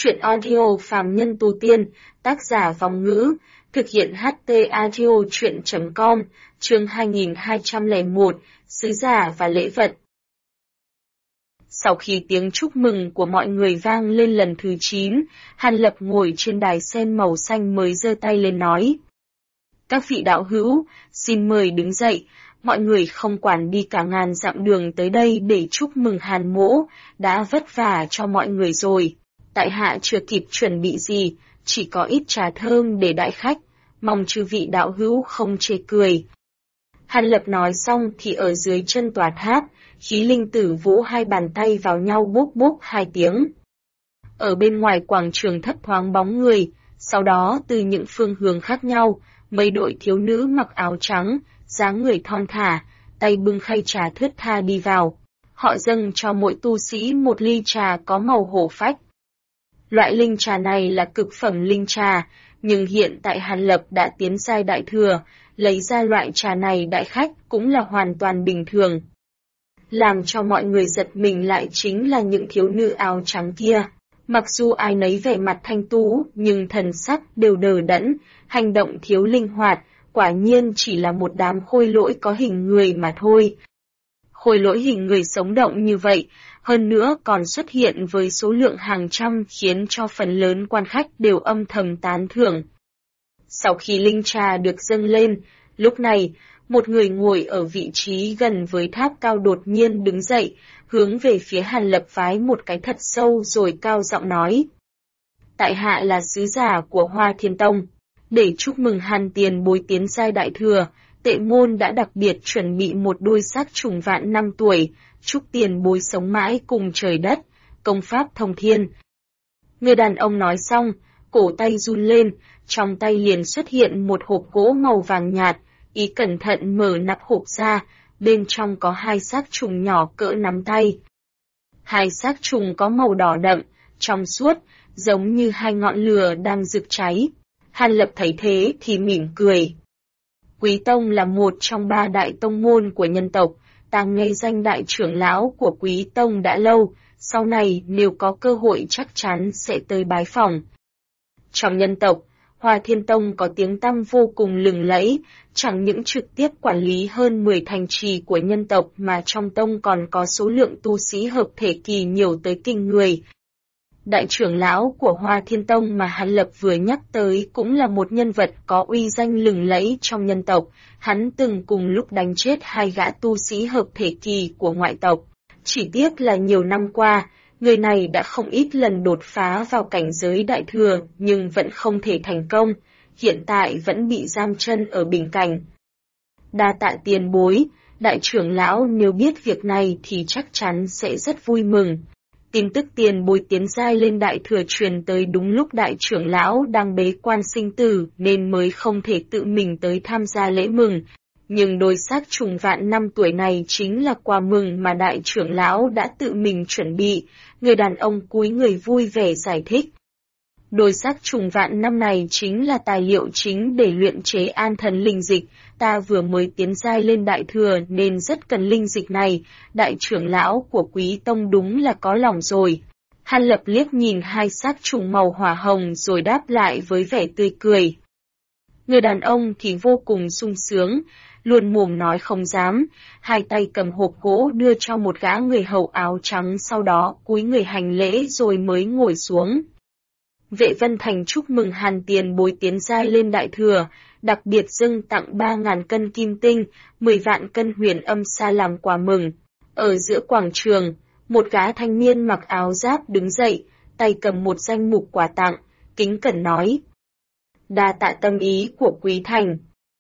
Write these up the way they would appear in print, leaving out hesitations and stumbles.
Chuyện audio phàm nhân tu tiên, tác giả Vong Ngữ, thực hiện HT Audio Chuyện.com, chương 2201, Sứ giả và lễ vật. Sau khi tiếng chúc mừng của mọi người vang lên lần thứ 9, Hàn Lập ngồi trên đài sen màu xanh mới giơ tay lên nói. Các vị đạo hữu, xin mời đứng dậy, mọi người không quản đi cả ngàn dặm đường tới đây để chúc mừng Hàn Mỗ, đã vất vả cho mọi người rồi. Tại hạ chưa kịp chuẩn bị gì, chỉ có ít trà thơm để đãi khách, mong chư vị đạo hữu không chê cười. Hàn Lập nói xong thì ở dưới chân tòa tháp, khí linh tử vỗ hai bàn tay vào nhau bốp bốp hai tiếng. Ở bên ngoài quảng trường thấp thoáng bóng người, sau đó từ những phương hướng khác nhau, mấy đội thiếu nữ mặc áo trắng, dáng người thon thả, tay bưng khay trà thướt tha đi vào. Họ dâng cho mỗi tu sĩ một ly trà có màu hổ phách. Loại linh trà này là cực phẩm linh trà, nhưng hiện tại Hàn Lập đã tiến giai đại thừa, lấy ra loại trà này đãi khách cũng là hoàn toàn bình thường. Làm cho mọi người giật mình lại chính là những thiếu nữ áo trắng kia. Mặc dù ai nấy vẻ mặt thanh tú, nhưng thần sắc đều đờ đẫn, hành động thiếu linh hoạt, quả nhiên chỉ là một đám khôi lỗi có hình người mà thôi. Khôi lỗi hình người sống động như vậy, hơn nữa còn xuất hiện với số lượng hàng trăm khiến cho phần lớn quan khách đều âm thầm tán thưởng. Sau khi linh trà được dâng lên, lúc này, một người ngồi ở vị trí gần với tháp cao đột nhiên đứng dậy, hướng về phía Hàn Lập vái một cái thật sâu rồi cao giọng nói. Tại hạ là sứ giả của Hoa Thiên Tông. Để chúc mừng Hàn tiền bối tiến giai đại thừa, Tệ môn đã đặc biệt chuẩn bị một đôi xác trùng vạn năm tuổi, chúc tiền bối sống mãi cùng trời đất, công pháp thông thiên. Người đàn ông nói xong, cổ tay run lên, trong tay liền xuất hiện một hộp gỗ màu vàng nhạt, ý cẩn thận mở nắp hộp ra, bên trong có hai xác trùng nhỏ cỡ nắm tay. Hai xác trùng có màu đỏ đậm, trong suốt, giống như hai ngọn lửa đang rực cháy. Hàn Lập thấy thế thì mỉm cười. Quý Tông là một trong ba đại tông môn của nhân tộc, ta nghe danh đại trưởng lão của Quý Tông đã lâu, sau này nếu có cơ hội chắc chắn sẽ tới bái phỏng. Trong nhân tộc, Hoa Thiên Tông có tiếng tăm vô cùng lừng lẫy, chẳng những trực tiếp quản lý hơn 10 thành trì của nhân tộc mà trong tông còn có số lượng tu sĩ hợp thể kỳ nhiều tới kinh người. Đại trưởng lão của Hoa Thiên Tông mà Hàn Lập vừa nhắc tới cũng là một nhân vật có uy danh lừng lẫy trong nhân tộc, hắn từng cùng lúc đánh chết hai gã tu sĩ hợp thể kỳ của ngoại tộc. Chỉ tiếc là nhiều năm qua, người này đã không ít lần đột phá vào cảnh giới đại thừa nhưng vẫn không thể thành công, hiện tại vẫn bị giam chân ở bình cảnh. Đa tạ tiền bối, đại trưởng lão nếu biết việc này thì chắc chắn sẽ rất vui mừng. Tin tức tiền bối tiến giai lên đại thừa truyền tới đúng lúc đại trưởng lão đang bế quan sinh tử nên mới không thể tự mình tới tham gia lễ mừng. Nhưng đôi xác trùng vạn năm tuổi này chính là quà mừng mà đại trưởng lão đã tự mình chuẩn bị, người đàn ông cúi người vui vẻ giải thích. Đôi xác trùng vạn năm này chính là tài liệu chính để luyện chế an thần linh dịch, ta vừa mới tiến giai lên đại thừa nên rất cần linh dịch này, đại trưởng lão của Quý Tông đúng là có lòng rồi. Hàn Lập liếc nhìn hai xác trùng màu hỏa hồng rồi đáp lại với vẻ tươi cười. Người đàn ông thì vô cùng sung sướng, luôn mồm nói không dám, hai tay cầm hộp gỗ đưa cho một gã người hầu áo trắng sau đó cúi người hành lễ rồi mới ngồi xuống. Vệ Vân Thành chúc mừng Hàn tiền bối tiến giai lên đại thừa, đặc biệt dâng tặng 3.000 cân kim tinh, 10 vạn cân huyền âm sa làm quà mừng. Ở giữa quảng trường, một gã thanh niên mặc áo giáp đứng dậy, tay cầm một danh mục quà tặng, kính cẩn nói. Đa tạ tâm ý của Quý Thành.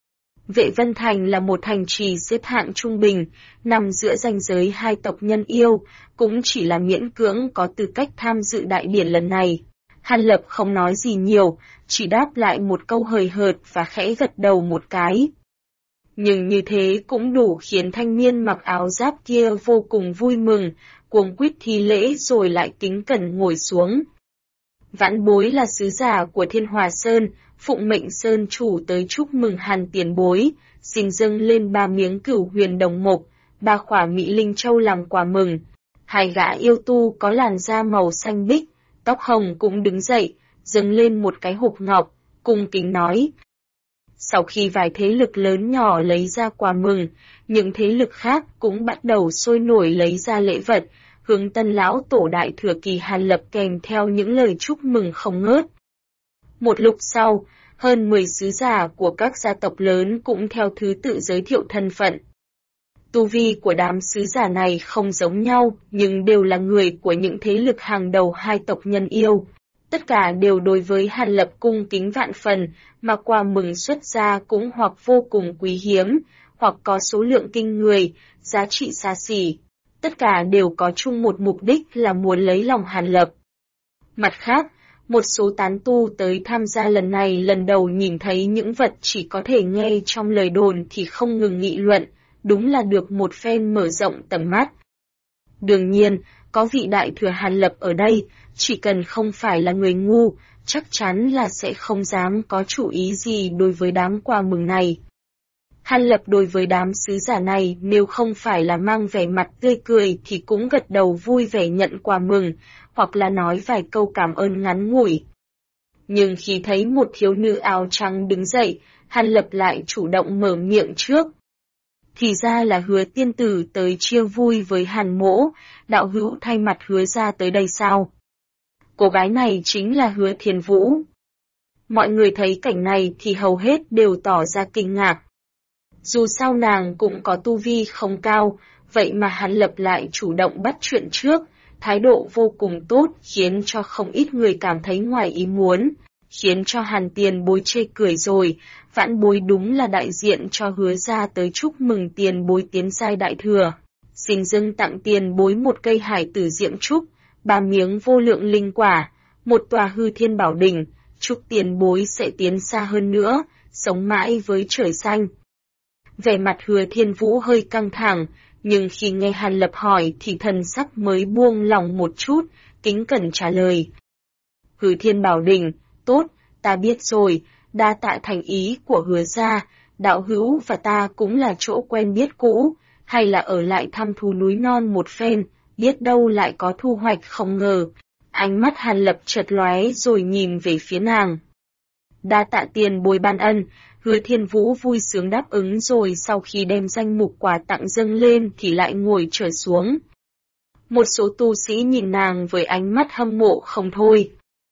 Vệ Vân Thành là một thành trì xếp hạng trung bình, nằm giữa ranh giới hai tộc nhân yêu, cũng chỉ là miễn cưỡng có tư cách tham dự đại điển lần này. Hàn Lập không nói gì nhiều, chỉ đáp lại một câu hời hợt và khẽ gật đầu một cái. Nhưng như thế cũng đủ khiến thanh niên mặc áo giáp kia vô cùng vui mừng, cuống quýt thi lễ rồi lại kính cẩn ngồi xuống. Vãn bối là sứ giả của Thiên Hòa Sơn, phụng mệnh Sơn chủ tới chúc mừng Hàn tiền bối, xin dâng lên 3 miếng cửu huyền đồng mộc, 3 khỏa mỹ linh châu làm quà mừng. Hai gã yêu tu có làn da màu xanh bích, tóc hồng cũng đứng dậy, dâng lên một cái hộp ngọc, cung kính nói. Sau khi vài thế lực lớn nhỏ lấy ra quà mừng, những thế lực khác cũng bắt đầu sôi nổi lấy ra lễ vật, hướng Tân lão tổ đại thừa kỳ Hàn Lập kèm theo những lời chúc mừng không ngớt. Một lúc sau, hơn 10 sứ giả của các gia tộc lớn cũng theo thứ tự giới thiệu thân phận. Tu vi của đám sứ giả này không giống nhau, nhưng đều là người của những thế lực hàng đầu hai tộc nhân yêu. Tất cả đều đối với Hàn Lập cung kính vạn phần, mà quà mừng xuất ra cũng hoặc vô cùng quý hiếm, hoặc có số lượng kinh người, giá trị xa xỉ. Tất cả đều có chung một mục đích là muốn lấy lòng Hàn Lập. Mặt khác, một số tán tu tới tham gia lần này lần đầu nhìn thấy những vật chỉ có thể nghe trong lời đồn thì không ngừng nghị luận, đúng là được một phen mở rộng tầm mắt. Đương nhiên, có vị đại thừa Hàn Lập ở đây, chỉ cần không phải là người ngu, chắc chắn là sẽ không dám có chủ ý gì đối với đám quà mừng này. Hàn Lập đối với đám sứ giả này nếu không phải là mang vẻ mặt tươi cười thì cũng gật đầu vui vẻ nhận quà mừng, hoặc là nói vài câu cảm ơn ngắn ngủi. Nhưng khi thấy một thiếu nữ áo trắng đứng dậy, Hàn Lập lại chủ động mở miệng trước. Thì ra là Hứa tiên tử tới chia vui với Hàn mỗ, đạo hữu thay mặt Hứa ra tới đây sao? Cô gái này chính là Hứa Thiên Vũ. Mọi người thấy cảnh này thì hầu hết đều tỏ ra kinh ngạc. Dù sao nàng cũng có tu vi không cao, vậy mà Hàn Lập lại chủ động bắt chuyện trước, thái độ vô cùng tốt khiến cho không ít người cảm thấy ngoài ý muốn, khiến cho Hàn tiền bối chê cười rồi, vãn bối đúng là đại diện cho Hứa ra tới chúc mừng tiền bối tiến giai đại thừa. Xin dâng tặng tiền bối một cây hải tử diệm trúc, 3 miếng vô lượng linh quả, một tòa hư thiên bảo đỉnh, chúc tiền bối sẽ tiến xa hơn nữa, sống mãi với trời xanh. Vẻ mặt Hứa Thiên Vũ hơi căng thẳng, nhưng khi nghe Hàn Lập hỏi thì thần sắc mới buông lòng một chút, kính cẩn trả lời. Hư Thiên Bảo Đỉnh, tốt, ta biết rồi, đa tạ thành ý của Hứa gia, đạo hữu và ta cũng là chỗ quen biết cũ, hay là ở lại thăm thú núi non một phen, biết đâu lại có thu hoạch không ngờ. Ánh mắt Hàn Lập chợt lóe rồi nhìn về phía nàng. Đa tạ tiền bối ban ân, Hứa Thiên Vũ vui sướng đáp ứng rồi sau khi đem danh mục quà tặng dâng lên thì lại ngồi trở xuống. Một số tu sĩ nhìn nàng với ánh mắt hâm mộ không thôi.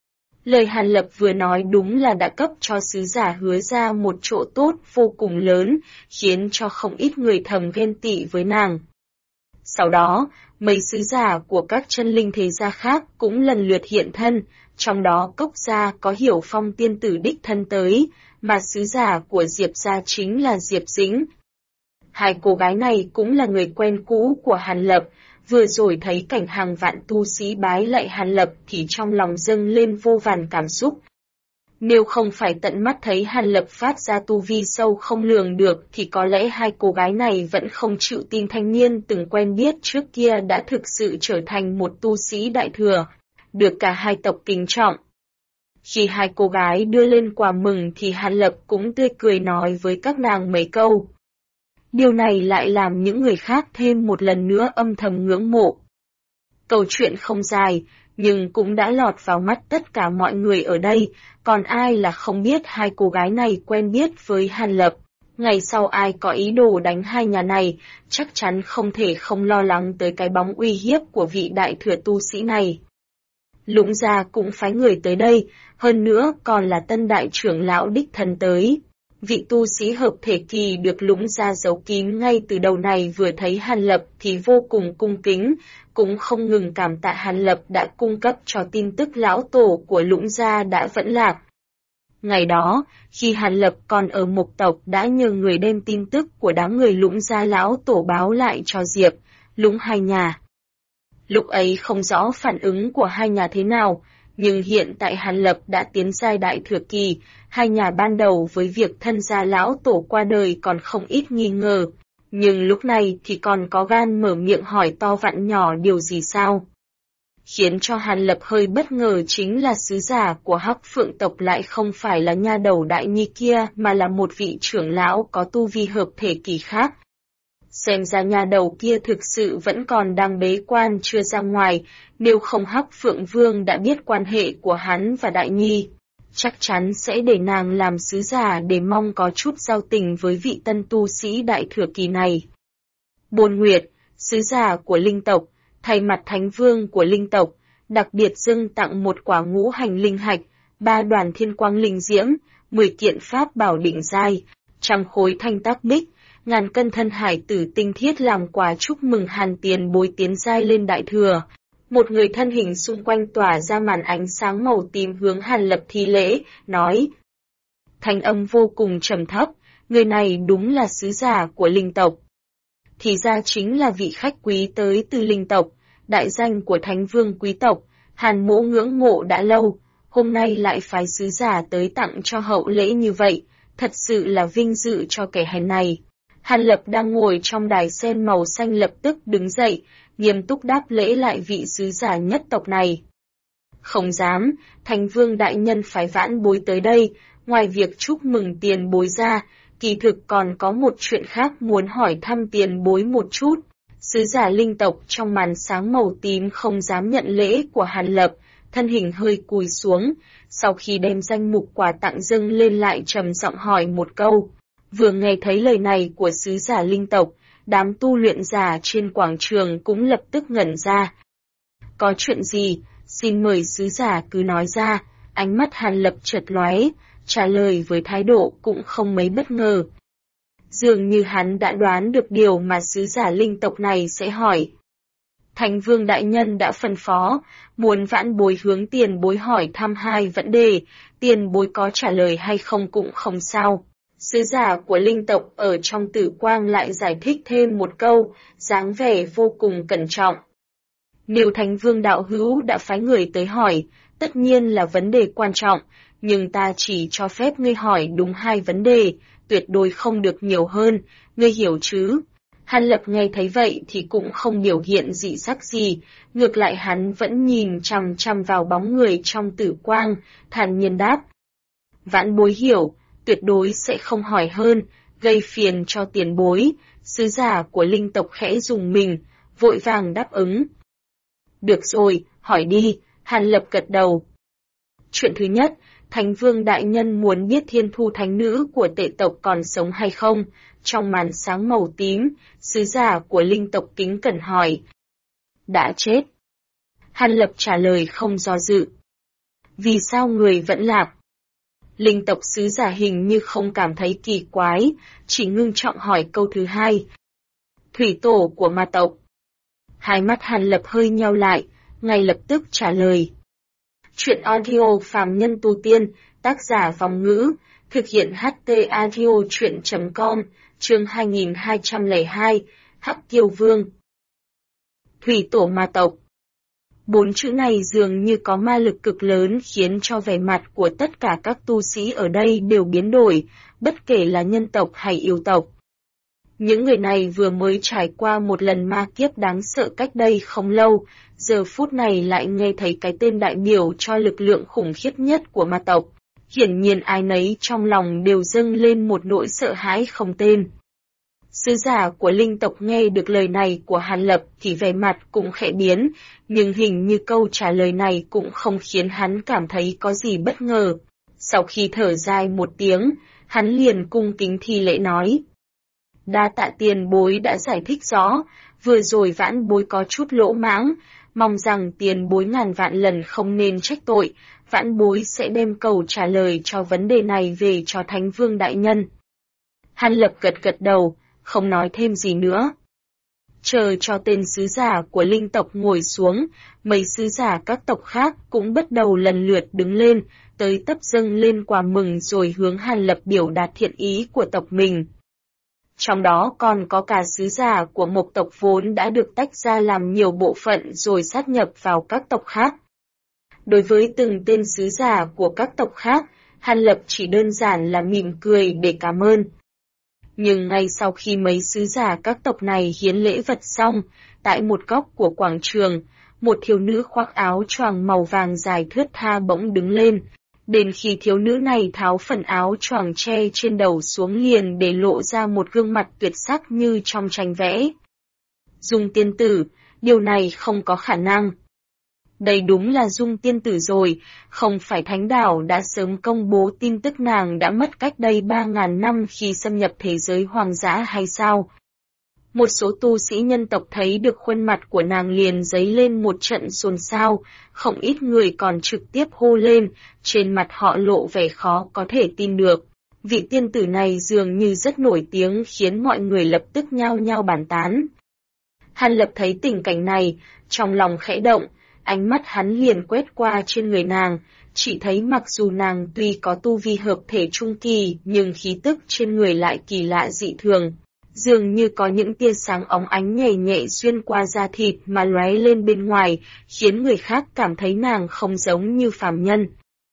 Lời Hàn Lập vừa nói đúng là đã cấp cho sứ giả Hứa ra một chỗ tốt vô cùng lớn, khiến cho không ít người thầm ghen tị với nàng. Sau đó, mấy sứ giả của các chân linh thế gia khác cũng lần lượt hiện thân, trong đó Cốc gia có Hiểu Phong tiên tử đích thân tới, mà sứ giả của Diệp gia chính là Diệp Dĩnh. Hai cô gái này cũng là người quen cũ của Hàn Lập, vừa rồi thấy cảnh hàng vạn tu sĩ bái lạy Hàn Lập thì trong lòng dâng lên vô vàn cảm xúc. Nếu không phải tận mắt thấy Hàn Lập phát ra tu vi sâu không lường được thì có lẽ hai cô gái này vẫn không chịu tin thanh niên từng quen biết trước kia đã thực sự trở thành một tu sĩ đại thừa, được cả hai tộc kính trọng. Khi hai cô gái đưa lên quà mừng thì Hàn Lập cũng tươi cười nói với các nàng mấy câu. Điều này lại làm những người khác thêm một lần nữa âm thầm ngưỡng mộ. Câu chuyện không dài, nhưng cũng đã lọt vào mắt tất cả mọi người ở đây, còn ai là không biết hai cô gái này quen biết với Hàn Lập. Ngày sau ai có ý đồ đánh hai nhà này, chắc chắn không thể không lo lắng tới cái bóng uy hiếp của vị đại thừa tu sĩ này. Lũng gia cũng phái người tới đây, hơn nữa còn là tân đại trưởng lão đích thân tới. Vị tu sĩ hợp thể kỳ được Lũng gia giấu kín ngay từ đầu này vừa thấy Hàn Lập thì vô cùng cung kính, cũng không ngừng cảm tạ Hàn Lập đã cung cấp cho tin tức lão tổ của Lũng gia đã vẫn lạc. Ngày đó, khi Hàn Lập còn ở Mộc tộc đã nhờ người đem tin tức của đám người Lũng gia lão tổ báo lại cho Diệp, Lũng hai nhà. Lúc ấy không rõ phản ứng của hai nhà thế nào, nhưng hiện tại Hàn Lập đã tiến giai đại thừa kỳ, hai nhà ban đầu với việc thân gia lão tổ qua đời còn không ít nghi ngờ, nhưng lúc này thì còn có gan mở miệng hỏi to vặn nhỏ điều gì sao. Khiến cho Hàn Lập hơi bất ngờ chính là sứ giả của Hắc Phượng tộc lại không phải là nha đầu đại nhi kia mà là một vị trưởng lão có tu vi hợp thể kỳ khác. Xem ra nhà đầu kia thực sự vẫn còn đang bế quan chưa ra ngoài, nếu không Hắc Phượng Vương đã biết quan hệ của hắn và Đại Nhi. Chắc chắn sẽ để nàng làm sứ giả để mong có chút giao tình với vị tân tu sĩ đại thừa kỳ này. Bôn Nguyệt, sứ giả của linh tộc, thay mặt Thánh Vương của linh tộc, đặc biệt dâng tặng một quả ngũ hành linh hạch, 3 đoàn thiên quang linh diễm, 10 kiện pháp bảo định giai, 100 khối thanh tác bích, 1000 cân thân hải tử tinh thiết làm quà chúc mừng Hàn tiền bối tiến giai lên đại thừa. Một người thân hình xung quanh tỏa ra màn ánh sáng màu tím hướng Hàn Lập thi lễ, nói. Thanh âm vô cùng trầm thấp, người này đúng là sứ giả của linh tộc. Thì ra chính là vị khách quý tới từ linh tộc, đại danh của Thánh Vương quý tộc, Hàn mỗ ngưỡng mộ đã lâu, hôm nay lại phái sứ giả tới tặng cho hậu lễ như vậy, thật sự là vinh dự cho kẻ hèn này. Hàn Lập đang ngồi trong đài sen màu xanh lập tức đứng dậy, nghiêm túc đáp lễ lại vị sứ giả nhất tộc này. Không dám, Thánh Vương đại nhân phái vãn bối tới đây, ngoài việc chúc mừng tiền bối ra, kỳ thực còn có một chuyện khác muốn hỏi thăm tiền bối một chút. Sứ giả linh tộc trong màn sáng màu tím không dám nhận lễ của Hàn Lập, thân hình hơi cúi xuống, sau khi đem danh mục quà tặng dâng lên lại trầm giọng hỏi một câu. Vừa nghe thấy lời này của sứ giả linh tộc, đám tu luyện giả trên quảng trường cũng lập tức ngẩn ra. Có chuyện gì, xin mời sứ giả cứ nói ra, ánh mắt Hàn Lập chợt lóe, trả lời với thái độ cũng không mấy bất ngờ. Dường như hắn đã đoán được điều mà sứ giả linh tộc này sẽ hỏi. Thánh Vương đại nhân đã phân phó, muốn vãn bối hướng tiền bối hỏi thăm 2 vấn đề, tiền bối có trả lời hay không cũng không sao. Sứ giả của linh tộc ở trong tử quang lại giải thích thêm một câu, dáng vẻ vô cùng cẩn trọng. Nếu Thánh Vương đạo hữu đã phái người tới hỏi, tất nhiên là vấn đề quan trọng, nhưng ta chỉ cho phép ngươi hỏi đúng 2 vấn đề, tuyệt đối không được nhiều hơn, ngươi hiểu chứ? Hàn Lập nghe thấy vậy thì cũng không biểu hiện dị sắc gì, ngược lại hắn vẫn nhìn chằm chằm vào bóng người trong tử quang, thản nhiên đáp. Vãn bối hiểu, tuyệt đối sẽ không hỏi hơn, gây phiền cho tiền bối, sứ giả của linh tộc khẽ dùng mình, vội vàng đáp ứng. Được rồi, hỏi đi, Hàn Lập gật đầu. Chuyện thứ nhất, Thánh Vương đại nhân muốn biết Thiên Thu thánh nữ của Tệ tộc còn sống hay không, trong màn sáng màu tím, sứ giả của linh tộc kính cẩn hỏi. Đã chết. Hàn Lập trả lời không do dự. Vì sao người vẫn lạc? Linh tộc sứ giả hình như không cảm thấy kỳ quái, chỉ ngưng trọng hỏi câu thứ 2. Thủy tổ của ma tộc. Hai mắt Hàn Lập hơi nheo lại, ngay lập tức trả lời. Chuyện audio phàm nhân tu tiên, tác giả Vòng Ngữ, thực hiện HT audio chuyện.com, chương 2202, Hắc Kiêu Vương. Thủy tổ ma tộc. 4 chữ này dường như có ma lực cực lớn khiến cho vẻ mặt của tất cả các tu sĩ ở đây đều biến đổi, bất kể là nhân tộc hay yêu tộc. Những người này vừa mới trải qua một lần ma kiếp đáng sợ cách đây không lâu, giờ phút này lại nghe thấy cái tên đại biểu cho lực lượng khủng khiếp nhất của ma tộc. Hiển nhiên ai nấy trong lòng đều dâng lên một nỗi sợ hãi không tên. Sứ giả của linh tộc nghe được lời này của Hàn Lập thì vẻ mặt cũng khẽ biến, nhưng hình như câu trả lời này cũng không khiến hắn cảm thấy có gì bất ngờ. Sau khi thở dài một tiếng, hắn liền cung kính thi lễ nói. Đa tạ tiền bối đã giải thích rõ, vừa rồi vãn bối có chút lỗ mãng, mong rằng tiền bối ngàn vạn lần không nên trách tội, vãn bối sẽ đem câu trả lời cho vấn đề này về cho Thánh Vương đại nhân. Hàn Lập gật gật đầu, không nói thêm gì nữa. Chờ cho tên sứ giả của linh tộc ngồi xuống, mấy sứ giả các tộc khác cũng bắt đầu lần lượt đứng lên, tới tấp dâng lên quà mừng rồi hướng Hàn Lập biểu đạt thiện ý của tộc mình. Trong đó còn có cả sứ giả của một tộc vốn đã được tách ra làm nhiều bộ phận rồi sát nhập vào các tộc khác. Đối với từng tên sứ giả của các tộc khác, Hàn Lập chỉ đơn giản là mỉm cười để cảm ơn. Nhưng ngay sau khi mấy sứ giả các tộc này hiến lễ vật xong, tại một góc của quảng trường, một thiếu nữ khoác áo choàng màu vàng dài thướt tha bỗng đứng lên, Đến khi thiếu nữ này tháo phần áo choàng che trên đầu xuống liền để lộ ra một gương mặt tuyệt sắc như trong tranh vẽ. Dung tiên tử, điều này không có khả năng. Đây đúng là Dung tiên tử rồi, không phải Thánh Đảo đã sớm công bố tin tức nàng đã mất cách đây 3.000 năm khi xâm nhập thế giới hoang dã hay sao? Một số tu sĩ nhân tộc thấy được khuôn mặt của nàng liền dấy lên một trận xôn xao, không ít người còn trực tiếp hô lên, trên mặt họ lộ vẻ khó có thể tin được. Vị tiên tử này dường như rất nổi tiếng khiến mọi người lập tức nhao nhao bàn tán. Hàn Lập thấy tình cảnh này, trong lòng khẽ động, ánh mắt hắn liền quét qua trên người nàng, chỉ thấy mặc dù nàng tuy có tu vi hợp thể trung kỳ nhưng khí tức trên người lại kỳ lạ dị thường. Dường như có những tia sáng óng ánh nhảy nhẹ xuyên qua da thịt mà lóe lên bên ngoài, khiến người khác cảm thấy nàng không giống như phàm nhân.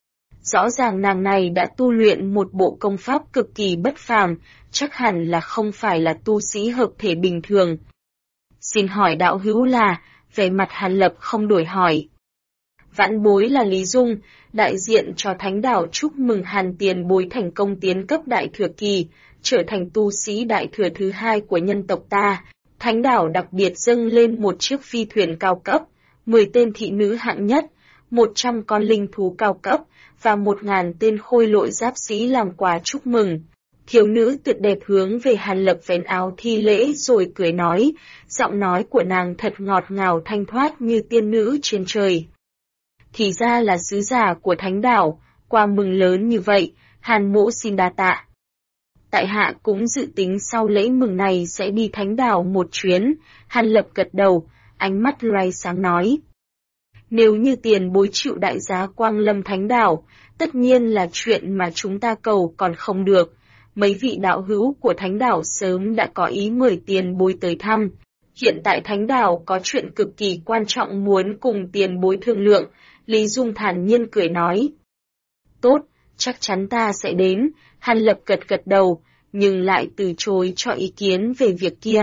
Rõ ràng nàng này đã tu luyện một bộ công pháp cực kỳ bất phàm, chắc hẳn là không phải là tu sĩ hợp thể bình thường. Xin hỏi đạo hữu là, về mặt Hàn Lập không đổi hỏi. Vãn bối là Lý Dung, đại diện cho Thánh Đảo chúc mừng Hàn tiền bối thành công tiến cấp đại thừa kỳ, trở thành tu sĩ đại thừa thứ 2 của nhân tộc ta. Thánh Đảo đặc biệt dâng lên một chiếc phi thuyền cao cấp, 10 tên thị nữ hạng nhất, 100 con linh thú cao cấp, và 1.000 tên khôi lội giáp sĩ làm quà chúc mừng. Thiếu nữ tuyệt đẹp hướng về Hàn Lập vén áo thi lễ rồi cười nói, giọng nói của nàng thật ngọt ngào thanh thoát như tiên nữ trên trời. Thì ra là sứ giả của Thánh Đảo, quà mừng lớn như vậy, Hàn mỗ xin đa tạ. Tại hạ cũng dự tính sau lễ mừng này sẽ đi Thánh Đảo một chuyến, Hàn Lập gật đầu, ánh mắt loay sáng nói. Nếu như tiền bối chịu đại giá quang lâm Thánh Đảo, tất nhiên là chuyện mà chúng ta cầu còn không được. Mấy vị đạo hữu của Thánh Đảo sớm đã có ý mời tiền bối tới thăm. Hiện tại Thánh Đảo có chuyện cực kỳ quan trọng muốn cùng tiền bối thương lượng, Lý Dung thản nhiên cười nói. Tốt, chắc chắn ta sẽ đến, Hàn Lập gật gật đầu, nhưng lại từ chối cho ý kiến về việc kia.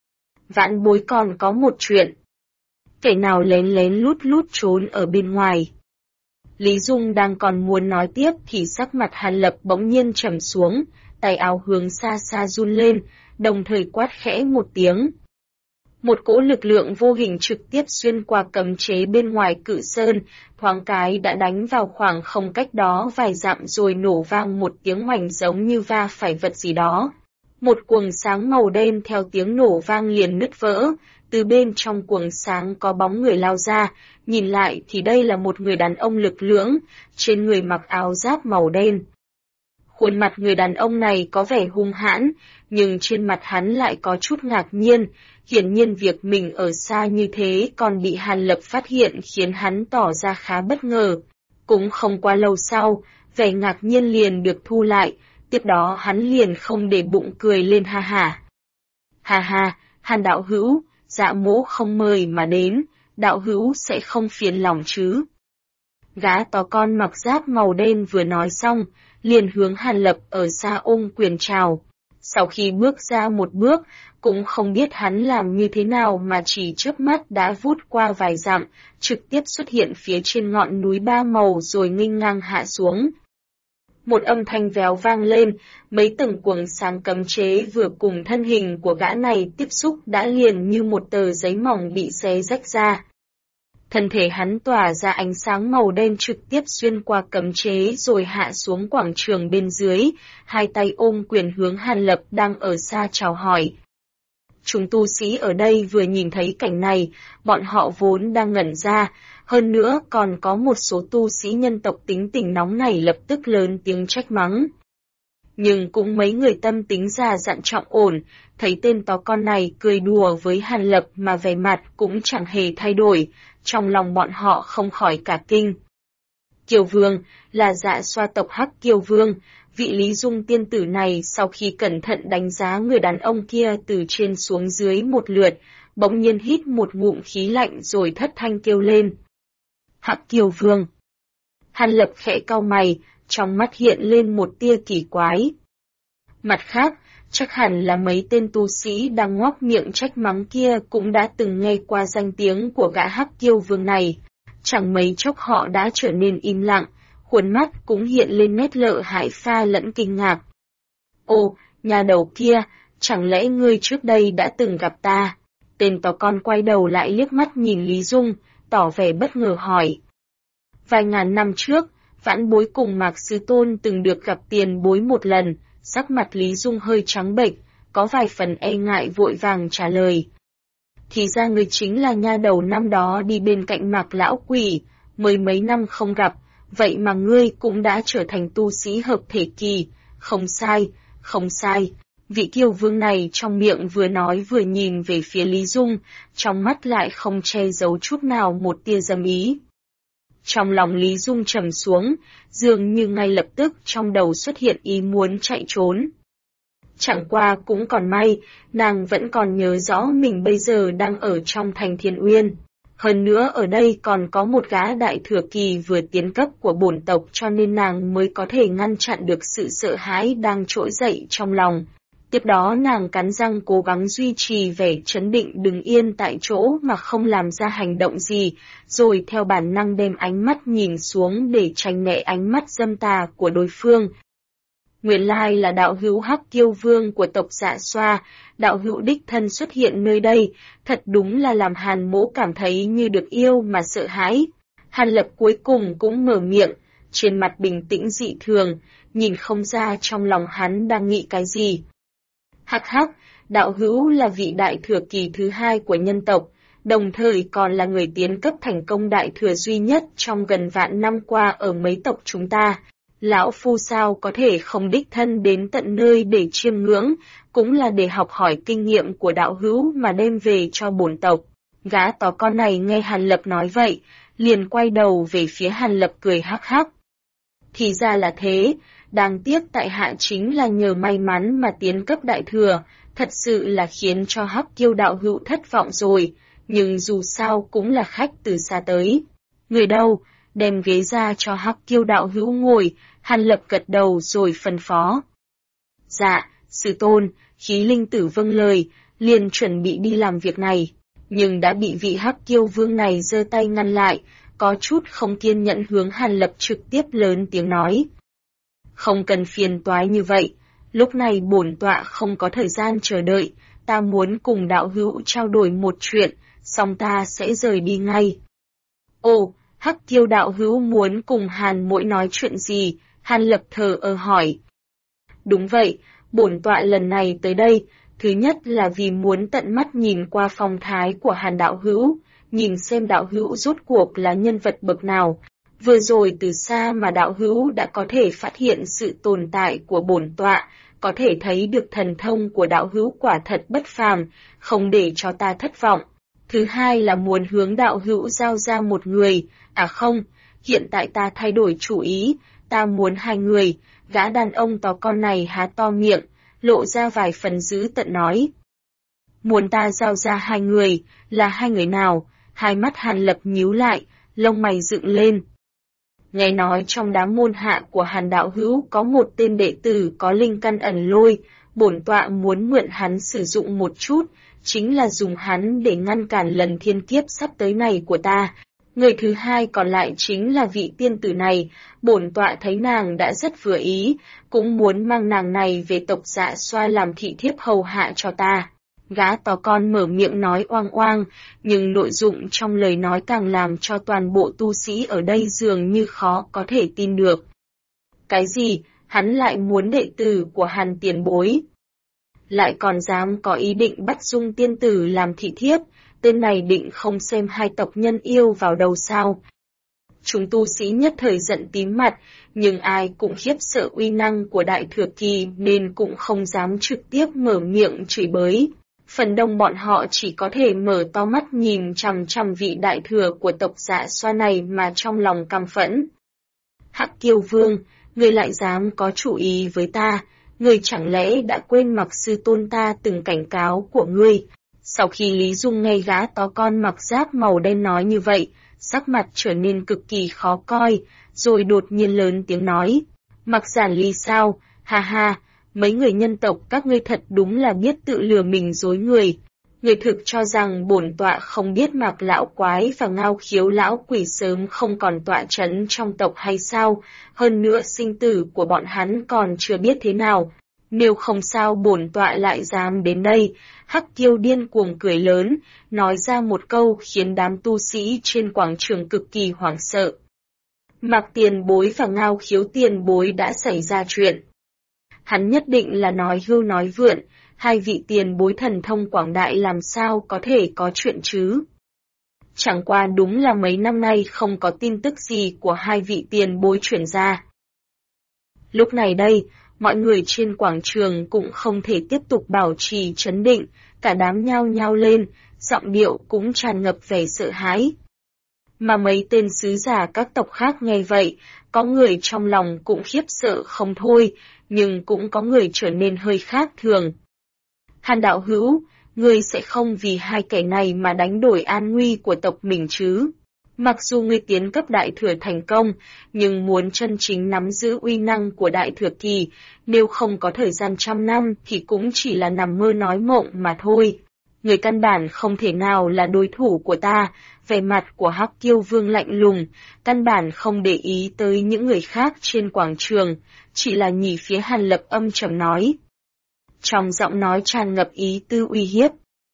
Vãn bối còn có một chuyện. Kẻ nào lén lén lút lút trốn ở bên ngoài. Lý Dung đang còn muốn nói tiếp thì sắc mặt Hàn Lập bỗng nhiên trầm xuống, tay áo hướng xa xa run lên, đồng thời quát khẽ một tiếng. Một cỗ lực lượng vô hình trực tiếp xuyên qua cấm chế bên ngoài Cự Sơn, thoáng cái đã đánh vào khoảng không cách đó vài dặm rồi nổ vang một tiếng hoành giống như va phải vật gì đó. Một quầng sáng màu đen theo tiếng nổ vang liền nứt vỡ, từ bên trong quầng sáng có bóng người lao ra, nhìn lại thì đây là một người đàn ông lực lưỡng, trên người mặc áo giáp màu đen. Khuôn mặt người đàn ông này có vẻ hung hãn, nhưng trên mặt hắn lại có chút ngạc nhiên, hiển nhiên việc mình ở xa như thế còn bị Hàn Lập phát hiện khiến hắn tỏ ra khá bất ngờ. Cũng không quá lâu sau, vẻ ngạc nhiên liền được thu lại, tiếp đó hắn liền không để bụng cười lên ha ha. Ha ha, Hàn đạo hữu, dạ mỗ không mời mà đến, đạo hữu sẽ không phiền lòng chứ. Gã to con mặc giáp màu đen vừa nói xong, liền hướng Hàn Lập ở xa ôm quyền chào. Sau khi bước ra một bước, cũng không biết hắn làm như thế nào mà chỉ chớp mắt đã vút qua vài dặm, trực tiếp xuất hiện phía trên ngọn núi ba màu rồi nghênh ngang hạ xuống. Một âm thanh véo vang lên, mấy tầng quầng sáng cấm chế vừa cùng thân hình của gã này tiếp xúc đã liền như một tờ giấy mỏng bị xé rách ra. Thân thể hắn tỏa ra ánh sáng màu đen trực tiếp xuyên qua cấm chế rồi hạ xuống quảng trường bên dưới, hai tay ôm quyền hướng Hàn Lập đang ở xa chào hỏi. Chúng tu sĩ ở đây vừa nhìn thấy cảnh này, bọn họ vốn đang ngẩn ra, hơn nữa còn có một số tu sĩ nhân tộc tính tình nóng này lập tức lớn tiếng trách mắng. Nhưng cũng mấy người tâm tính già dặn trọng ổn, thấy tên to con này cười đùa với Hàn Lập mà vẻ mặt cũng chẳng hề thay đổi, trong lòng bọn họ không khỏi cả kinh. Kiều Vương, là Dạ Xoa tộc Hắc Kiều Vương, vị Lý Dung tiên tử này sau khi cẩn thận đánh giá người đàn ông kia từ trên xuống dưới một lượt, bỗng nhiên hít một ngụm khí lạnh rồi thất thanh kêu lên. Hắc Kiều Vương. Hàn Lập khẽ cau mày, trong mắt hiện lên một tia kỳ quái. Mặt khác, chắc hẳn là mấy tên tu sĩ đang ngoác miệng trách mắng kia cũng đã từng nghe qua danh tiếng của gã Hắc Kiều Vương này. Chẳng mấy chốc họ đã trở nên im lặng, khuôn mắt cũng hiện lên nét lợ hãi pha lẫn kinh ngạc. Ồ, nhà đầu kia, chẳng lẽ ngươi trước đây đã từng gặp ta? Tên to con quay đầu lại liếc mắt nhìn Lý Dung, tỏ vẻ bất ngờ hỏi. Vài ngàn năm trước, vãn bối cùng Mạc Sư Tôn từng được gặp tiền bối một lần, sắc mặt Lý Dung hơi trắng bệch, có vài phần e ngại vội vàng trả lời. Thì ra ngươi chính là nha đầu năm đó đi bên cạnh Mạc lão quỷ, mới mấy năm không gặp, vậy mà ngươi cũng đã trở thành tu sĩ hợp thể kỳ, không sai, không sai. Vị kiều vương này trong miệng vừa nói vừa nhìn về phía Lý Dung, trong mắt lại không che giấu chút nào một tia dâm ý. Trong lòng Lý Dung trầm xuống, dường như ngay lập tức trong đầu xuất hiện ý muốn chạy trốn. Chẳng qua cũng còn may, nàng vẫn còn nhớ rõ mình bây giờ đang ở trong thành Thiên Uyên. Hơn nữa ở đây còn có một gã đại thừa kỳ vừa tiến cấp của bổn tộc cho nên nàng mới có thể ngăn chặn được sự sợ hãi đang trỗi dậy trong lòng. Tiếp đó nàng cắn răng cố gắng duy trì vẻ trấn định đứng yên tại chỗ mà không làm ra hành động gì, rồi theo bản năng đem ánh mắt nhìn xuống để tránh né ánh mắt dâm tà của đối phương. Nguyên lai là đạo hữu Hắc Kiêu Vương của tộc Dạ Xoa, đạo hữu đích thân xuất hiện nơi đây, thật đúng là làm Hàn Mỗ cảm thấy như được yêu mà sợ hãi. Hàn Lập cuối cùng cũng mở miệng, trên mặt bình tĩnh dị thường, nhìn không ra trong lòng hắn đang nghĩ cái gì. Hắc hắc, đạo hữu là vị đại thừa kỳ thứ hai của nhân tộc, đồng thời còn là người tiến cấp thành công đại thừa duy nhất trong gần vạn năm qua ở mấy tộc chúng ta. Lão Phu sao có thể không đích thân đến tận nơi để chiêm ngưỡng, cũng là để học hỏi kinh nghiệm của đạo hữu mà đem về cho bổn tộc. Gã to con này nghe Hàn Lập nói vậy, liền quay đầu về phía Hàn Lập cười hắc hắc. Thì ra là thế, đáng tiếc tại hạ chính là nhờ may mắn mà tiến cấp đại thừa, thật sự là khiến cho Hắc Kiêu đạo hữu thất vọng rồi, nhưng dù sao cũng là khách từ xa tới. Người đâu, đem ghế ra cho Hắc Kiêu đạo hữu ngồi, Hàn Lập gật đầu rồi phân phó. Dạ, sư tôn, khí linh tử vâng lời, liền chuẩn bị đi làm việc này, nhưng đã bị vị Hắc Kiêu vương này giơ tay ngăn lại, có chút không kiên nhẫn hướng Hàn Lập trực tiếp lớn tiếng nói. Không cần phiền toái như vậy, lúc này bổn tọa không có thời gian chờ đợi, ta muốn cùng đạo hữu trao đổi một chuyện, xong ta sẽ rời đi ngay. Ồ, Hắc Kiêu đạo hữu muốn cùng Hàn Mỗ nói chuyện gì? Hàn Lập thờ ơ hỏi. Đúng vậy, bổn tọa lần này tới đây, thứ nhất là vì muốn tận mắt nhìn qua phong thái của Hàn đạo hữu, nhìn xem đạo hữu rốt cuộc là nhân vật bậc nào. Vừa rồi từ xa mà đạo hữu đã có thể phát hiện sự tồn tại của bổn tọa, có thể thấy được thần thông của đạo hữu quả thật bất phàm, không để cho ta thất vọng. Thứ hai là muốn hướng đạo hữu giao ra một người, không, hiện tại ta thay đổi chủ ý, ta muốn hai người. Gã đàn ông to con này há to miệng, lộ ra vài phần dữ tợn nói. Muốn ta giao ra hai người, là hai người nào? Hai mắt Hàn Lập nhíu lại, lông mày dựng lên. Nghe nói trong đám môn hạ của Hàn đạo hữu có một tên đệ tử có linh căn ẩn lôi, bổn tọa muốn mượn hắn sử dụng một chút, chính là dùng hắn để ngăn cản lần thiên kiếp sắp tới này của ta. Người thứ hai còn lại chính là vị tiên tử này, bổn tọa thấy nàng đã rất vừa ý, cũng muốn mang nàng này về tộc Dạ Xoa làm thị thiếp hầu hạ cho ta. Gã to con mở miệng nói oang oang, nhưng nội dung trong lời nói càng làm cho toàn bộ tu sĩ ở đây dường như khó có thể tin được. Cái gì, hắn lại muốn đệ tử của Hàn tiền bối? Lại còn dám có ý định bắt Dung tiên tử làm thị thiếp, tên này định không xem hai tộc nhân yêu vào đầu sao? Chúng tu sĩ nhất thời giận tím mặt, nhưng ai cũng khiếp sợ uy năng của đại thừa kỳ nên cũng không dám trực tiếp mở miệng chửi bới. Phần đông bọn họ chỉ có thể mở to mắt nhìn chằm chằm vị đại thừa của tộc Dạ Xoa này mà trong lòng căm phẫn. Hắc Kiêu Vương, ngươi lại dám có chủ ý với ta, ngươi chẳng lẽ đã quên mặc sư tôn ta từng cảnh cáo của ngươi? Sau khi Lý Dung nghe gã to con mặc giáp màu đen nói như vậy, sắc mặt trở nên cực kỳ khó coi, rồi đột nhiên lớn tiếng nói. Mặc Giản Ly sao? Ha ha, mấy người nhân tộc các ngươi thật đúng là biết tự lừa mình dối người. Người thực cho rằng bổn tọa không biết Mạc lão quái và Ngao Khiếu lão quỷ sớm không còn tọa trấn trong tộc hay sao, hơn nữa sinh tử của bọn hắn còn chưa biết thế nào. Nếu không sao bổn tọa lại dám đến đây. Hắc Kiêu điên cuồng cười lớn, nói ra một câu khiến đám tu sĩ trên quảng trường cực kỳ hoảng sợ. Mạc tiền bối và Ngao Khiếu tiền bối đã xảy ra chuyện. Hắn nhất định là nói hưu nói vượn, hai vị tiền bối thần thông quảng đại làm sao có thể có chuyện chứ. Chẳng qua đúng là mấy năm nay không có tin tức gì của hai vị tiền bối chuyển ra. Lúc này đây, mọi người trên quảng trường cũng không thể tiếp tục bảo trì trấn định, cả đám nhao nhao lên, giọng điệu cũng tràn ngập vẻ sợ hãi. Mà mấy tên sứ giả các tộc khác nghe vậy, có người trong lòng cũng khiếp sợ không thôi, nhưng cũng có người trở nên hơi khác thường. Hàn đạo hữu, ngươi sẽ không vì hai kẻ này mà đánh đổi an nguy của tộc mình chứ? Mặc dù ngươi tiến cấp đại thừa thành công, nhưng muốn chân chính nắm giữ uy năng của đại thừa kỳ, nếu không có thời gian 100 năm thì cũng chỉ là nằm mơ nói mộng mà thôi. Người căn bản không thể nào là đối thủ của ta, vẻ mặt của Hắc Kiêu Vương lạnh lùng, căn bản không để ý tới những người khác trên quảng trường, chỉ là nhìn phía Hàn Lập âm trầm nói. Trong giọng nói tràn ngập ý tư uy hiếp.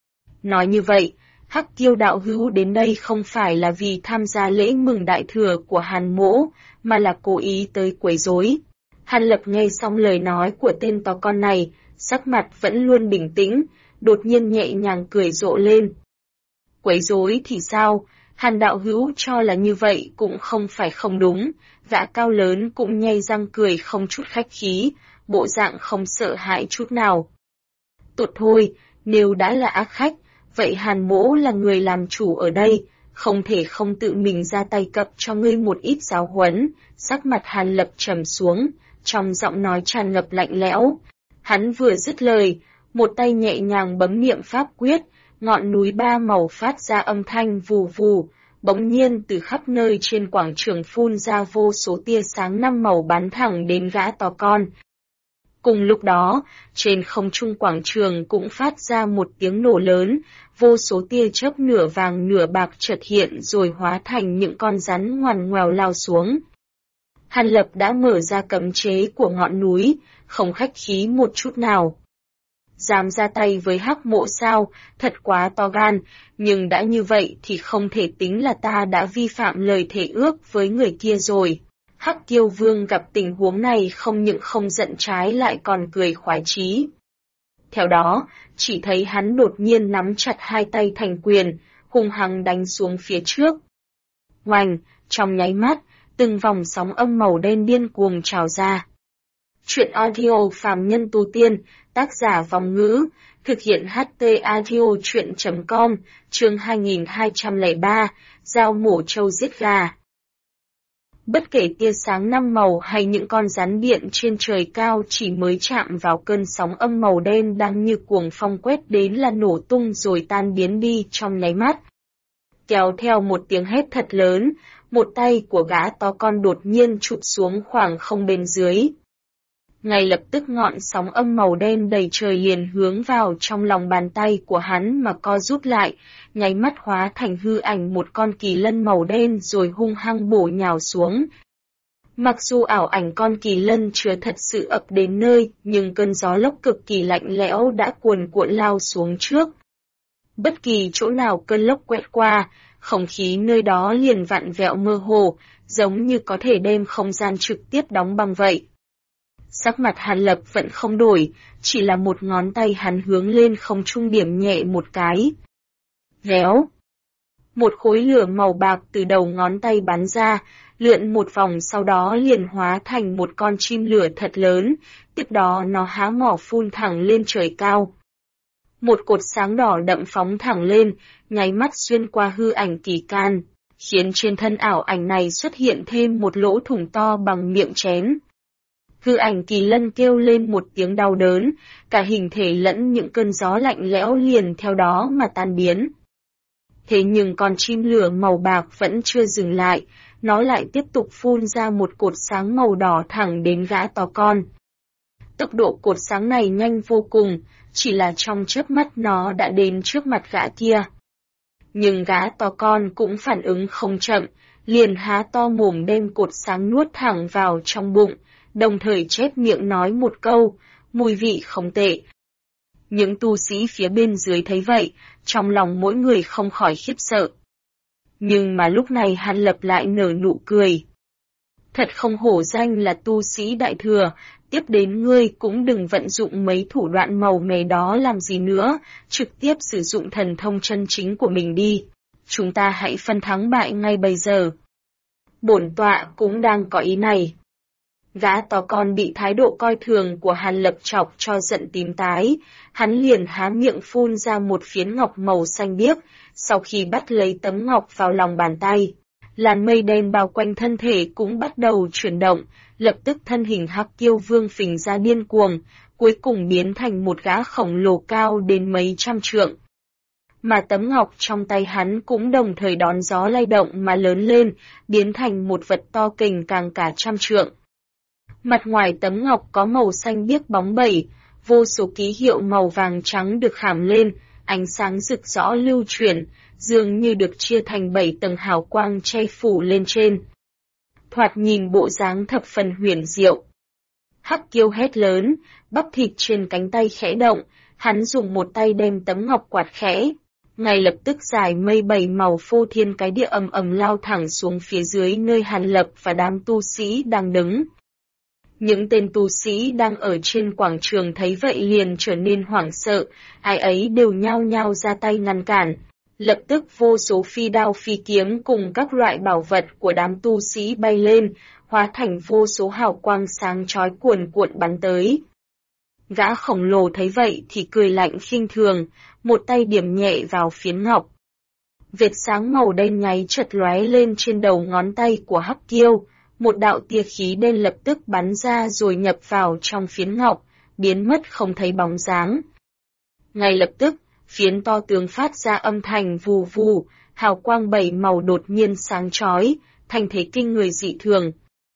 Nói như vậy, Hắc Kiêu đạo hữu đến đây không phải là vì tham gia lễ mừng đại thừa của Hàn Mỗ, mà là cố ý tới quấy rối. Hàn Lập nghe xong lời nói của tên to con này, sắc mặt vẫn luôn bình tĩnh, đột nhiên nhẹ nhàng cười rộ lên. Quấy rối thì sao? Hàn đạo hữu cho là như vậy cũng không phải không đúng, gã cao lớn cũng nhay răng cười không chút khách khí, bộ dạng không sợ hãi chút nào. Tốt thôi, nếu đã là ác khách, vậy Hàn Mỗ là người làm chủ ở đây, không thể không tự mình ra tay cập cho ngươi một ít giáo huấn. Sắc mặt Hàn Lập trầm xuống, trong giọng nói tràn ngập lạnh lẽo. Hắn vừa dứt lời, một tay nhẹ nhàng bấm niệm pháp quyết, ngọn núi ba màu phát ra âm thanh vù vù, bỗng nhiên từ khắp nơi trên quảng trường phun ra vô số tia sáng 5 màu bắn thẳng đến gã to con. Cùng lúc đó, trên không trung quảng trường cũng phát ra một tiếng nổ lớn, vô số tia chớp nửa vàng nửa bạc chợt hiện rồi hóa thành những con rắn ngoằn ngoèo lao xuống. Hàn Lập đã mở ra cấm chế của ngọn núi, không khách khí một chút nào. Dám ra tay với Hắc Mộ sao, thật quá to gan, nhưng đã như vậy thì không thể tính là ta đã vi phạm lời thề ước với người kia rồi. Hắc Kiêu Vương gặp tình huống này không những không giận trái lại còn cười khoái chí. Theo đó, chỉ thấy hắn đột nhiên nắm chặt hai tay thành quyền, hung hăng đánh xuống phía trước. Oành, trong nháy mắt, từng vòng sóng âm màu đen điên cuồng trào ra. Chuyện audio phàm nhân tu tiên, tác giả Vong Ngữ, thực hiện HT audio chuyện.com, chương 2203, dao mổ trâu giết gà. Bất kể tia sáng 5 màu hay những con rắn điện trên trời cao chỉ mới chạm vào cơn sóng âm màu đen đang như cuồng phong quét đến là nổ tung rồi tan biến đi trong nháy mắt. Kéo theo một tiếng hét thật lớn, một tay của gã to con đột nhiên chụp xuống khoảng không bên dưới. Ngay lập tức ngọn sóng âm màu đen đầy trời liền hướng vào trong lòng bàn tay của hắn mà co rút lại, nháy mắt hóa thành hư ảnh một con kỳ lân màu đen rồi hung hăng bổ nhào xuống. Mặc dù ảo ảnh con kỳ lân chưa thật sự ập đến nơi, nhưng cơn gió lốc cực kỳ lạnh lẽo đã cuồn cuộn lao xuống trước. Bất kỳ chỗ nào cơn lốc quét qua, không khí nơi đó liền vặn vẹo mơ hồ, giống như có thể đem không gian trực tiếp đóng băng vậy. Sắc mặt Hàn Lập vẫn không đổi, chỉ là một ngón tay hắn hướng lên không trung điểm nhẹ một cái. Véo. Một khối lửa màu bạc từ đầu ngón tay bắn ra, lượn một vòng sau đó liền hóa thành một con chim lửa thật lớn, tiếp đó nó há mỏ phun thẳng lên trời cao. Một cột sáng đỏ đậm phóng thẳng lên, nháy mắt xuyên qua hư ảnh kỳ can, khiến trên thân ảo ảnh này xuất hiện thêm một lỗ thủng to bằng miệng chén. Hư ảnh kỳ lân kêu lên một tiếng đau đớn, cả hình thể lẫn những cơn gió lạnh lẽo liền theo đó mà tan biến. Thế nhưng con chim lửa màu bạc vẫn chưa dừng lại, nó lại tiếp tục phun ra một cột sáng màu đỏ thẳng đến gã to con. Tốc độ cột sáng này nhanh vô cùng, chỉ là trong chớp mắt nó đã đến trước mặt gã kia. Nhưng gã to con cũng phản ứng không chậm, liền há to mồm đem cột sáng nuốt thẳng vào trong bụng, đồng thời chép miệng nói một câu, mùi vị không tệ. Những tu sĩ phía bên dưới thấy vậy, trong lòng mỗi người không khỏi khiếp sợ. Nhưng mà lúc này Hàn Lập lại nở nụ cười. Thật không hổ danh là tu sĩ đại thừa, tiếp đến ngươi cũng đừng vận dụng mấy thủ đoạn màu mè đó làm gì nữa, trực tiếp sử dụng thần thông chân chính của mình đi. Chúng ta hãy phân thắng bại ngay bây giờ. Bổn tọa cũng đang có ý này. Gã to con bị thái độ coi thường của Hàn Lập chọc cho giận tím tái, hắn liền há miệng phun ra một phiến ngọc màu xanh biếc, sau khi bắt lấy tấm ngọc vào lòng bàn tay. Làn mây đen bao quanh thân thể cũng bắt đầu chuyển động, lập tức thân hình Hắc Kiêu Vương phình ra điên cuồng, cuối cùng biến thành một gã khổng lồ cao đến mấy trăm trượng. Mà tấm ngọc trong tay hắn cũng đồng thời đón gió lay động mà lớn lên, biến thành một vật to kình càng cả trăm trượng. Mặt ngoài tấm ngọc có màu xanh biếc bóng bẩy, vô số ký hiệu màu vàng trắng được khảm lên, ánh sáng rực rõ lưu chuyển, dường như được chia thành 7 tầng hào quang che phủ lên trên. Thoạt nhìn bộ dáng thập phần huyền diệu. Hắc Kiêu hét lớn, bắp thịt trên cánh tay khẽ động, hắn dùng một tay đem tấm ngọc quạt khẽ. Ngay lập tức dải mây 7 màu phô thiên cái địa ầm ầm lao thẳng xuống phía dưới nơi Hàn Lập và đám tu sĩ đang đứng. Những tên tu sĩ đang ở trên quảng trường thấy vậy liền trở nên hoảng sợ, ai ấy đều nhao nhao ra tay ngăn cản. Lập tức vô số phi đao phi kiếm cùng các loại bảo vật của đám tu sĩ bay lên, hóa thành vô số hào quang sáng chói cuồn cuộn bắn tới. Gã khổng lồ thấy vậy thì cười lạnh khinh thường, một tay điểm nhẹ vào phiến ngọc. Vệt sáng màu đen nháy chợt lóe lên trên đầu ngón tay của Hắc Kiêu, một đạo tia khí đen lập tức bắn ra rồi nhập vào trong phiến ngọc, biến mất không thấy bóng dáng. Ngay lập tức, phiến to tướng phát ra âm thanh vù vù, hào quang 7 màu đột nhiên sáng chói, thành thế kinh người dị thường.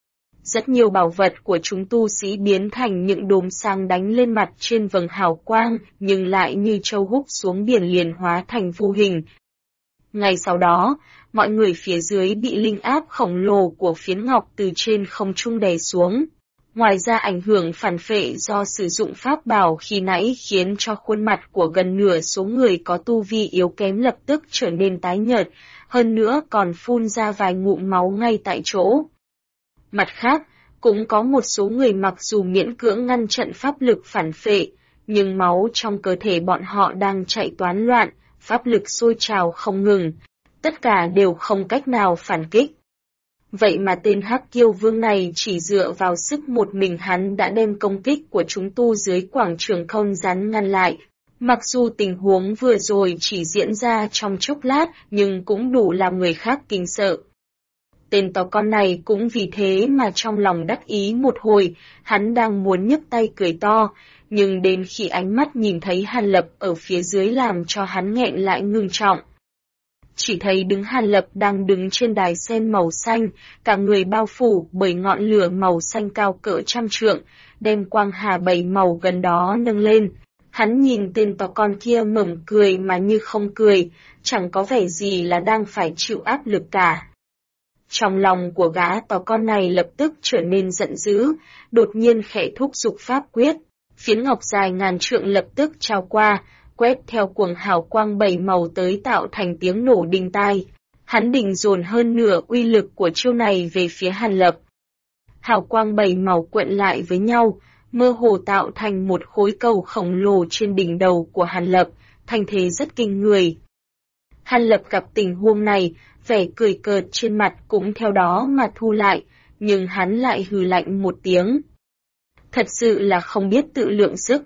Rất nhiều bảo vật của chúng tu sĩ biến thành những đốm sáng đánh lên mặt trên vầng hào quang, nhưng lại như châu húc xuống biển liền hóa thành vô hình. Ngay sau đó, mọi người phía dưới bị linh áp khổng lồ của phiến ngọc từ trên không trung đè xuống. Ngoài ra ảnh hưởng phản phệ do sử dụng pháp bảo khi nãy khiến cho khuôn mặt của gần nửa số người có tu vi yếu kém lập tức trở nên tái nhợt, hơn nữa còn phun ra vài ngụm máu ngay tại chỗ. Mặt khác, cũng có một số người mặc dù miễn cưỡng ngăn chặn pháp lực phản phệ, nhưng máu trong cơ thể bọn họ đang chạy toán loạn, pháp lực sôi trào không ngừng, tất cả đều không cách nào phản kích. Vậy mà tên Hắc Kiêu Vương này chỉ dựa vào sức một mình hắn đã đem công kích của chúng tu dưới quảng trường không rắn ngăn lại. Mặc dù tình huống vừa rồi chỉ diễn ra trong chốc lát nhưng cũng đủ làm người khác kinh sợ. Tên to con này cũng vì thế mà trong lòng đắc ý một hồi, hắn đang muốn nhấc tay cười to, nhưng đến khi ánh mắt nhìn thấy Hàn Lập ở phía dưới làm cho hắn nghẹn lại ngưng trọng. Chỉ thấy Hàn Lập đang đứng trên đài sen màu xanh, cả người bao phủ bởi ngọn lửa màu xanh cao cỡ trăm trượng, đem quang hà 7 màu gần đó nâng lên. Hắn nhìn tên to con kia mỉm cười mà như không cười, chẳng có vẻ gì là đang phải chịu áp lực cả. Trong lòng của gã to con này lập tức trở nên giận dữ, đột nhiên khẽ thúc giục pháp quyết. Phiến ngọc dài ngàn trượng lập tức trao qua, quét theo cuồng hào quang 7 màu tới tạo thành tiếng nổ đinh tai. Hắn định dồn hơn nửa uy lực của chiêu này về phía Hàn Lập. Hào quang 7 màu quyện lại với nhau, mơ hồ tạo thành một khối cầu khổng lồ trên đỉnh đầu của Hàn Lập, thành thế rất kinh người. Hàn Lập gặp tình huống này, vẻ cười cợt trên mặt cũng theo đó mà thu lại, nhưng hắn lại hừ lạnh một tiếng. Thật sự là không biết tự lượng sức.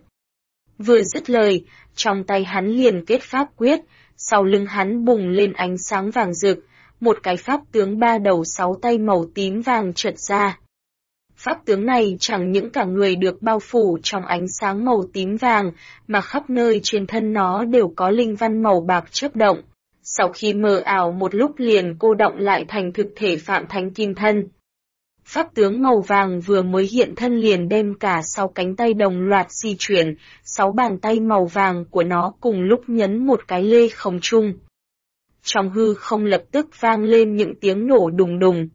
Vừa dứt lời, trong tay hắn liền kết pháp quyết, sau lưng hắn bùng lên ánh sáng vàng rực, một cái pháp tướng 3 đầu 6 tay màu tím vàng chợt ra. Pháp tướng này chẳng những cả người được bao phủ trong ánh sáng màu tím vàng, mà khắp nơi trên thân nó đều có linh văn màu bạc chớp động. Sau khi mờ ảo một lúc liền cô động lại thành thực thể Phạm Thánh Kim Thân. Pháp tướng màu vàng vừa mới hiện thân liền đem cả 6 cánh tay đồng loạt di chuyển, 6 bàn tay màu vàng của nó cùng lúc nhấn một cái lê không trung. Trong hư không lập tức vang lên những tiếng nổ đùng đùng.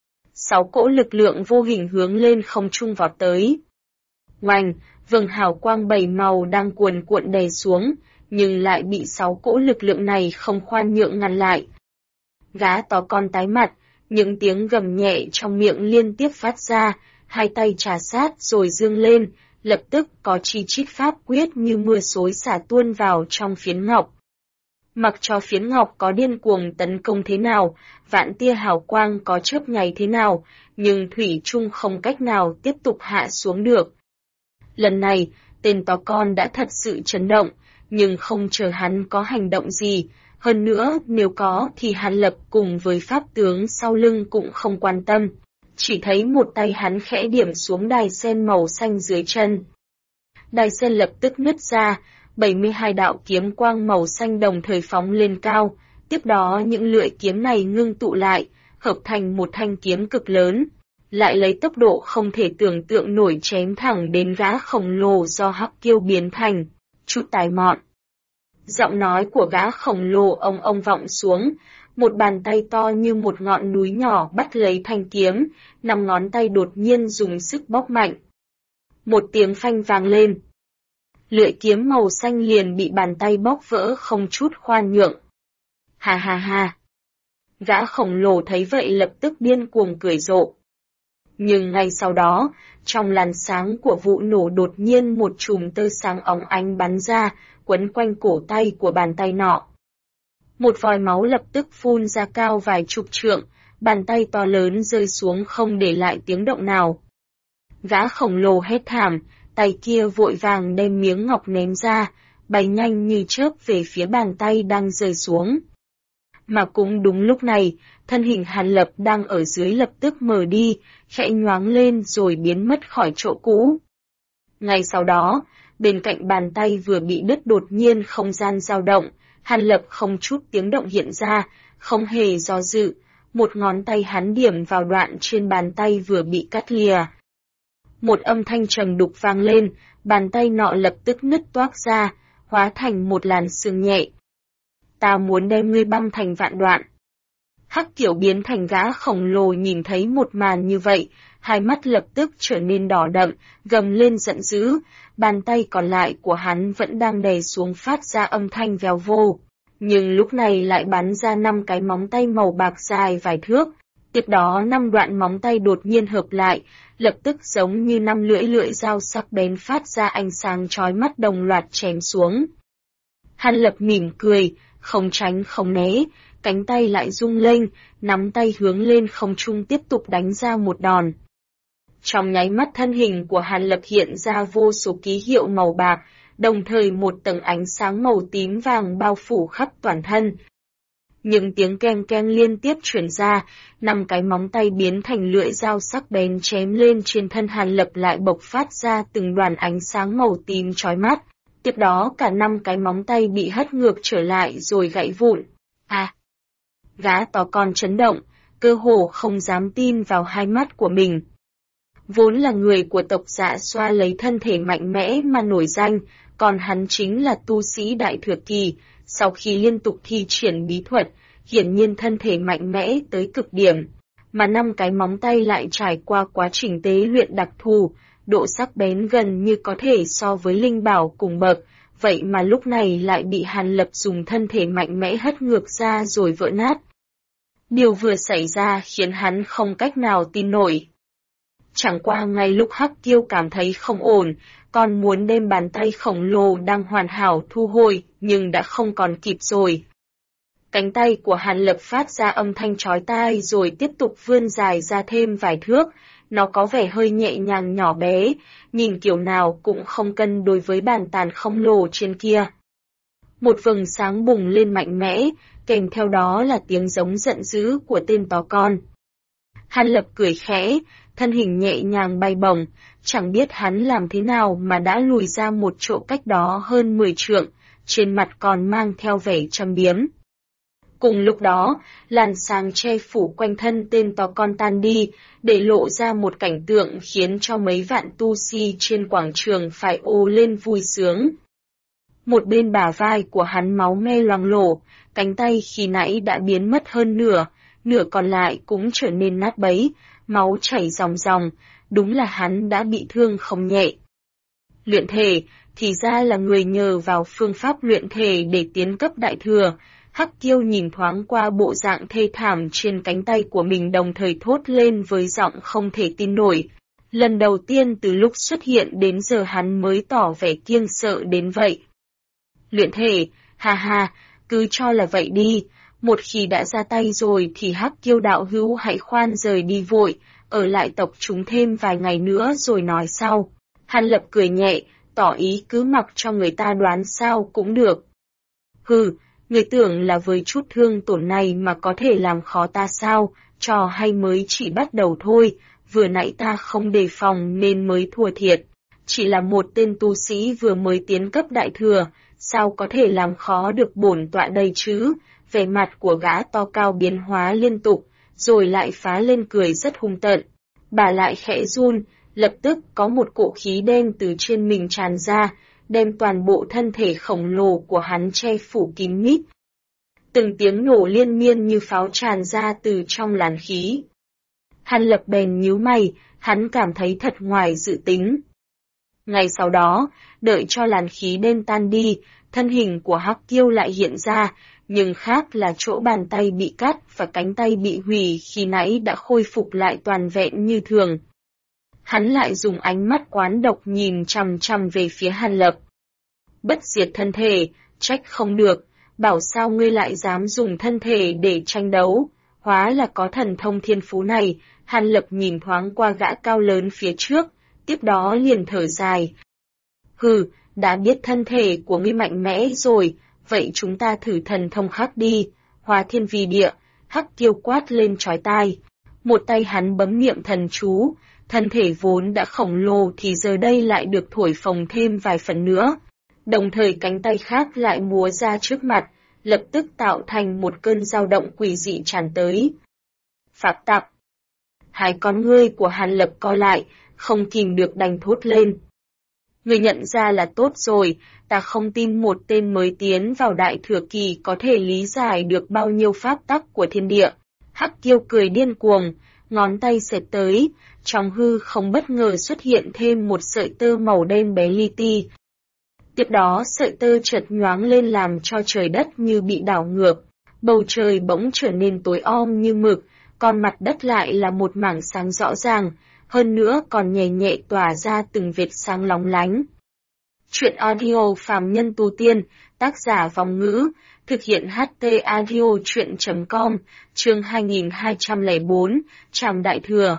6 cỗ lực lượng vô hình hướng lên không trung vọt tới. Oanh, vầng hào quang 7 màu đang cuồn cuộn đè xuống, nhưng lại bị 6 cỗ lực lượng này không khoan nhượng ngăn lại. Gã to con tái mặt, những tiếng gầm nhẹ trong miệng liên tiếp phát ra, hai tay trà sát rồi dương lên, lập tức có chi chít pháp quyết như mưa xối xả tuôn vào trong phiến ngọc. Mặc cho phiến ngọc có điên cuồng tấn công thế nào, vạn tia hào quang có chớp nháy thế nào, nhưng thủy chung không cách nào tiếp tục hạ xuống được. Lần này, tên to con đã thật sự chấn động, nhưng không chờ hắn có hành động gì. Hơn nữa, nếu có thì Hàn Lập cùng với pháp tướng sau lưng cũng không quan tâm. Chỉ thấy một tay hắn khẽ điểm xuống đài sen màu xanh dưới chân. Đài sen lập tức nứt ra, 72 đạo kiếm quang màu xanh đồng thời phóng lên cao. Tiếp đó những lưỡi kiếm này ngưng tụ lại, hợp thành một thanh kiếm cực lớn. Lại lấy tốc độ không thể tưởng tượng nổi chém thẳng đến gã khổng lồ do Hắc Kiêu biến thành. Chút tài mọn. Giọng nói của gã khổng lồ ông vọng xuống, một bàn tay to như một ngọn núi nhỏ bắt lấy thanh kiếm, 5 ngón tay đột nhiên dùng sức bóp mạnh. Một tiếng phanh vang lên. Lưỡi kiếm màu xanh liền bị bàn tay bóp vỡ không chút khoan nhượng. Ha ha ha. Gã khổng lồ thấy vậy lập tức điên cuồng cười rộ. Nhưng ngay sau đó, trong làn sáng của vụ nổ đột nhiên một chùm tơ sáng óng ánh bắn ra, quấn quanh cổ tay của bàn tay nọ. Một vòi máu lập tức phun ra cao vài chục trượng, bàn tay to lớn rơi xuống không để lại tiếng động nào. Gã khổng lồ hét thảm, tay kia vội vàng đem miếng ngọc ném ra, bay nhanh như chớp về phía bàn tay đang rơi xuống. Mà cũng đúng lúc này, thân hình Hàn Lập đang ở dưới lập tức mờ đi, khẽ nhoáng lên rồi biến mất khỏi chỗ cũ. Ngay sau đó, bên cạnh bàn tay vừa bị đứt đột nhiên không gian dao động, Hàn Lập không chút tiếng động hiện ra, không hề do dự, một ngón tay hắn điểm vào đoạn trên bàn tay vừa bị cắt lìa. Một âm thanh trầm đục vang lên, bàn tay nọ lập tức nứt toác ra, hóa thành một làn sương nhẹ. Ta muốn đem ngươi băm thành vạn đoạn. Hắc Kiểu biến thành gã khổng lồ nhìn thấy một màn như vậy, hai mắt lập tức trở nên đỏ đậm, gầm lên giận dữ, bàn tay còn lại của hắn vẫn đang đè xuống phát ra âm thanh vèo vô. Nhưng lúc này lại bắn ra 5 cái móng tay màu bạc dài vài thước, tiếp đó 5 đoạn móng tay đột nhiên hợp lại, lập tức giống như 5 lưỡi dao sắc bén phát ra ánh sáng chói mắt đồng loạt chém xuống. Hàn Lập mỉm cười, không tránh không né, cánh tay lại rung lên, nắm tay hướng lên không trung tiếp tục đánh ra một đòn. Trong nháy mắt thân hình của Hàn Lập hiện ra vô số ký hiệu màu bạc, đồng thời một tầng ánh sáng màu tím vàng bao phủ khắp toàn thân. Những tiếng keng keng liên tiếp truyền ra, 5 cái móng tay biến thành lưỡi dao sắc bén chém lên trên thân Hàn Lập lại bộc phát ra từng đoàn ánh sáng màu tím chói mắt. Tiếp đó cả 5 cái móng tay bị hất ngược trở lại rồi gãy vụn. À! Gã to con chấn động, cơ hồ không dám tin vào hai mắt của mình. Vốn là người của tộc Dạ Xoa lấy thân thể mạnh mẽ mà nổi danh, còn hắn chính là tu sĩ đại thừa kỳ, sau khi liên tục thi triển bí thuật, hiển nhiên thân thể mạnh mẽ tới cực điểm, mà 5 cái móng tay lại trải qua quá trình tế luyện đặc thù, độ sắc bén gần như có thể so với linh bảo cùng bậc, vậy mà lúc này lại bị Hàn Lập dùng thân thể mạnh mẽ hất ngược ra rồi vỡ nát. Điều vừa xảy ra khiến hắn không cách nào tin nổi. Chẳng qua ngay lúc Hắc Kiêu cảm thấy không ổn, còn muốn đem bàn tay khổng lồ đang hoàn hảo thu hồi, nhưng đã không còn kịp rồi. Cánh tay của Hàn Lập phát ra âm thanh chói tai rồi tiếp tục vươn dài ra thêm vài thước, nó có vẻ hơi nhẹ nhàng nhỏ bé, nhìn kiểu nào cũng không cân đối với bàn tàn khổng lồ trên kia. Một vầng sáng bùng lên mạnh mẽ, kèm theo đó là tiếng giống giận dữ của tên to con. Hàn Lập cười khẽ, thân hình nhẹ nhàng bay bổng, chẳng biết hắn làm thế nào mà đã lùi ra một chỗ cách đó hơn 10 trượng, trên mặt còn mang theo vẻ châm biếm. Cùng lúc đó, làn sáng che phủ quanh thân tên to con tan đi, để lộ ra một cảnh tượng khiến cho mấy vạn tu si trên quảng trường phải ồ lên vui sướng. Một bên bả vai của hắn máu me loang lổ, cánh tay khi nãy đã biến mất hơn nửa, nửa còn lại cũng trở nên nát bấy, máu chảy ròng ròng, đúng là hắn đã bị thương không nhẹ. Luyện thể, thì ra là người nhờ vào phương pháp luyện thể để tiến cấp đại thừa. Hắc Kiêu nhìn thoáng qua bộ dạng thê thảm trên cánh tay của mình đồng thời thốt lên với giọng không thể tin nổi. Lần đầu tiên từ lúc xuất hiện đến giờ hắn mới tỏ vẻ kiêng sợ đến vậy. Luyện thể, ha ha, cứ cho là vậy đi, một khi đã ra tay rồi thì Hắc Kiêu đạo hữu hãy khoan rời đi vội, ở lại tộc chúng thêm vài ngày nữa rồi nói sau. Hàn Lập cười nhẹ, tỏ ý cứ mặc cho người ta đoán sao cũng được. Hừ, người tưởng là với chút thương tổn này mà có thể làm khó ta sao, trò hay mới chỉ bắt đầu thôi, vừa nãy ta không đề phòng nên mới thua thiệt. Chỉ là một tên tu sĩ vừa mới tiến cấp đại thừa, sao có thể làm khó được bổn tọa đây chứ, vẻ mặt của gã to cao biến hóa liên tục, rồi lại phá lên cười rất hung tợn. Bà lại khẽ run, lập tức có một cỗ khí đen từ trên mình tràn ra, đem toàn bộ thân thể khổng lồ của hắn che phủ kín mít. Từng tiếng nổ liên miên như pháo tràn ra từ trong làn khí. Hàn Lập bèn nhíu mày, hắn cảm thấy thật ngoài dự tính. Ngày sau đó, đợi cho làn khí đen tan đi, thân hình của Hắc Kiêu lại hiện ra, nhưng khác là chỗ bàn tay bị cắt và cánh tay bị hủy khi nãy đã khôi phục lại toàn vẹn như thường. Hắn lại dùng ánh mắt quán độc nhìn chằm chằm về phía Hàn Lập. Bất diệt thân thể, trách không được, bảo sao ngươi lại dám dùng thân thể để tranh đấu, hóa là có thần thông thiên phú này. Hàn Lập nhìn thoáng qua gã cao lớn phía trước, tiếp đó liền thở dài. Hừ, đã biết thân thể của ngươi mạnh mẽ rồi, vậy chúng ta thử thần thông khác đi, hóa thiên vi địa. Hắc Kiêu quát lên chói tai. Một tay hắn bấm niệm thần chú, thân thể vốn đã khổng lồ thì giờ đây lại được thổi phồng thêm vài phần nữa. Đồng thời cánh tay khác lại múa ra trước mặt, lập tức tạo thành một cơn dao động quỷ dị tràn tới. Pháp tặc! Hai con ngươi của Hàn Lập co lại, không kìm được đành thốt lên. Người nhận ra là tốt rồi, ta không tin một tên mới tiến vào đại thừa kỳ có thể lý giải được bao nhiêu pháp tắc của thiên địa. Hắc Kiêu cười điên cuồng, ngón tay xẹt tới, trong hư không bất ngờ xuất hiện thêm một sợi tơ màu đen bé li ti. Tiếp đó sợi tơ chợt nhoáng lên làm cho trời đất như bị đảo ngược, bầu trời bỗng trở nên tối om như mực, còn mặt đất lại là một mảng sáng rõ ràng, hơn nữa còn nhẹ nhẹ tỏa ra từng vệt sáng lóng lánh. Chuyện audio phàm nhân tu tiên, tác giả Vong Ngữ, thực hiện HT Audio Chuyện.com, chương 2204, Trảm Đại Thừa.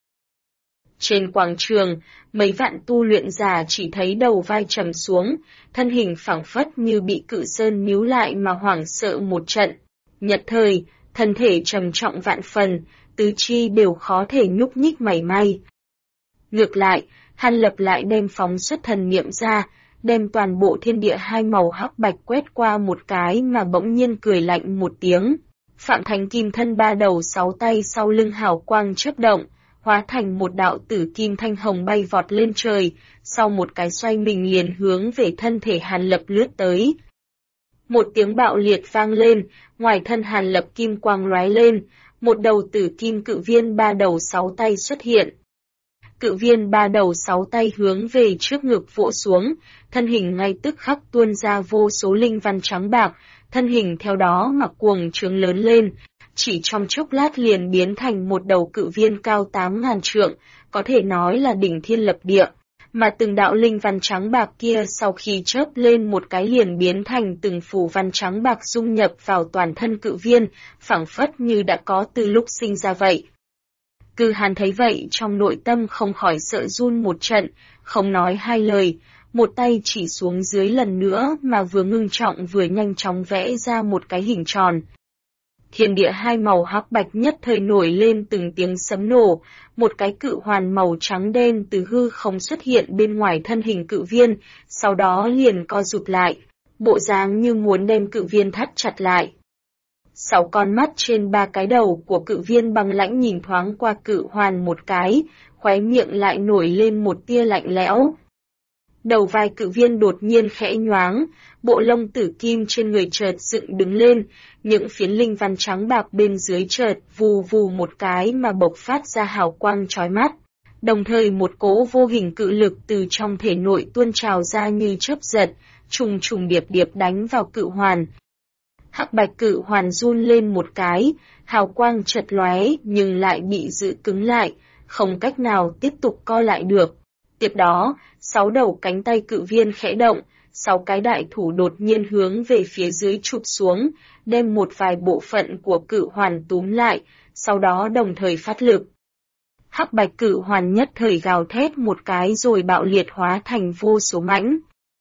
Trên quảng trường, mấy vạn tu luyện giả chỉ thấy đầu vai trầm xuống, thân hình phảng phất như bị cự sơn níu lại mà hoảng sợ một trận. Nhật thời, thân thể trầm trọng vạn phần, tứ chi đều khó thể nhúc nhích mảy may. Ngược lại, Hàn Lập lại đem phóng xuất thần niệm ra, đem toàn bộ thiên địa hai màu hắc bạch quét qua một cái mà bỗng nhiên cười lạnh một tiếng. Phạm Thánh Kim thân ba đầu sáu tay sau lưng hào quang chớp động, hóa thành một đạo tử kim thanh hồng bay vọt lên trời, sau một cái xoay mình liền hướng về thân thể Hàn Lập lướt tới. Một tiếng bạo liệt vang lên, ngoài thân Hàn Lập kim quang lóe lên, một đầu tử kim cự viên ba đầu sáu tay xuất hiện. Cự viên ba đầu sáu tay hướng về trước ngực vỗ xuống, thân hình ngay tức khắc tuôn ra vô số linh văn trắng bạc, thân hình theo đó mà cuồng trướng lớn lên, chỉ trong chốc lát liền biến thành một đầu cự viên cao 8.000 trượng, có thể nói là đỉnh thiên lập địa, mà từng đạo linh văn trắng bạc kia sau khi chớp lên một cái liền biến thành từng phù văn trắng bạc dung nhập vào toàn thân cự viên, phảng phất như đã có từ lúc sinh ra vậy. Cư Hàn thấy vậy trong nội tâm không khỏi sợ run một trận, không nói hai lời, một tay chỉ xuống dưới lần nữa mà vừa ngưng trọng vừa nhanh chóng vẽ ra một cái hình tròn. Thiên địa hai màu hắc bạch nhất thời nổi lên từng tiếng sấm nổ, một cái cự hoàn màu trắng đen từ hư không xuất hiện bên ngoài thân hình cự viên, sau đó liền co rụt lại, bộ dáng như muốn đem cự viên thắt chặt lại. 6 con mắt trên 3 cái đầu của cự viên băng lãnh nhìn thoáng qua cự hoàn một cái, khóe miệng lại nổi lên một tia lạnh lẽo. Đầu vai cự viên đột nhiên khẽ nhoáng, bộ lông tử kim trên người chợt dựng đứng lên, những phiến linh văn trắng bạc bên dưới chợt vù vù một cái mà bộc phát ra hào quang chói mắt. Đồng thời một cỗ vô hình cự lực từ trong thể nội tuôn trào ra như chớp giật, trùng trùng điệp điệp đánh vào cự hoàn. Hắc bạch cự hoàn run lên một cái, hào quang chật lóe nhưng lại bị giữ cứng lại, không cách nào tiếp tục co lại được. Tiếp đó, 6 đầu cánh tay cự viên khẽ động, 6 cái đại thủ đột nhiên hướng về phía dưới chụp xuống, đem một vài bộ phận của cự hoàn túm lại, sau đó đồng thời phát lực. Hắc bạch cự hoàn nhất thời gào thét một cái rồi bạo liệt hóa thành vô số mảnh.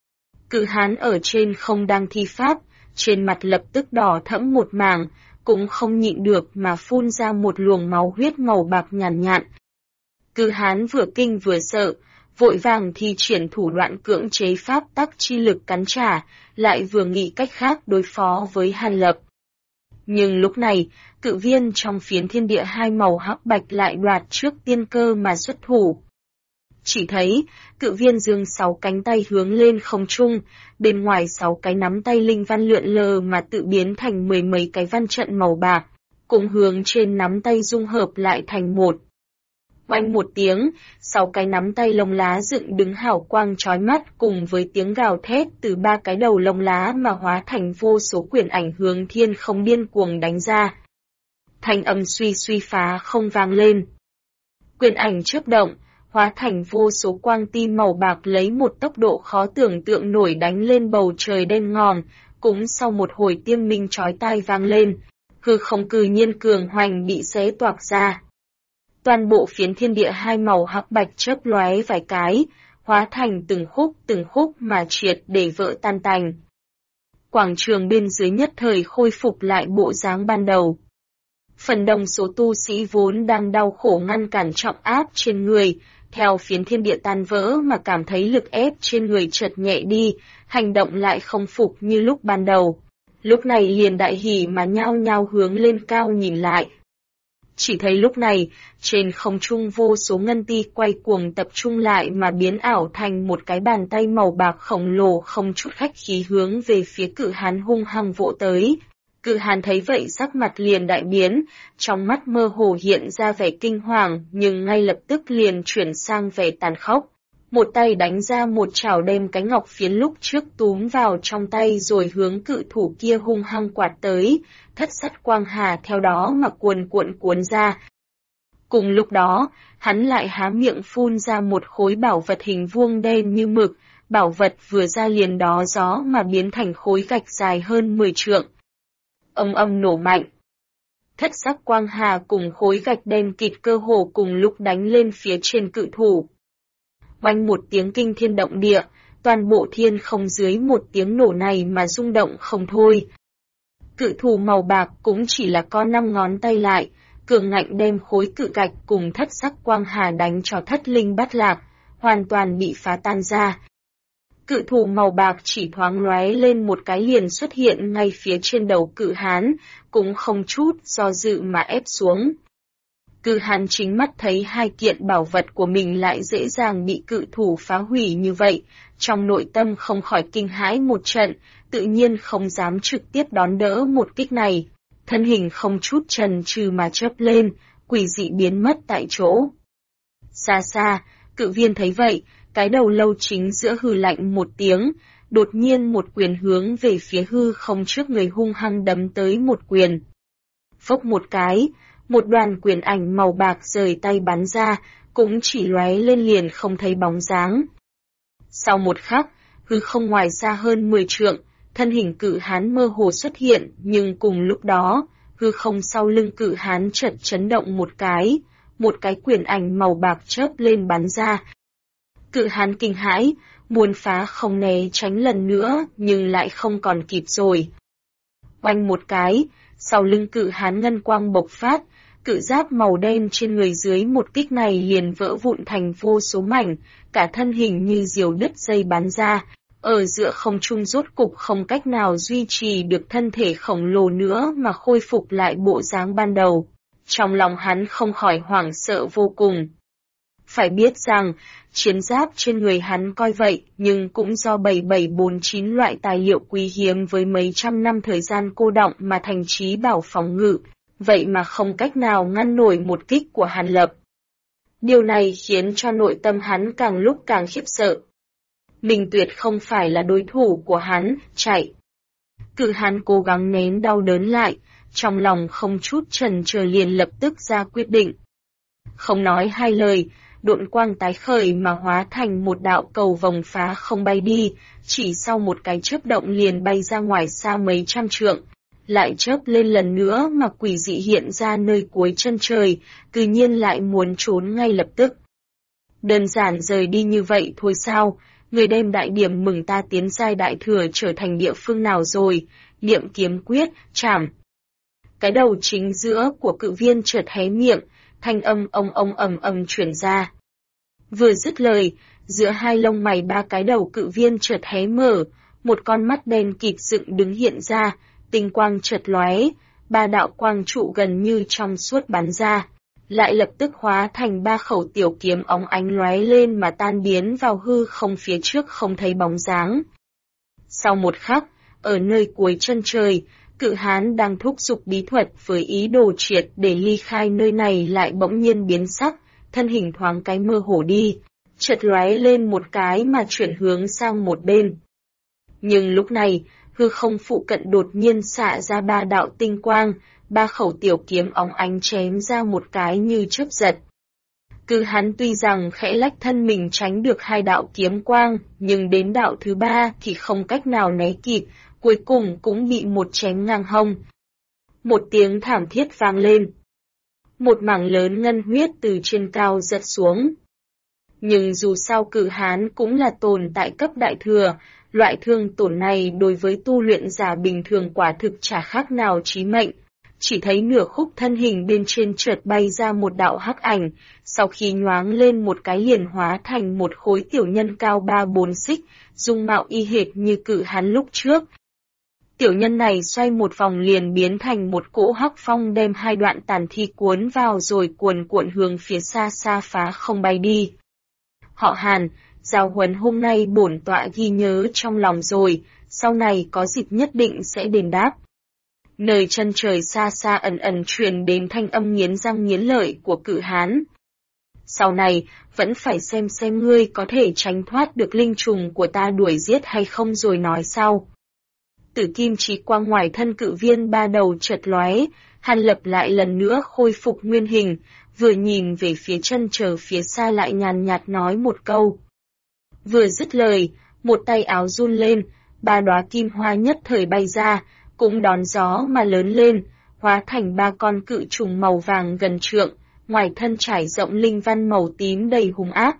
Cự hán ở trên không đang thi pháp, trên mặt lập tức đỏ thẫm một mảng, cũng không nhịn được mà phun ra một luồng máu huyết màu bạc nhàn nhạt. Cự hán vừa kinh vừa sợ, vội vàng thi triển thủ đoạn cưỡng chế pháp tắc chi lực cắn trả, lại vừa nghĩ cách khác đối phó với Hàn Lập. Nhưng lúc này, cự viên trong phiến thiên địa hai màu hắc bạch lại đoạt trước tiên cơ mà xuất thủ. Chỉ thấy, cự viên giương 6 cánh tay hướng lên không trung, bên ngoài 6 cái nắm tay linh văn lượn lờ mà tự biến thành 10 mấy cái văn trận màu bạc, cùng hướng trên nắm tay dung hợp lại thành một. Oanh một tiếng, 6 cái nắm tay lông lá dựng đứng hào quang chói mắt cùng với tiếng gào thét từ 3 cái đầu lông lá mà hóa thành vô số quyền ảnh hướng thiên không điên cuồng đánh ra. Thanh âm suy suy phá không vang lên. Quyền ảnh chớp động, hóa thành vô số quang tim màu bạc lấy một tốc độ khó tưởng tượng nổi đánh lên bầu trời đen ngòm, cũng sau một hồi tiêm minh chói tai vang lên, hư không cừ nhiên cường hoành bị xé toạc ra. Toàn bộ phiến thiên địa hai màu hắc bạch chớp lóe vài cái, hóa thành từng khúc mà triệt để vỡ tan tành. Quảng trường bên dưới nhất thời khôi phục lại bộ dáng ban đầu. Phần đông số tu sĩ vốn đang đau khổ ngăn cản trọng áp trên người, theo phiến thiên địa tan vỡ mà cảm thấy lực ép trên người chợt nhẹ đi, hành động lại không phục như lúc ban đầu. Lúc này liền đại hỉ mà nhao nhao hướng lên cao nhìn lại. Chỉ thấy lúc này, trên không trung vô số ngân ti quay cuồng tập trung lại mà biến ảo thành một cái bàn tay màu bạc khổng lồ không chút khách khí hướng về phía cự hán hung hăng vỗ tới. Cự hán thấy vậy sắc mặt liền đại biến, trong mắt mơ hồ hiện ra vẻ kinh hoàng nhưng ngay lập tức liền chuyển sang vẻ tàn khốc. Một tay đánh ra một chảo đem cái ngọc phiến lúc trước túm vào trong tay rồi hướng cự thủ kia hung hăng quạt tới, thất sắt quang hà theo đó mà cuồn ra. Cùng lúc đó, hắn lại há miệng phun ra một khối bảo vật hình vuông đen như mực, bảo vật vừa ra liền đó gió mà biến thành khối gạch dài hơn 10 trượng. Âm âm nổ mạnh. Thất sắc quang hà cùng khối gạch đen kịt cơ hồ cùng lúc đánh lên phía trên cự thủ. Oanh một tiếng kinh thiên động địa, toàn bộ thiên không dưới một tiếng nổ này mà rung động không thôi. Cự thủ màu bạc cũng chỉ là có 5 ngón tay lại, cường ngạnh đem khối cự gạch cùng thất sắc quang hà đánh cho thất linh bát lạc, hoàn toàn bị phá tan ra. Cự thủ màu bạc chỉ thoáng lóe lên một cái liền xuất hiện ngay phía trên đầu cự hán, cũng không chút do dự mà ép xuống. Cự hán chính mắt thấy hai kiện bảo vật của mình lại dễ dàng bị cự thủ phá hủy như vậy, trong nội tâm không khỏi kinh hãi một trận, tự nhiên không dám trực tiếp đón đỡ một kích này. Thân hình không chút chần chừ mà chớp lên, quỷ dị biến mất tại chỗ. Xa xa, cự viên thấy vậy, cái đầu lâu chính giữa hừ lạnh một tiếng, đột nhiên một quyền hướng về phía hư không trước người hung hăng đấm tới một quyền. Phốc một cái, một đoàn quyền ảnh màu bạc rời tay bắn ra, cũng chỉ lóe lên liền không thấy bóng dáng. Sau một khắc, hư không ngoài xa hơn 10 trượng, thân hình cự hán mơ hồ xuất hiện, nhưng cùng lúc đó, hư không sau lưng cự hán chợt chấn động một cái quyền ảnh màu bạc chớp lên bắn ra. Cự hán kinh hãi, muốn phá không né tránh lần nữa, nhưng lại không còn kịp rồi. Oanh một cái, sau lưng cự hán ngân quang bộc phát, cự giáp màu đen trên người dưới một kích này liền vỡ vụn thành vô số mảnh, cả thân hình như diều đứt dây bắn ra, ở giữa không trung rốt cục không cách nào duy trì được thân thể khổng lồ nữa mà khôi phục lại bộ dáng ban đầu. Trong lòng hắn không khỏi hoảng sợ vô cùng. Phải biết rằng, chiến giáp trên người hắn coi vậy, nhưng cũng do 7749 loại tài liệu quý hiếm với mấy trăm năm thời gian cô đọng mà thành trí bảo phòng ngự, vậy mà không cách nào ngăn nổi một kích của Hàn Lập. Điều này khiến cho nội tâm hắn càng lúc càng khiếp sợ. Mình tuyệt không phải là đối thủ của hắn, chạy. Cự Hán cố gắng nén đau đớn lại, trong lòng không chút chần chờ liền lập tức ra quyết định. Không nói hai lời, độn quang tái khởi mà hóa thành một đạo cầu vòng phá không bay đi, chỉ sau một cái chớp động liền bay ra ngoài xa mấy trăm trượng, lại chớp lên lần nữa mà quỷ dị hiện ra nơi cuối chân trời, tự nhiên lại muốn trốn ngay lập tức. Đơn giản rời đi như vậy thôi sao? Người đem đại điểm mừng ta tiến giai đại thừa trở thành địa phương nào rồi? Niệm kiếm quyết, chảm. Cái đầu chính giữa của cự viên chợt hé miệng, thanh âm ông ầm chuyển ra. Vừa dứt lời, giữa hai lông mày ba cái đầu cự viên chợt hé mở, một con mắt đen kịt dựng đứng hiện ra, tinh quang chợt lóe, ba đạo quang trụ gần như trong suốt bắn ra, lại lập tức hóa thành ba khẩu tiểu kiếm óng ánh lóe lên mà tan biến vào hư không phía trước không thấy bóng dáng. Sau một khắc, ở nơi cuối chân trời, Cự Hán đang thúc giục bí thuật với ý đồ triệt để ly khai nơi này lại bỗng nhiên biến sắc, thân hình thoáng cái mơ hồ đi, chợt lóe lên một cái mà chuyển hướng sang một bên. Nhưng lúc này, hư không phụ cận đột nhiên xạ ra ba đạo tinh quang, ba khẩu tiểu kiếm óng ánh chém ra một cái như chớp giật. Cự Hán tuy rằng khẽ lách thân mình tránh được hai đạo kiếm quang, nhưng đến đạo thứ ba thì không cách nào né kịp, cuối cùng cũng bị một chém ngang hông. Một tiếng thảm thiết vang lên. Một mảng lớn ngân huyết từ trên cao giật xuống. Nhưng dù sao Cự Hán cũng là tồn tại cấp đại thừa, loại thương tổn này đối với tu luyện giả bình thường quả thực chả khác nào chí mệnh. Chỉ thấy nửa khúc thân hình bên trên chợt bay ra một đạo hắc ảnh, sau khi nhoáng lên một cái liền hóa thành một khối tiểu nhân cao 3-4 xích, dung mạo y hệt như Cự Hán lúc trước. Tiểu nhân này xoay một vòng liền biến thành một cỗ hắc phong đem hai đoạn tàn thi cuốn vào rồi cuồn cuộn hướng phía xa xa phá không bay đi. Họ Hàn, giao huấn hôm nay bổn tọa ghi nhớ trong lòng rồi, sau này có dịp nhất định sẽ đền đáp. Nơi chân trời xa xa ẩn truyền đến thanh âm nghiến răng nghiến lợi của Cự Hán. Sau này, vẫn phải xem ngươi có thể tránh thoát được linh trùng của ta đuổi giết hay không rồi nói sau. Tử kim chí quang ngoài thân cự viên ba đầu chợt lóe, Hàn Lập lại lần nữa khôi phục nguyên hình, vừa nhìn về phía chân trời phía xa lại nhàn nhạt nói một câu. Vừa dứt lời, một tay áo run lên, ba đóa kim hoa nhất thời bay ra, cũng đón gió mà lớn lên, hóa thành ba con cự trùng màu vàng gần trượng, ngoài thân trải rộng linh văn màu tím đầy hung ác.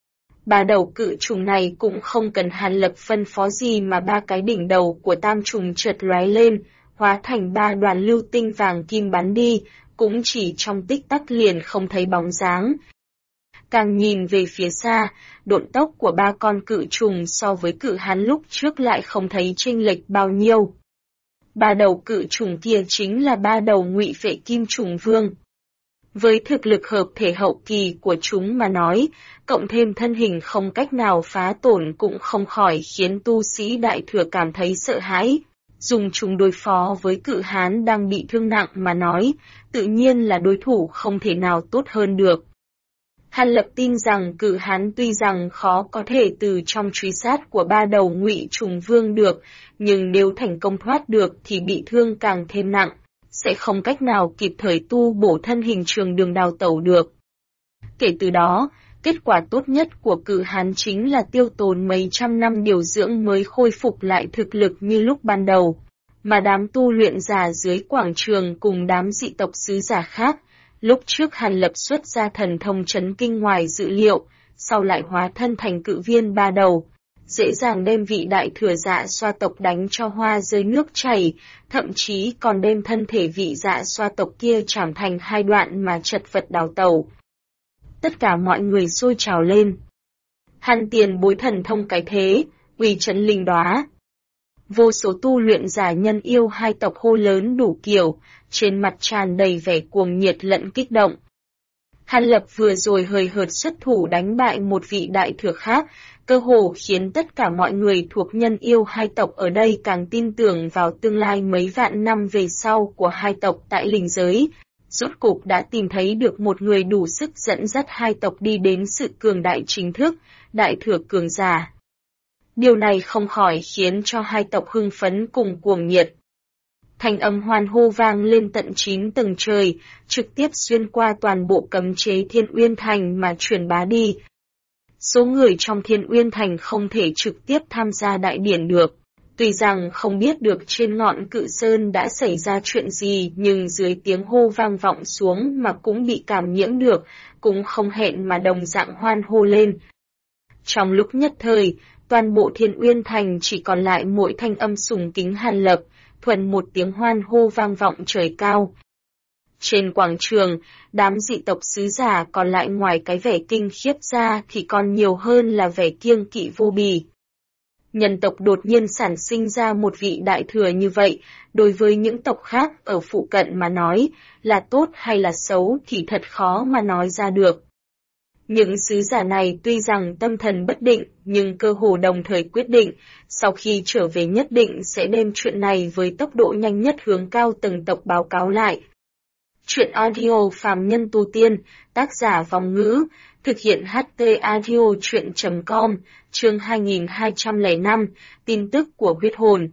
Ba đầu cự trùng này cũng không cần Hàn Lập phân phó gì mà ba cái đỉnh đầu của tam trùng chợt lóe lên, hóa thành ba đoàn lưu tinh vàng kim bắn đi, cũng chỉ trong tích tắc liền không thấy bóng dáng. Càng nhìn về phía xa, độn tốc của ba con cự trùng so với Cự Hán lúc trước lại không thấy chênh lệch bao nhiêu. Ba đầu cự trùng kia chính là ba đầu Ngụy Phệ Kim Trùng Vương. Với thực lực hợp thể hậu kỳ của chúng mà nói, cộng thêm thân hình không cách nào phá tổn cũng không khỏi khiến tu sĩ đại thừa cảm thấy sợ hãi. Dùng chúng đối phó với Cự Hán đang bị thương nặng mà nói, tự nhiên là đối thủ không thể nào tốt hơn được. Hàn Lập tin rằng Cự Hán tuy rằng khó có thể từ trong truy sát của ba đầu Ngụy Trùng Vương được, nhưng nếu thành công thoát được thì bị thương càng thêm nặng, sẽ không cách nào kịp thời tu bổ thân hình trường đường đào tẩu được. Kể từ đó, kết quả tốt nhất của Cự Hán chính là tiêu tốn mấy trăm năm điều dưỡng mới khôi phục lại thực lực như lúc ban đầu, mà đám tu luyện giả dưới quảng trường cùng đám dị tộc sứ giả khác, lúc trước Hàn Lập xuất ra thần thông chấn kinh ngoài dự liệu, sau lại hóa thân thành cự viên ba đầu, dễ dàng đem vị đại thừa Dạ Xoa tộc đánh cho hoa rơi nước chảy, thậm chí còn đem thân thể vị Dạ Xoa tộc kia chảm thành hai đoạn mà chật vật đào tẩu. Tất cả mọi người sôi trào lên. Hàn tiền bối thần thông cái thế, uy chấn linh đóa. Vô số tu luyện giả nhân yêu hai tộc hô lớn đủ kiểu, trên mặt tràn đầy vẻ cuồng nhiệt lẫn kích động. Hàn Lập vừa rồi hời hợt xuất thủ đánh bại một vị đại thừa khác, cơ hồ khiến tất cả mọi người thuộc nhân yêu hai tộc ở đây càng tin tưởng vào tương lai mấy vạn năm về sau của hai tộc tại linh giới. Rốt cục đã tìm thấy được một người đủ sức dẫn dắt hai tộc đi đến sự cường đại chính thức, đại thừa cường giả. Điều này không khỏi khiến cho hai tộc hưng phấn cùng cuồng nhiệt. Thanh âm hoan hô vang lên tận 9 tầng trời, trực tiếp xuyên qua toàn bộ cấm chế Thiên Uyên Thành mà truyền bá đi. Số người trong Thiên Uyên Thành không thể trực tiếp tham gia đại điển được. Tuy rằng không biết được trên ngọn Cự Sơn đã xảy ra chuyện gì, nhưng dưới tiếng hô vang vọng xuống mà cũng bị cảm nhiễm được, cũng không hẹn mà đồng dạng hoan hô lên. Trong lúc nhất thời, toàn bộ Thiên Uyên Thành chỉ còn lại mỗi thanh âm sùng kính Hàn Lập, thuần một tiếng hoan hô vang vọng trời cao. Trên quảng trường, đám dị tộc sứ giả còn lại ngoài cái vẻ kinh khiếp ra thì còn nhiều hơn là vẻ kiêng kỵ vô bì. Nhân tộc đột nhiên sản sinh ra một vị đại thừa như vậy, đối với những tộc khác ở phụ cận mà nói, là tốt hay là xấu thì thật khó mà nói ra được. Những sứ giả này tuy rằng tâm thần bất định, nhưng cơ hồ đồng thời quyết định, sau khi trở về nhất định sẽ đem chuyện này với tốc độ nhanh nhất hướng cao tầng tộc báo cáo lại. Chuyện audio phàm nhân tu tiên, tác giả Vòng Ngữ, thực hiện HT audio chuyện.com, chương 2205, tin tức của huyết hồn.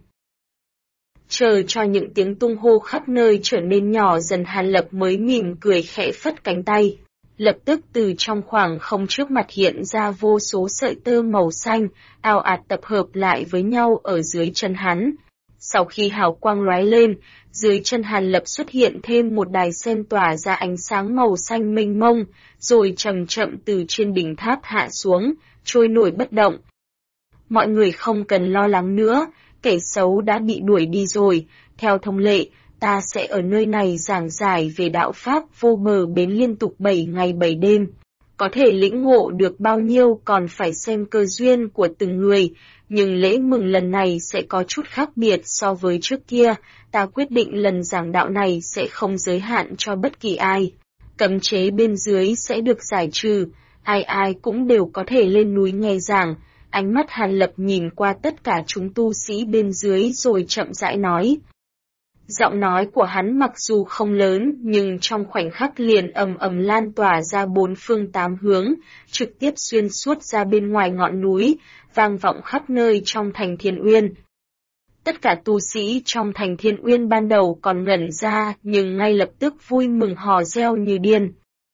Chờ cho những tiếng tung hô khắp nơi trở nên nhỏ dần, Hàn Lập mới mỉm cười khẽ phất cánh tay. Lập tức từ trong khoảng không trước mặt hiện ra vô số sợi tơ màu xanh, ào ạt tập hợp lại với nhau ở dưới chân hắn. Sau khi hào quang lóe lên, dưới chân Hàn Lập xuất hiện thêm một đài sen tỏa ra ánh sáng màu xanh mênh mông, rồi chậm chậm từ trên đỉnh tháp hạ xuống, trôi nổi bất động. Mọi người không cần lo lắng nữa, kẻ xấu đã bị đuổi đi rồi, theo thông lệ. Ta sẽ ở nơi này giảng giải về đạo Pháp vô bờ bến liên tục 7 ngày 7 đêm. Có thể lĩnh ngộ được bao nhiêu còn phải xem cơ duyên của từng người, nhưng lễ mừng lần này sẽ có chút khác biệt so với trước kia. Ta quyết định lần giảng đạo này sẽ không giới hạn cho bất kỳ ai. Cấm chế bên dưới sẽ được giải trừ, ai ai cũng đều có thể lên núi nghe giảng. Ánh mắt Hàn Lập nhìn qua tất cả chúng tu sĩ bên dưới rồi chậm rãi nói. Giọng nói của hắn mặc dù không lớn, nhưng trong khoảnh khắc liền ầm ầm lan tỏa ra bốn phương tám hướng, trực tiếp xuyên suốt ra bên ngoài ngọn núi, vang vọng khắp nơi trong thành Thiên Uyên. Tất cả tu sĩ trong thành Thiên Uyên ban đầu còn ngẩn ra, nhưng ngay lập tức vui mừng hò reo như điên.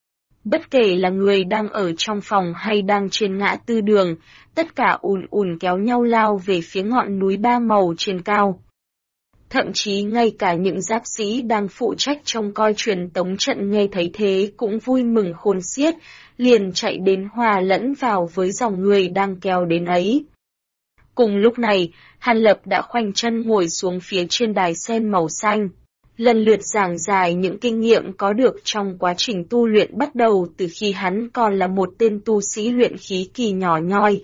Bất kể là người đang ở trong phòng hay đang trên ngã tư đường, tất cả ùn ùn kéo nhau lao về phía ngọn núi ba màu trên cao. Thậm chí ngay cả những giáp sĩ đang phụ trách trông coi truyền tống trận nghe thấy thế cũng vui mừng khôn xiết, liền chạy đến hòa lẫn vào với dòng người đang kéo đến ấy. Cùng lúc này, Hàn Lập đã khoanh chân ngồi xuống phía trên đài sen màu xanh, lần lượt giảng giải những kinh nghiệm có được trong quá trình tu luyện bắt đầu từ khi hắn còn là một tên tu sĩ luyện khí kỳ nhỏ nhoi.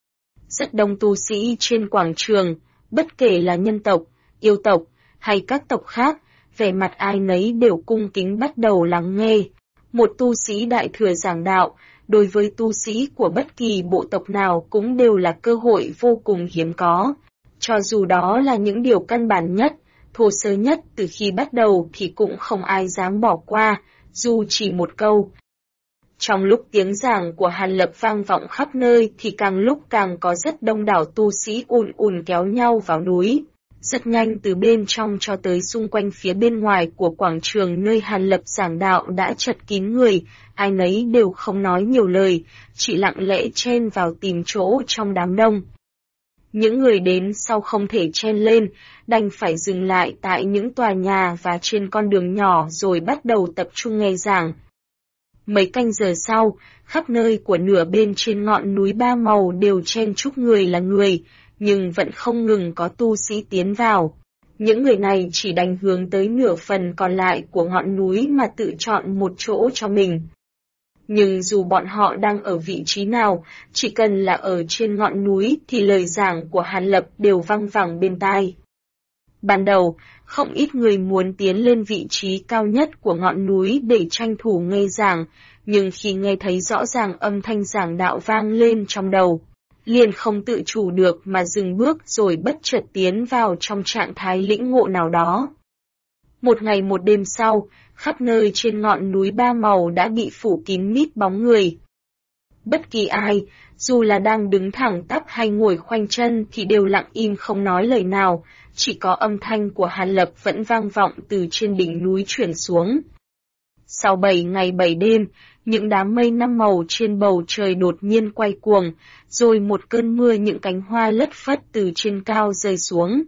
Rất đông tu sĩ trên quảng trường, bất kể là nhân tộc, yêu tộc, hay các tộc khác, vẻ mặt ai nấy đều cung kính bắt đầu lắng nghe. Một tu sĩ đại thừa giảng đạo, đối với tu sĩ của bất kỳ bộ tộc nào cũng đều là cơ hội vô cùng hiếm có. Cho dù đó là những điều căn bản nhất, thô sơ nhất từ khi bắt đầu thì cũng không ai dám bỏ qua, dù chỉ một câu. Trong lúc tiếng giảng của Hàn Lập vang vọng khắp nơi thì càng lúc càng có rất đông đảo tu sĩ ùn ùn kéo nhau vào núi. Rất nhanh từ bên trong cho tới xung quanh phía bên ngoài của quảng trường nơi Hàn Lập giảng đạo đã chật kín người, ai nấy đều không nói nhiều lời, chỉ lặng lẽ chen vào tìm chỗ trong đám đông. Những người đến sau không thể chen lên, đành phải dừng lại tại những tòa nhà và trên con đường nhỏ rồi bắt đầu tập trung nghe giảng. Mấy canh giờ sau, khắp nơi của nửa bên trên ngọn núi ba màu đều chen chúc người là người, nhưng vẫn không ngừng có tu sĩ tiến vào. Những người này chỉ đành hướng tới nửa phần còn lại của ngọn núi mà tự chọn một chỗ cho mình. Nhưng dù bọn họ đang ở vị trí nào, chỉ cần là ở trên ngọn núi thì lời giảng của Hàn Lập đều văng vẳng bên tai. Ban đầu, không ít người muốn tiến lên vị trí cao nhất của ngọn núi để tranh thủ nghe giảng, nhưng khi nghe thấy rõ ràng âm thanh giảng đạo vang lên trong đầu, liền không tự chủ được mà dừng bước rồi bất chợt tiến vào trong trạng thái lĩnh ngộ nào đó. Một ngày một đêm sau, khắp nơi trên ngọn núi ba màu đã bị phủ kín mít bóng người. Bất kỳ ai, dù là đang đứng thẳng tắp hay ngồi khoanh chân thì đều lặng im không nói lời nào, chỉ có âm thanh của Hàn Lập vẫn vang vọng từ trên đỉnh núi chuyển xuống. Sau 7 ngày 7 đêm, những đám mây năm màu trên bầu trời đột nhiên quay cuồng, rồi một cơn mưa những cánh hoa lất phất từ trên cao rơi xuống.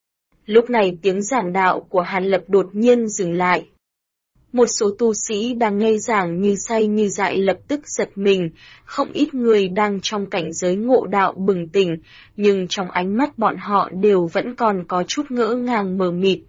Lúc này tiếng giảng đạo của Hàn Lập đột nhiên dừng lại. Một số tu sĩ đang nghe giảng như say như dại lập tức giật mình, không ít người đang trong cảnh giới ngộ đạo bừng tỉnh, nhưng trong ánh mắt bọn họ đều vẫn còn có chút ngỡ ngàng mờ mịt.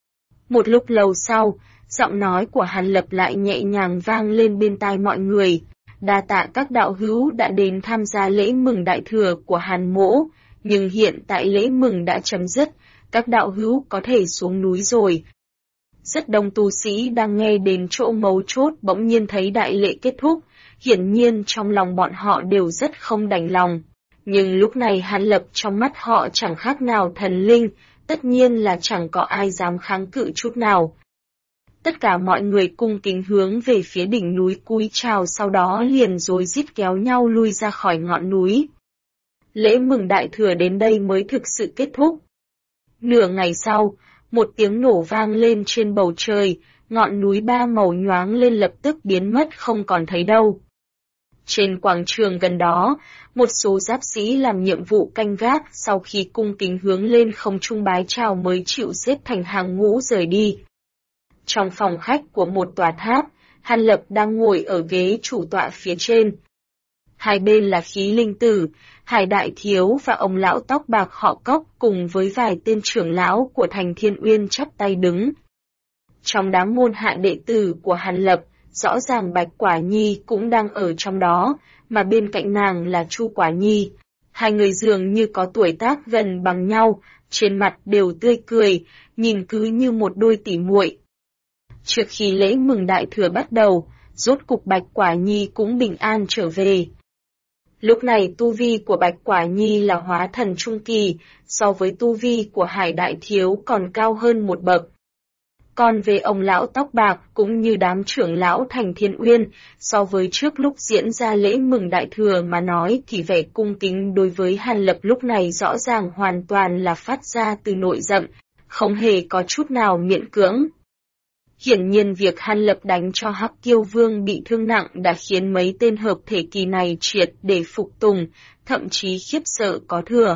Một lúc lâu sau, giọng nói của Hàn Lập lại nhẹ nhàng vang lên bên tai mọi người. Đa tạ các đạo hữu đã đến tham gia lễ mừng đại thừa của Hàn Mỗ, nhưng hiện tại lễ mừng đã chấm dứt, các đạo hữu có thể xuống núi rồi. Rất đông tu sĩ đang nghe đến chỗ mấu chốt bỗng nhiên thấy đại lễ kết thúc, hiển nhiên trong lòng bọn họ đều rất không đành lòng. Nhưng lúc này Hàn Lập trong mắt họ chẳng khác nào thần linh, tất nhiên là chẳng có ai dám kháng cự chút nào. Tất cả mọi người cung kính hướng về phía đỉnh núi cúi chào, sau đó liền rối rít kéo nhau lui ra khỏi ngọn núi. Lễ mừng đại thừa đến đây mới thực sự kết thúc. Nửa ngày sau, một tiếng nổ vang lên trên bầu trời, ngọn núi ba màu nhoáng lên lập tức biến mất không còn thấy đâu. Trên quảng trường gần đó, một số giáp sĩ làm nhiệm vụ canh gác sau khi cung kính hướng lên không trung bái chào mới chịu xếp thành hàng ngũ rời đi. Trong phòng khách của một tòa tháp, Hàn Lập đang ngồi ở ghế chủ tọa phía trên. Hai bên là Khí Linh Tử, Hải Đại Thiếu và ông lão tóc bạc họ Cốc cùng với vài tên trưởng lão của thành Thiên Uyên chắp tay đứng. Trong đám môn hạ đệ tử của Hàn Lập, rõ ràng Bạch Quả Nhi cũng đang ở trong đó, mà bên cạnh nàng là Chu Quả Nhi. Hai người dường như có tuổi tác gần bằng nhau, trên mặt đều tươi cười, nhìn cứ như một đôi tỉ muội. Trước khi lễ mừng đại thừa bắt đầu, rốt cục Bạch Quả Nhi cũng bình an trở về. Lúc này tu vi của Bạch Quả Nhi là hóa thần trung kỳ, so với tu vi của Hải Đại Thiếu còn cao hơn một bậc. Còn về ông lão tóc bạc cũng như đám trưởng lão thành Thiên Uyên, so với trước lúc diễn ra lễ mừng đại thừa mà nói thì vẻ cung kính đối với Hàn Lập lúc này rõ ràng hoàn toàn là phát ra từ nội dậm, không hề có chút nào miễn cưỡng. Hiển nhiên việc Hàn Lập đánh cho Hắc Kiêu Vương bị thương nặng đã khiến mấy tên hợp thể kỳ này triệt để phục tùng, thậm chí khiếp sợ có thừa.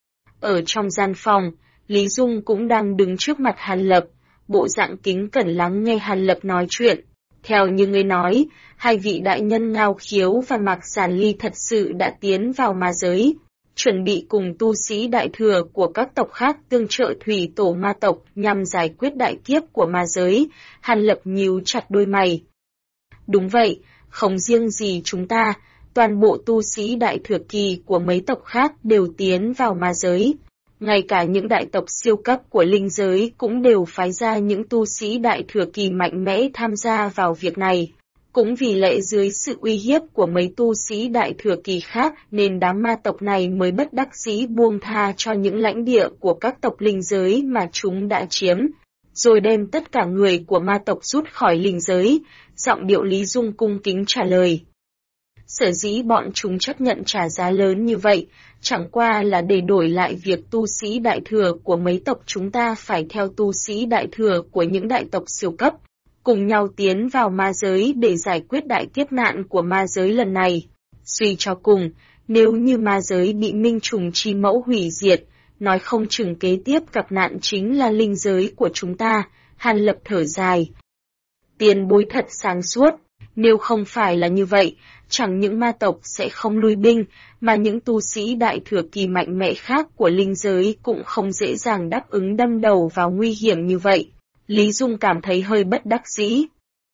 Ở trong gian phòng, Lý Dung cũng đang đứng trước mặt Hàn Lập, bộ dạng kính cẩn lắng nghe Hàn Lập nói chuyện. Theo như ngươi nói, hai vị đại nhân Ngao Khiếu và Mạc Giản Ly thật sự đã tiến vào ma giới, chuẩn bị cùng tu sĩ đại thừa của các tộc khác tương trợ thủy tổ ma tộc nhằm giải quyết đại kiếp của ma giới. Hàn Lập nhíu chặt đôi mày. Đúng vậy, không riêng gì chúng ta, toàn bộ tu sĩ đại thừa kỳ của mấy tộc khác đều tiến vào ma giới. Ngay cả những đại tộc siêu cấp của linh giới cũng đều phái ra những tu sĩ đại thừa kỳ mạnh mẽ tham gia vào việc này. Cũng vì lẽ dưới sự uy hiếp của mấy tu sĩ đại thừa kỳ khác nên đám ma tộc này mới bất đắc dĩ buông tha cho những lãnh địa của các tộc linh giới mà chúng đã chiếm, rồi đem tất cả người của ma tộc rút khỏi linh giới. Giọng điệu Lý Dung cung kính trả lời. Sở dĩ bọn chúng chấp nhận trả giá lớn như vậy, chẳng qua là để đổi lại việc tu sĩ đại thừa của mấy tộc chúng ta phải theo tu sĩ đại thừa của những đại tộc siêu cấp, cùng nhau tiến vào ma giới để giải quyết đại kiếp nạn của ma giới lần này. Suy cho cùng, nếu như ma giới bị minh trùng chi mẫu hủy diệt, nói không chừng kế tiếp gặp nạn chính là linh giới của chúng ta. Hàn Lập thở dài. Tiền bối thật sáng suốt, nếu không phải là như vậy, chẳng những ma tộc sẽ không lui binh, mà những tu sĩ đại thừa kỳ mạnh mẽ khác của linh giới cũng không dễ dàng đáp ứng đâm đầu vào nguy hiểm như vậy. Lý Dung cảm thấy hơi bất đắc dĩ.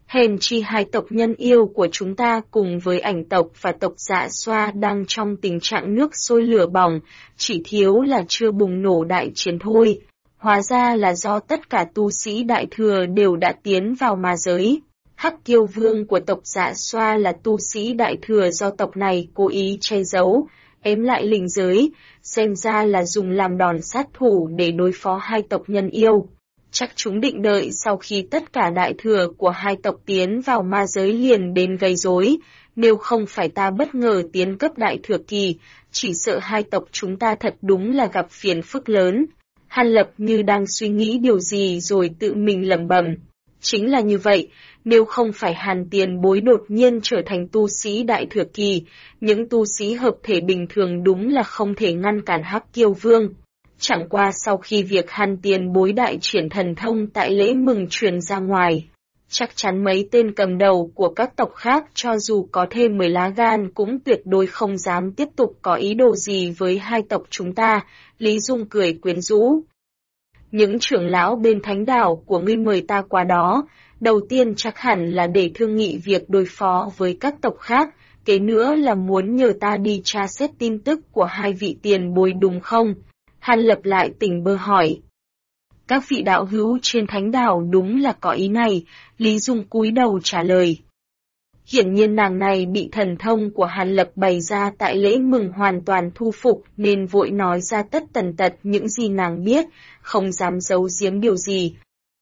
Hèn chi hai tộc nhân yêu của chúng ta cùng với ảnh tộc và tộc Dạ Xoa đang trong tình trạng nước sôi lửa bỏng, chỉ thiếu là chưa bùng nổ đại chiến thôi. Hóa ra là do tất cả tu sĩ đại thừa đều đã tiến vào ma giới. Hắc Kiêu Vương của tộc Dạ Xoa là tu sĩ đại thừa do tộc này cố ý che giấu, ém lại linh giới, xem ra là dùng làm đòn sát thủ để đối phó hai tộc nhân yêu. Chắc chúng định đợi sau khi tất cả đại thừa của hai tộc tiến vào ma giới liền đến gây rối, nếu không phải ta bất ngờ tiến cấp đại thừa kỳ, chỉ sợ hai tộc chúng ta thật đúng là gặp phiền phức lớn. Hàn Lập như đang suy nghĩ điều gì rồi tự mình lẩm bẩm. Chính là như vậy, nếu không phải Hàn Tiền Bối đột nhiên trở thành tu sĩ đại thừa kỳ, những tu sĩ hợp thể bình thường đúng là không thể ngăn cản Hắc Kiêu Vương. Chẳng qua sau khi việc Hàn Tiền Bối đại triển thần thông tại lễ mừng truyền ra ngoài, chắc chắn mấy tên cầm đầu của các tộc khác cho dù có thêm 10 lá gan cũng tuyệt đối không dám tiếp tục có ý đồ gì với hai tộc chúng ta, Lý Dung cười quyến rũ. Những trưởng lão bên thánh đảo của ngươi mời ta qua đó, đầu tiên chắc hẳn là để thương nghị việc đối phó với các tộc khác, kế nữa là muốn nhờ ta đi tra xét tin tức của hai vị tiền bối đúng không? Hàn Lập lại tỉnh bơ hỏi. Các vị đạo hữu trên thánh đảo đúng là có ý này, Lý Dung cúi đầu trả lời. Hiển nhiên nàng này bị thần thông của Hàn Lập bày ra tại lễ mừng hoàn toàn thu phục nên vội nói ra tất tần tật những gì nàng biết, không dám giấu giếm điều gì.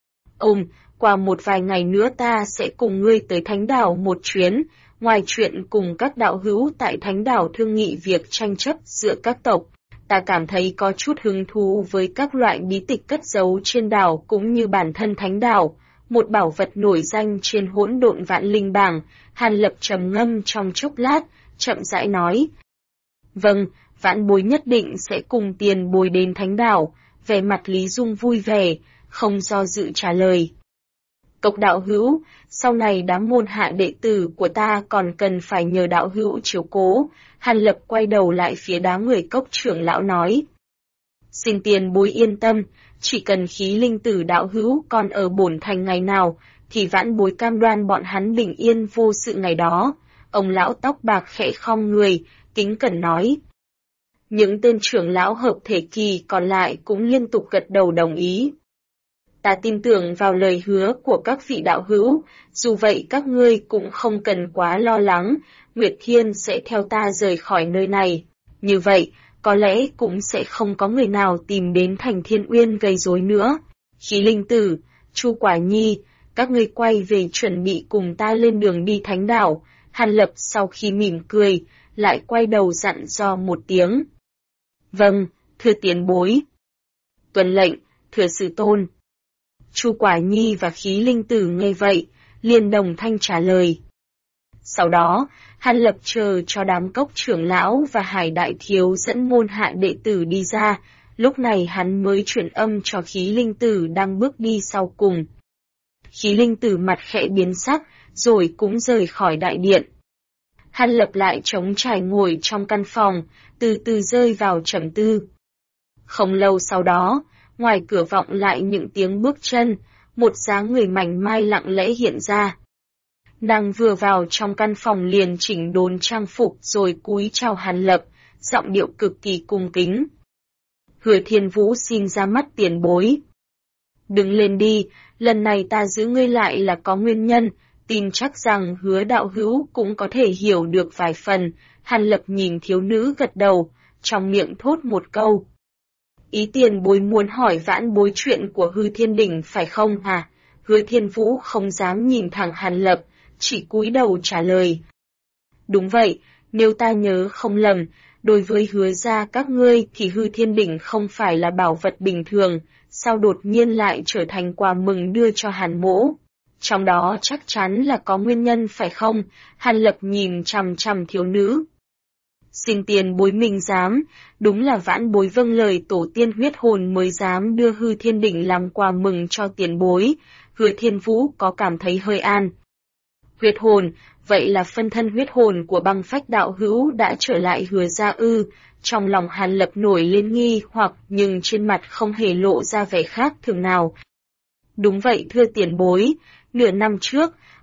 Qua một vài ngày nữa ta sẽ cùng ngươi tới thánh đảo một chuyến, ngoài chuyện cùng các đạo hữu tại thánh đảo thương nghị việc tranh chấp giữa các tộc. Ta cảm thấy có chút hứng thú với các loại bí tịch cất giấu trên đảo cũng như bản thân thánh đảo, một bảo vật nổi danh trên hỗn độn vạn linh bảng. Hàn Lập trầm ngâm trong chốc lát, chậm rãi nói. Vâng, vãn bối nhất định sẽ cùng tiền bối đến thánh đảo, vẻ mặt Lý Dung vui vẻ, không do dự trả lời. Cốc đạo hữu, sau này đám môn hạ đệ tử của ta còn cần phải nhờ đạo hữu chiếu cố. Hàn Lập quay đầu lại phía đám người Cốc trưởng lão nói. Xin tiền bối yên tâm, chỉ cần khí linh tử đạo hữu còn ở bổn thành ngày nào, thì vãn bối cam đoan bọn hắn bình yên vô sự ngày đó. Ông lão tóc bạc khẽ khom người, kính cẩn nói. Những tên trưởng lão hợp thể kỳ còn lại cũng liên tục gật đầu đồng ý. Ta tin tưởng vào lời hứa của các vị đạo hữu, dù vậy các ngươi cũng không cần quá lo lắng, Nguyệt Thiên sẽ theo ta rời khỏi nơi này. Như vậy, có lẽ cũng sẽ không có người nào tìm đến thành Thiên Uyên gây rối nữa. Khí linh tử, Chu Quả Nhi, các ngươi quay về chuẩn bị cùng ta lên đường đi thánh đảo. Hàn Lập sau khi mỉm cười, lại quay đầu dặn dò một tiếng. Vâng, thưa tiền bối. Tuân lệnh, thưa sư tôn. Chu Quả Nhi và khí linh tử nghe vậy, liền đồng thanh trả lời. Sau đó, Hàn Lập chờ cho đám Cốc trưởng lão và Hải đại thiếu dẫn môn hạ đệ tử đi ra, lúc này hắn mới chuyển âm cho khí linh tử đang bước đi sau cùng. Khí linh tử mặt khẽ biến sắc, rồi cũng rời khỏi đại điện. Hàn Lập lại trống trải ngồi trong căn phòng, từ từ rơi vào trầm tư. Không lâu sau đó, ngoài cửa vọng lại những tiếng bước chân, một dáng người mảnh mai lặng lẽ hiện ra. Nàng vừa vào trong căn phòng liền chỉnh đốn trang phục rồi cúi chào Hàn Lập, giọng điệu cực kỳ cung kính. Hứa Thiên Vũ xin ra mắt tiền bối. Đứng lên đi, lần này ta giữ ngươi lại là có nguyên nhân, tin chắc rằng Hứa đạo hữu cũng có thể hiểu được vài phần. Hàn Lập nhìn thiếu nữ gật đầu, trong miệng thốt một câu. Ý tiền bối muốn hỏi vãn bối chuyện của Hư Thiên Đỉnh phải không hả? Hứa Thiên Vũ không dám nhìn thẳng Hàn Lập, chỉ cúi đầu trả lời. Đúng vậy, nếu ta nhớ không lầm, đối với Hứa gia các ngươi thì Hư Thiên Đỉnh không phải là bảo vật bình thường, sao đột nhiên lại trở thành quà mừng đưa cho Hàn mỗ? Trong đó chắc chắn là có nguyên nhân phải không? Hàn Lập nhìn chằm chằm thiếu nữ. Xin tiền bối minh giám, đúng là vãn bối vâng lời tổ tiên huyết hồn mới dám đưa Hư Thiên Đỉnh làm quà mừng cho tiền bối. Hứa Thiên Vũ có cảm thấy hơi an. Huyết hồn, vậy là phân thân huyết hồn của Băng Phách đạo hữu đã trở lại Hứa gia ư? Trong lòng Hàn Lập nổi lên nghi hoặc nhưng trên mặt không hề lộ ra vẻ khác thường nào. Đúng vậy thưa tiền bối, nửa năm trước,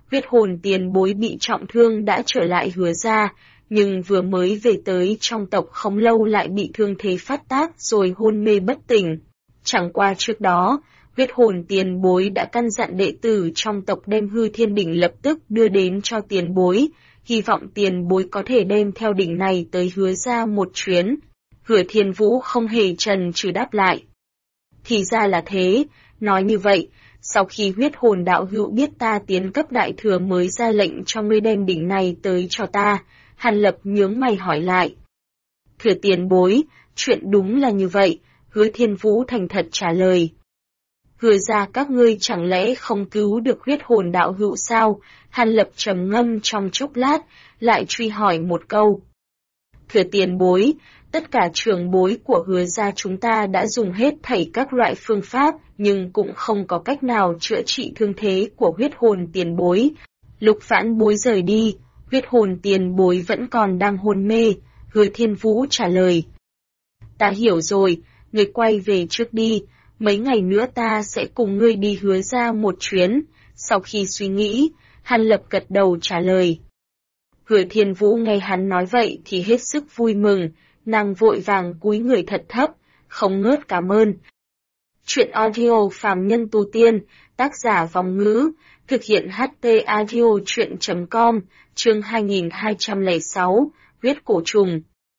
huyết hồn tiền bối bị trọng thương đã trở lại Hứa gia, nhưng vừa mới về tới trong tộc không lâu lại bị thương thế phát tác rồi hôn mê bất tỉnh. Chẳng qua trước đó, huyết hồn tiền bối đã căn dặn đệ tử trong tộc đem hư thiên đỉnh lập tức đưa đến cho tiền bối, hy vọng tiền bối có thể đem theo đỉnh này tới Hứa gia một chuyến. Hứa Thiên Vũ không hề chần chừ đáp lại. Thì ra là thế, nói như vậy, sau khi huyết hồn đạo hữu biết ta tiến cấp đại thừa mới ra lệnh cho ngươi đem đỉnh này tới cho ta, Hàn Lập nhướng mày hỏi lại. Thưa tiền bối, chuyện đúng là như vậy, Hứa Thiên Vũ thành thật trả lời. Hứa gia các ngươi chẳng lẽ không cứu được huyết hồn đạo hữu sao? Hàn Lập trầm ngâm trong chốc lát, lại truy hỏi một câu. Thưa tiền bối, tất cả trưởng bối của Hứa gia chúng ta đã dùng hết thảy các loại phương pháp, nhưng cũng không có cách nào chữa trị thương thế của huyết hồn tiền bối. Lúc vãn bối rời đi, huyết hồn tiền bối vẫn còn đang hôn mê, Hứa Thiên Vũ trả lời. Ta hiểu rồi, ngươi quay về trước đi, mấy ngày nữa ta sẽ cùng ngươi đi Hứa gia một chuyến. Sau khi suy nghĩ, Hàn Lập gật đầu trả lời. Hứa Thiên Vũ nghe hắn nói vậy thì hết sức vui mừng, nàng vội vàng cúi người thật thấp, không ngớt cảm ơn. Chuyện audio phàm nhân tu tiên, tác giả Vòng Ngữ, thực hiện HT audio chuyện.com, chương 2206, huyết cổ trùng.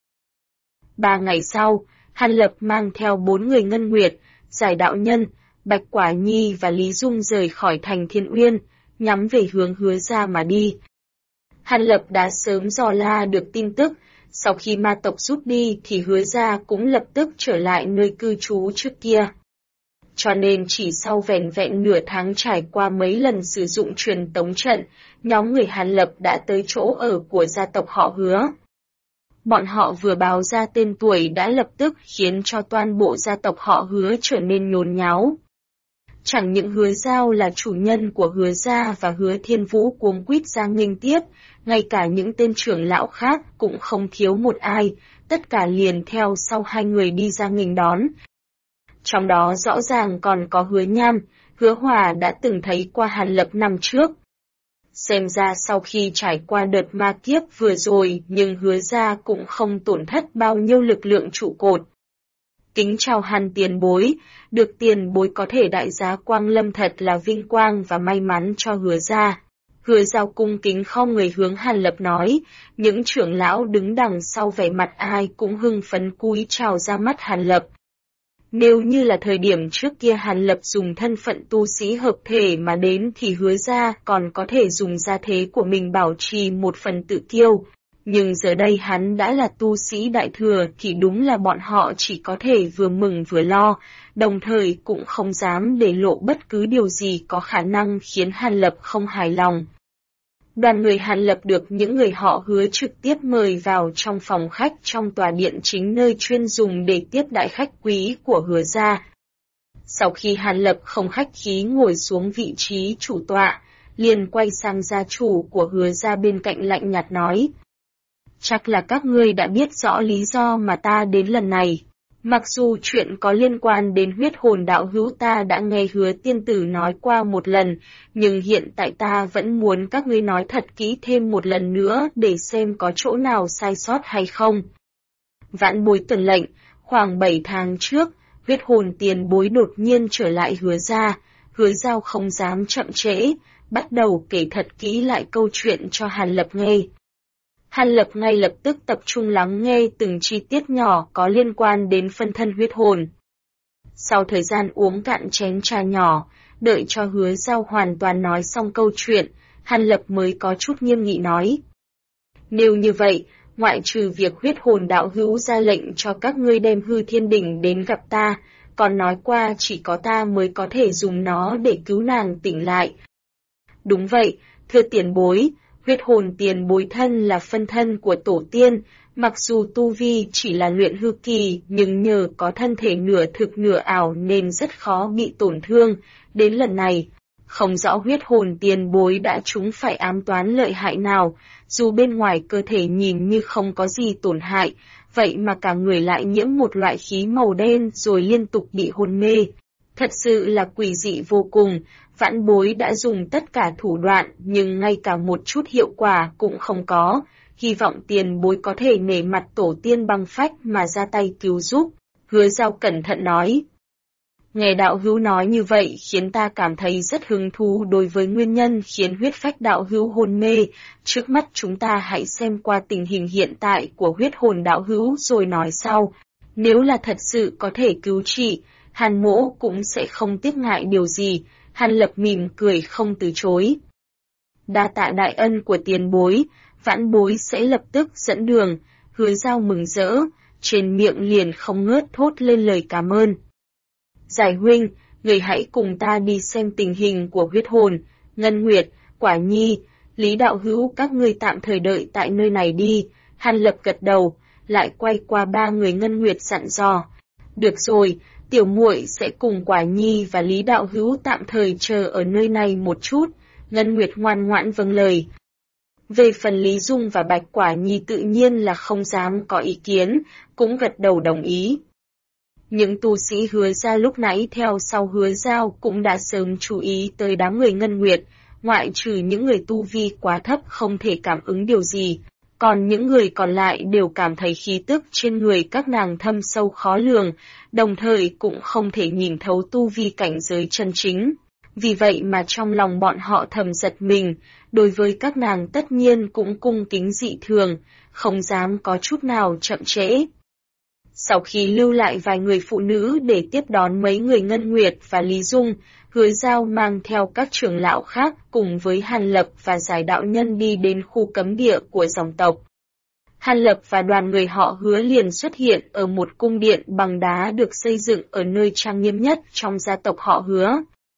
3 ngày sau, Hàn Lập mang theo 4 người Ngân Nguyệt, Giải Đạo Nhân, Bạch Quả Nhi và Lý Dung rời khỏi thành Thiên Uyên, nhắm về hướng Hứa gia mà đi. Hàn Lập đã sớm dò la được tin tức, sau khi ma tộc rút đi thì Hứa gia cũng lập tức trở lại nơi cư trú trước kia. Cho nên chỉ sau vẻn vẹn nửa tháng trải qua mấy lần sử dụng truyền tống trận, nhóm người Hàn Lập đã tới chỗ ở của gia tộc họ Hứa. Bọn họ vừa báo ra tên tuổi đã lập tức khiến cho toàn bộ gia tộc họ Hứa trở nên nhốn nháo. Chẳng những Hứa Giao là chủ nhân của Hứa gia và Hứa Thiên Vũ cuống quýt ra nghênh tiếp, ngay cả những tên trưởng lão khác cũng không thiếu một ai, tất cả liền theo sau hai người đi ra nghênh đón. Trong đó rõ ràng còn có Hứa Nham, Hứa Hòa đã từng thấy qua Hàn Lập năm trước. Xem ra sau khi trải qua đợt ma kiếp vừa rồi nhưng Hứa gia cũng không tổn thất bao nhiêu lực lượng trụ cột. Kính chào Hàn tiền bối, được tiền bối có thể đại giá quang lâm thật là vinh quang và may mắn cho Hứa gia. Hứa Giao cung kính không người hướng Hàn Lập nói, những trưởng lão đứng đằng sau vẻ mặt ai cũng hưng phấn cúi chào ra mắt Hàn Lập. Nếu như là thời điểm trước kia Hàn Lập dùng thân phận tu sĩ hợp thể mà đến thì Hứa gia còn có thể dùng gia thế của mình bảo trì một phần tự kiêu. Nhưng giờ đây hắn đã là tu sĩ đại thừa thì đúng là bọn họ chỉ có thể vừa mừng vừa lo, đồng thời cũng không dám để lộ bất cứ điều gì có khả năng khiến Hàn Lập không hài lòng. Đoàn người Hàn Lập được những người họ Hứa trực tiếp mời vào trong phòng khách trong tòa điện chính nơi chuyên dùng để tiếp đại khách quý của Hứa gia. Sau khi Hàn Lập không khách khí ngồi xuống vị trí chủ tọa, liền quay sang gia chủ của Hứa gia bên cạnh lạnh nhạt nói. Chắc là các ngươi đã biết rõ lý do mà ta đến lần này. Mặc dù chuyện có liên quan đến huyết hồn đạo hữu ta đã nghe Hứa tiên tử nói qua một lần, nhưng hiện tại ta vẫn muốn các ngươi nói thật kỹ thêm một lần nữa để xem có chỗ nào sai sót hay không. Vãn bối tuần lệnh, khoảng 7 tháng trước, huyết hồn tiền bối đột nhiên trở lại Hứa gia, Hứa Giao không dám chậm trễ, bắt đầu kể thật kỹ lại câu chuyện cho Hàn Lập nghe. Hàn Lập ngay lập tức tập trung lắng nghe từng chi tiết nhỏ có liên quan đến phân thân huyết hồn. Sau thời gian uống cạn chén trà nhỏ, đợi cho Hứa Giao hoàn toàn nói xong câu chuyện, Hàn Lập mới có chút nghiêm nghị nói. Nếu như vậy, ngoại trừ việc huyết hồn đạo hữu ra lệnh cho các ngươi đem hư thiên đỉnh đến gặp ta, còn nói qua chỉ có ta mới có thể dùng nó để cứu nàng tỉnh lại. Đúng vậy, thưa tiền bối. Huyết hồn tiền bối thân là phân thân của tổ tiên, mặc dù tu vi chỉ là luyện hư kỳ nhưng nhờ có thân thể nửa thực nửa ảo nên rất khó bị tổn thương. Đến lần này, không rõ huyết hồn tiền bối đã trúng phải ám toán lợi hại nào, dù bên ngoài cơ thể nhìn như không có gì tổn hại, vậy mà cả người lại nhiễm một loại khí màu đen rồi liên tục bị hôn mê. Thật sự là quỷ dị vô cùng, vãn bối đã dùng tất cả thủ đoạn nhưng ngay cả một chút hiệu quả cũng không có, hy vọng tiền bối có thể nể mặt tổ tiên băng phách mà ra tay cứu giúp. Hứa Giao cẩn thận nói. Nghe đạo hữu nói như vậy khiến ta cảm thấy rất hứng thú đối với nguyên nhân khiến huyết phách đạo hữu hôn mê. Trước mắt chúng ta hãy xem qua tình hình hiện tại của huyết hồn đạo hữu rồi nói sau. Nếu là thật sự có thể cứu trị, Hàn Mỗ cũng sẽ không tiếc ngại điều gì. Hàn Lập mỉm cười không từ chối. Đa tạ đại ân của tiền bối, vãn bối sẽ lập tức dẫn đường. Hứa Giao mừng rỡ, trên miệng liền không ngớt thốt lên lời cảm ơn. Giải huynh, người hãy cùng ta đi xem tình hình của huyết hồn, Ngân Nguyệt, Quả Nhi, Lý đạo hữu các ngươi tạm thời đợi tại nơi này đi. Hàn Lập gật đầu, lại quay qua ba người Ngân Nguyệt dặn dò. Được rồi, tiểu muội sẽ cùng Quả Nhi và Lý đạo hữu tạm thời chờ ở nơi này một chút. Ngân Nguyệt ngoan ngoãn vâng lời. Về phần Lý Dung và Bạch Quả Nhi tự nhiên là không dám có ý kiến, cũng gật đầu đồng ý. Những tu sĩ Hứa gia lúc nãy theo sau Hứa Giao cũng đã sớm chú ý tới đám người Ngân Nguyệt, ngoại trừ những người tu vi quá thấp không thể cảm ứng điều gì, còn những người còn lại đều cảm thấy khí tức trên người các nàng thâm sâu khó lường, đồng thời cũng không thể nhìn thấu tu vi cảnh giới chân chính. Vì vậy mà trong lòng bọn họ thầm giật mình, đối với các nàng tất nhiên cũng cung kính dị thường, không dám có chút nào chậm trễ. Sau khi lưu lại vài người phụ nữ để tiếp đón mấy người Ngân Nguyệt và Lý Dung, Hứa Giao mang theo các trưởng lão khác cùng với Hàn Lập và Giải đạo nhân đi đến khu cấm địa của dòng tộc. Hàn Lập và đoàn người họ Hứa liền xuất hiện ở một cung điện bằng đá được xây dựng ở nơi trang nghiêm nhất trong gia tộc họ Hứa.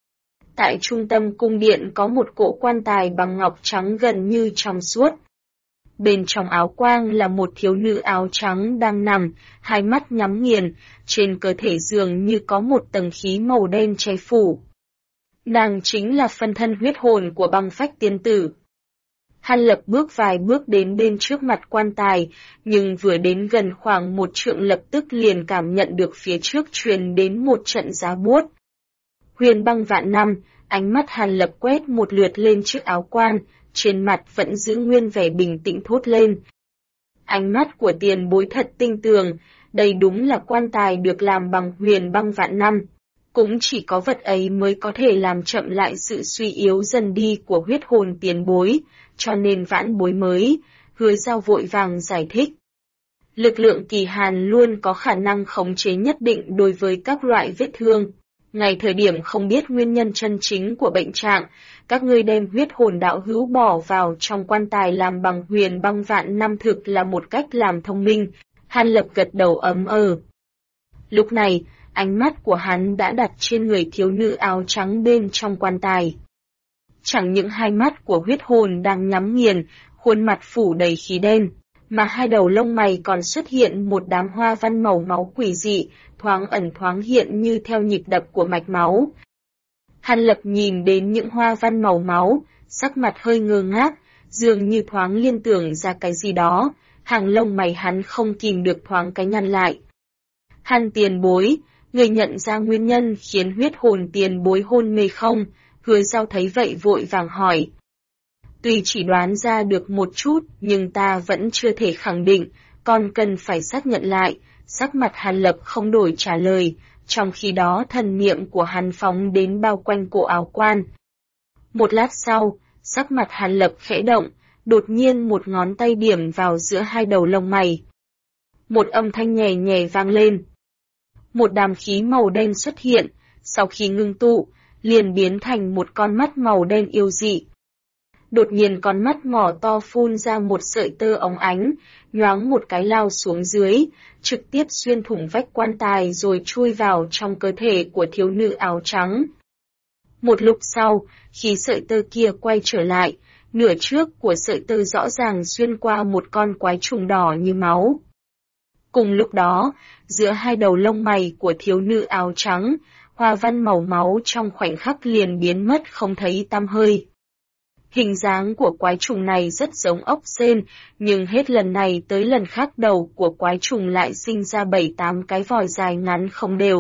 Tại trung tâm cung điện có một cỗ quan tài bằng ngọc trắng gần như trong suốt. Bên trong áo quang là một thiếu nữ áo trắng đang nằm, hai mắt nhắm nghiền, trên cơ thể dường như có một tầng khí màu đen che phủ. Nàng chính là phân thân huyết hồn của băng phách tiên tử. Hàn Lập bước vài bước đến bên trước mặt quan tài, nhưng vừa đến gần khoảng một trượng lập tức liền cảm nhận được phía trước truyền đến một trận giá buốt. Huyền băng vạn năm, ánh mắt Hàn Lập quét một lượt lên chiếc áo quan, trên mặt vẫn giữ nguyên vẻ bình tĩnh thốt lên. Ánh mắt của tiền bối thật tinh tường, đây đúng là quan tài được làm bằng huyền băng vạn năm. Cũng chỉ có vật ấy mới có thể làm chậm lại sự suy yếu dần đi của huyết hồn tiền bối, cho nên vãn bối mới, Hứa Giao vội vàng giải thích. Lực lượng kỳ hàn luôn có khả năng khống chế nhất định đối với các loại vết thương. Ngay thời điểm không biết nguyên nhân chân chính của bệnh trạng, các ngươi đem huyết hồn đạo hữu bỏ vào trong quan tài làm bằng huyền băng vạn năm thực là một cách làm thông minh. Hàn Lập gật đầu ấm Lúc này, ánh mắt của hắn đã đặt trên người thiếu nữ áo trắng bên trong quan tài. Chẳng những hai mắt của huyết hồn đang nhắm nghiền, khuôn mặt phủ đầy khí đen, mà hai đầu lông mày còn xuất hiện một đám hoa văn màu máu quỷ dị, thoáng ẩn thoáng hiện như theo nhịp đập của mạch máu. Hàn Lập nhìn đến những hoa văn màu máu, sắc mặt hơi ngơ ngác, dường như thoáng liên tưởng ra cái gì đó, hàng lông mày hắn không kìm được thoáng cái nhăn lại. Hàn tiền bối, người nhận ra nguyên nhân khiến huyết hồn tiền bối hôn mê không? Hứa Giao thấy vậy vội vàng hỏi. Tuy chỉ đoán ra được một chút, nhưng ta vẫn chưa thể khẳng định, còn cần phải xác nhận lại. Sắc mặt Hàn Lập không đổi trả lời, trong khi đó thần niệm của hắn phóng đến bao quanh cổ áo quan. Một lát sau, sắc mặt Hàn Lập khẽ động, đột nhiên một ngón tay điểm vào giữa hai đầu lông mày. Một âm thanh nhẹ nhẹ vang lên. Một đám khí màu đen xuất hiện, sau khi ngưng tụ, liền biến thành một con mắt màu đen yêu dị. Đột nhiên con mắt mỏ to phun ra một sợi tơ óng ánh, nhoáng một cái lao xuống dưới, trực tiếp xuyên thủng vách quan tài rồi chui vào trong cơ thể của thiếu nữ áo trắng. Một lúc sau, khi sợi tơ kia quay trở lại, nửa trước của sợi tơ rõ ràng xuyên qua một con quái trùng đỏ như máu. Cùng lúc đó, giữa hai đầu lông mày của thiếu nữ áo trắng, hoa văn màu máu trong khoảnh khắc liền biến mất không thấy tăm hơi. Hình dáng của quái trùng này rất giống ốc sên, nhưng hết lần này tới lần khác đầu của quái trùng lại sinh ra 7-8 cái vòi dài ngắn không đều.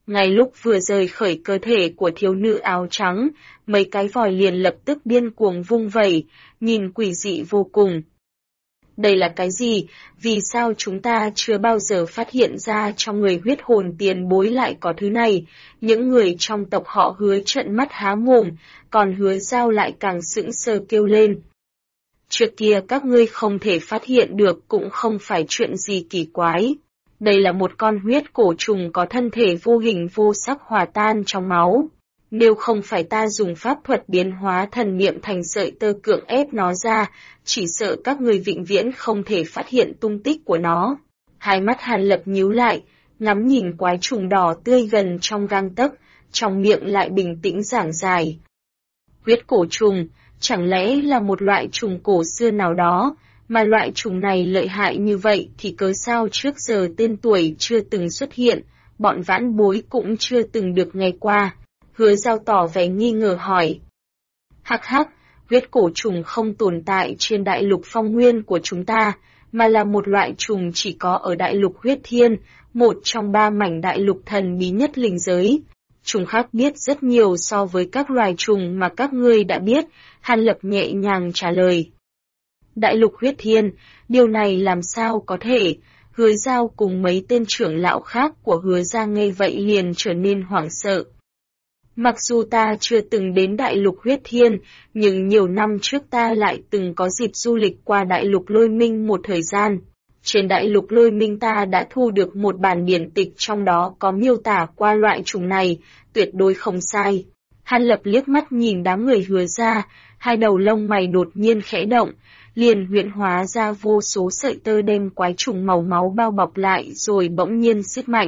Ngay lúc vừa rời khỏi cơ thể của thiếu nữ áo trắng, mấy cái vòi liền lập tức điên cuồng vung vẩy, nhìn quỷ dị vô cùng. Đây là cái gì? Vì sao chúng ta chưa bao giờ phát hiện ra trong người huyết hồn tiền bối lại có thứ này? Những người trong tộc họ Hứa trợn mắt há mồm, còn Hứa Giao lại càng sững sờ kêu lên. Trước kia các ngươi không thể phát hiện được cũng không phải chuyện gì kỳ quái. Đây là một con huyết cổ trùng có thân thể vô hình vô sắc hòa tan trong máu. Nếu không phải ta dùng pháp thuật biến hóa thần niệm thành sợi tơ cưỡng ép nó ra, chỉ sợ các người vĩnh viễn không thể phát hiện tung tích của nó. Hai mắt Hàn Lập nhíu lại, ngắm nhìn quái trùng đỏ tươi gần trong gang tấc, trong miệng lại bình tĩnh giảng giải. Huyết cổ trùng, chẳng lẽ là một loại trùng cổ xưa nào đó, mà loại trùng này lợi hại như vậy thì cớ sao trước giờ tên tuổi chưa từng xuất hiện, bọn vãn bối cũng chưa từng được nghe qua. Hứa Giao tỏ vẻ nghi ngờ hỏi. Hắc hắc, huyết cổ trùng không tồn tại trên đại lục phong nguyên của chúng ta, mà là một loại trùng chỉ có ở đại lục huyết thiên, một trong 3 mảnh đại lục thần bí nhất linh giới. Trùng khác biết rất nhiều so với các loài trùng mà các ngươi đã biết, Hàn Lập nhẹ nhàng trả lời. Đại lục huyết thiên, điều này làm sao có thể? Hứa Giao cùng mấy tên trưởng lão khác của Hứa gia nghe vậy liền trở nên hoảng sợ. Mặc dù ta chưa từng đến đại lục huyết thiên, nhưng nhiều năm trước ta lại từng có dịp du lịch qua đại lục lôi minh một thời gian. Trên đại lục lôi minh ta đã thu được một bản điển tịch trong đó có miêu tả qua loại trùng này, tuyệt đối không sai. Hàn Lập liếc mắt nhìn đám người Hứa gia, hai đầu lông mày đột nhiên khẽ động, liền huyễn hóa ra vô số sợi tơ đem quái trùng màu máu bao bọc lại rồi bỗng nhiên siết mạnh.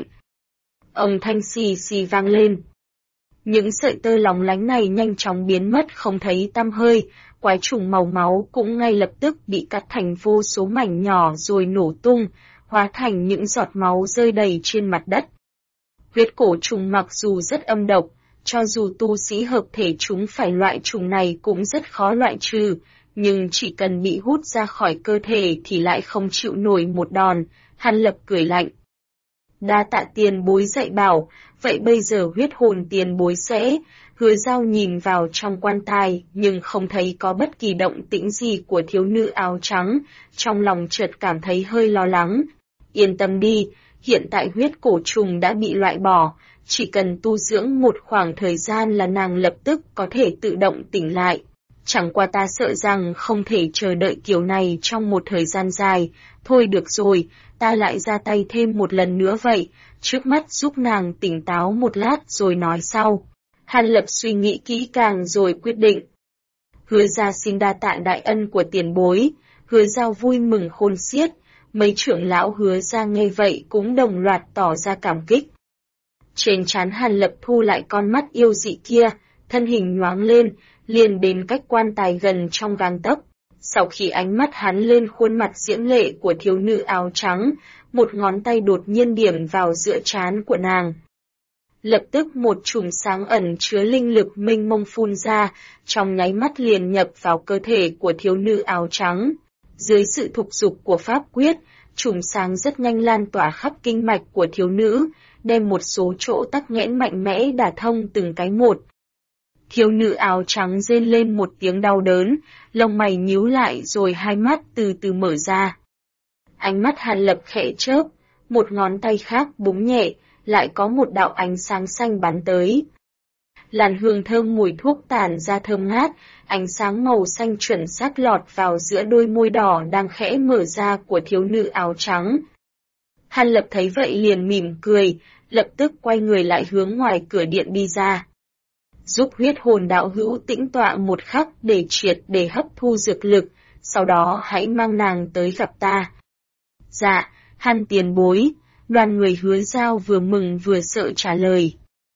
Âm thanh xì xì vang lên. Những sợi tơ lóng lánh này nhanh chóng biến mất không thấy tăm hơi, quái trùng màu máu cũng ngay lập tức bị cắt thành vô số mảnh nhỏ rồi nổ tung, hóa thành những giọt máu rơi đầy trên mặt đất. Huyết cổ trùng mặc dù rất âm độc, cho dù tu sĩ hợp thể chúng phải loại trùng này cũng rất khó loại trừ, nhưng chỉ cần bị hút ra khỏi cơ thể thì lại không chịu nổi một đòn. Hàn Lập cười lạnh. Đa tạ tiền bối dạy bảo, vậy bây giờ huyết hồn tiền bối sẽ... Hứa Giao nhìn vào trong quan tài, nhưng không thấy có bất kỳ động tĩnh gì của thiếu nữ áo trắng, trong lòng chợt cảm thấy hơi lo lắng. Yên tâm đi, hiện tại huyết cổ trùng đã bị loại bỏ, chỉ cần tu dưỡng một khoảng thời gian là nàng lập tức có thể tự động tỉnh lại. Chẳng qua ta sợ rằng không thể chờ đợi kiểu này trong một thời gian dài, thôi được rồi, ta lại ra tay thêm một lần nữa vậy, trước mắt giúp nàng tỉnh táo một lát rồi nói sau. Hàn Lập suy nghĩ kỹ càng rồi quyết định. Hứa gia xin đa tạ đại ân của tiền bối, Hứa Giao vui mừng khôn xiết, mấy trưởng lão Hứa gia nghe vậy cũng đồng loạt tỏ ra cảm kích. Trên trán Hàn Lập thu lại con mắt yêu dị kia, thân hình nhoáng lên, liền đến cách quan tài gần trong gang tấc. Sau khi ánh mắt hắn lên khuôn mặt diễm lệ của thiếu nữ áo trắng, một ngón tay đột nhiên điểm vào giữa trán của nàng. Lập tức một chùm sáng ẩn chứa linh lực mênh mông phun ra, trong nháy mắt liền nhập vào cơ thể của thiếu nữ áo trắng. Dưới sự thúc giục của pháp quyết, chùm sáng rất nhanh lan tỏa khắp kinh mạch của thiếu nữ, đem một số chỗ tắc nghẽn mạnh mẽ đả thông từng cái một. Thiếu nữ áo trắng rên lên một tiếng đau đớn, lông mày nhíu lại rồi hai mắt từ từ mở ra. Ánh mắt Hàn Lập khẽ chớp, một ngón tay khác búng nhẹ, lại có một đạo ánh sáng xanh bắn tới. Làn hương thơm mùi thuốc tản ra thơm ngát, ánh sáng màu xanh chuẩn xác lọt vào giữa đôi môi đỏ đang khẽ mở ra của thiếu nữ áo trắng. Hàn Lập thấy vậy liền mỉm cười, lập tức quay người lại hướng ngoài cửa điện đi ra. Giúp huyết hồn đạo hữu tĩnh tọa một khắc để triệt để hấp thu dược lực, sau đó hãy mang nàng tới gặp ta. Dạ, Hàn tiền bối, đoàn người Hứa Giao vừa mừng vừa sợ trả lời.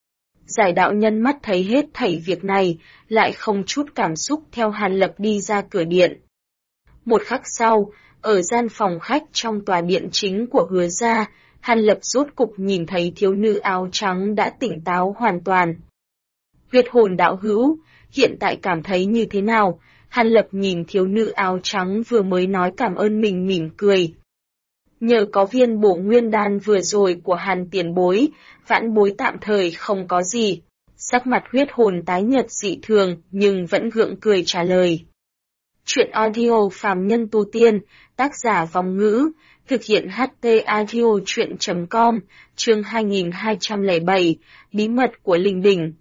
Giải đạo nhân mắt thấy hết thảy việc này, lại không chút cảm xúc theo Hàn Lập đi ra cửa điện. Một khắc sau, ở gian phòng khách trong tòa điện chính của Hứa gia, Hàn Lập rốt cục nhìn thấy thiếu nữ áo trắng đã tỉnh táo hoàn toàn. Huyết hồn đạo hữu, hiện tại cảm thấy như thế nào? Hàn Lập nhìn thiếu nữ áo trắng vừa mới nói cảm ơn mình mỉm cười. Nhờ có viên bổ nguyên đan vừa rồi của Hàn tiền bối, vãn bối tạm thời không có gì. Sắc mặt huyết hồn tái nhợt dị thường nhưng vẫn gượng cười trả lời. Chuyện audio phàm nhân tu tiên, tác giả Vong Ngữ, thực hiện HT audio chuyện.com, chương 2207, bí mật của linh đỉnh.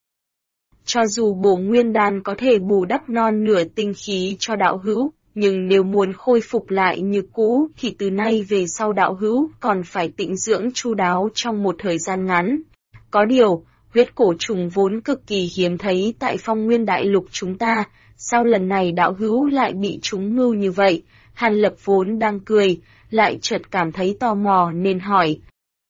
Cho dù bổ nguyên đan có thể bù đắp non nửa tinh khí cho đạo hữu, nhưng nếu muốn khôi phục lại như cũ thì từ nay về sau đạo hữu còn phải tịnh dưỡng chu đáo trong một thời gian ngắn. Có điều, huyết cổ trùng vốn cực kỳ hiếm thấy tại Phong Nguyên Đại Lục chúng ta, sao lần này đạo hữu lại bị trúng mưu như vậy? Hàn Lập vốn đang cười, lại chợt cảm thấy tò mò nên hỏi.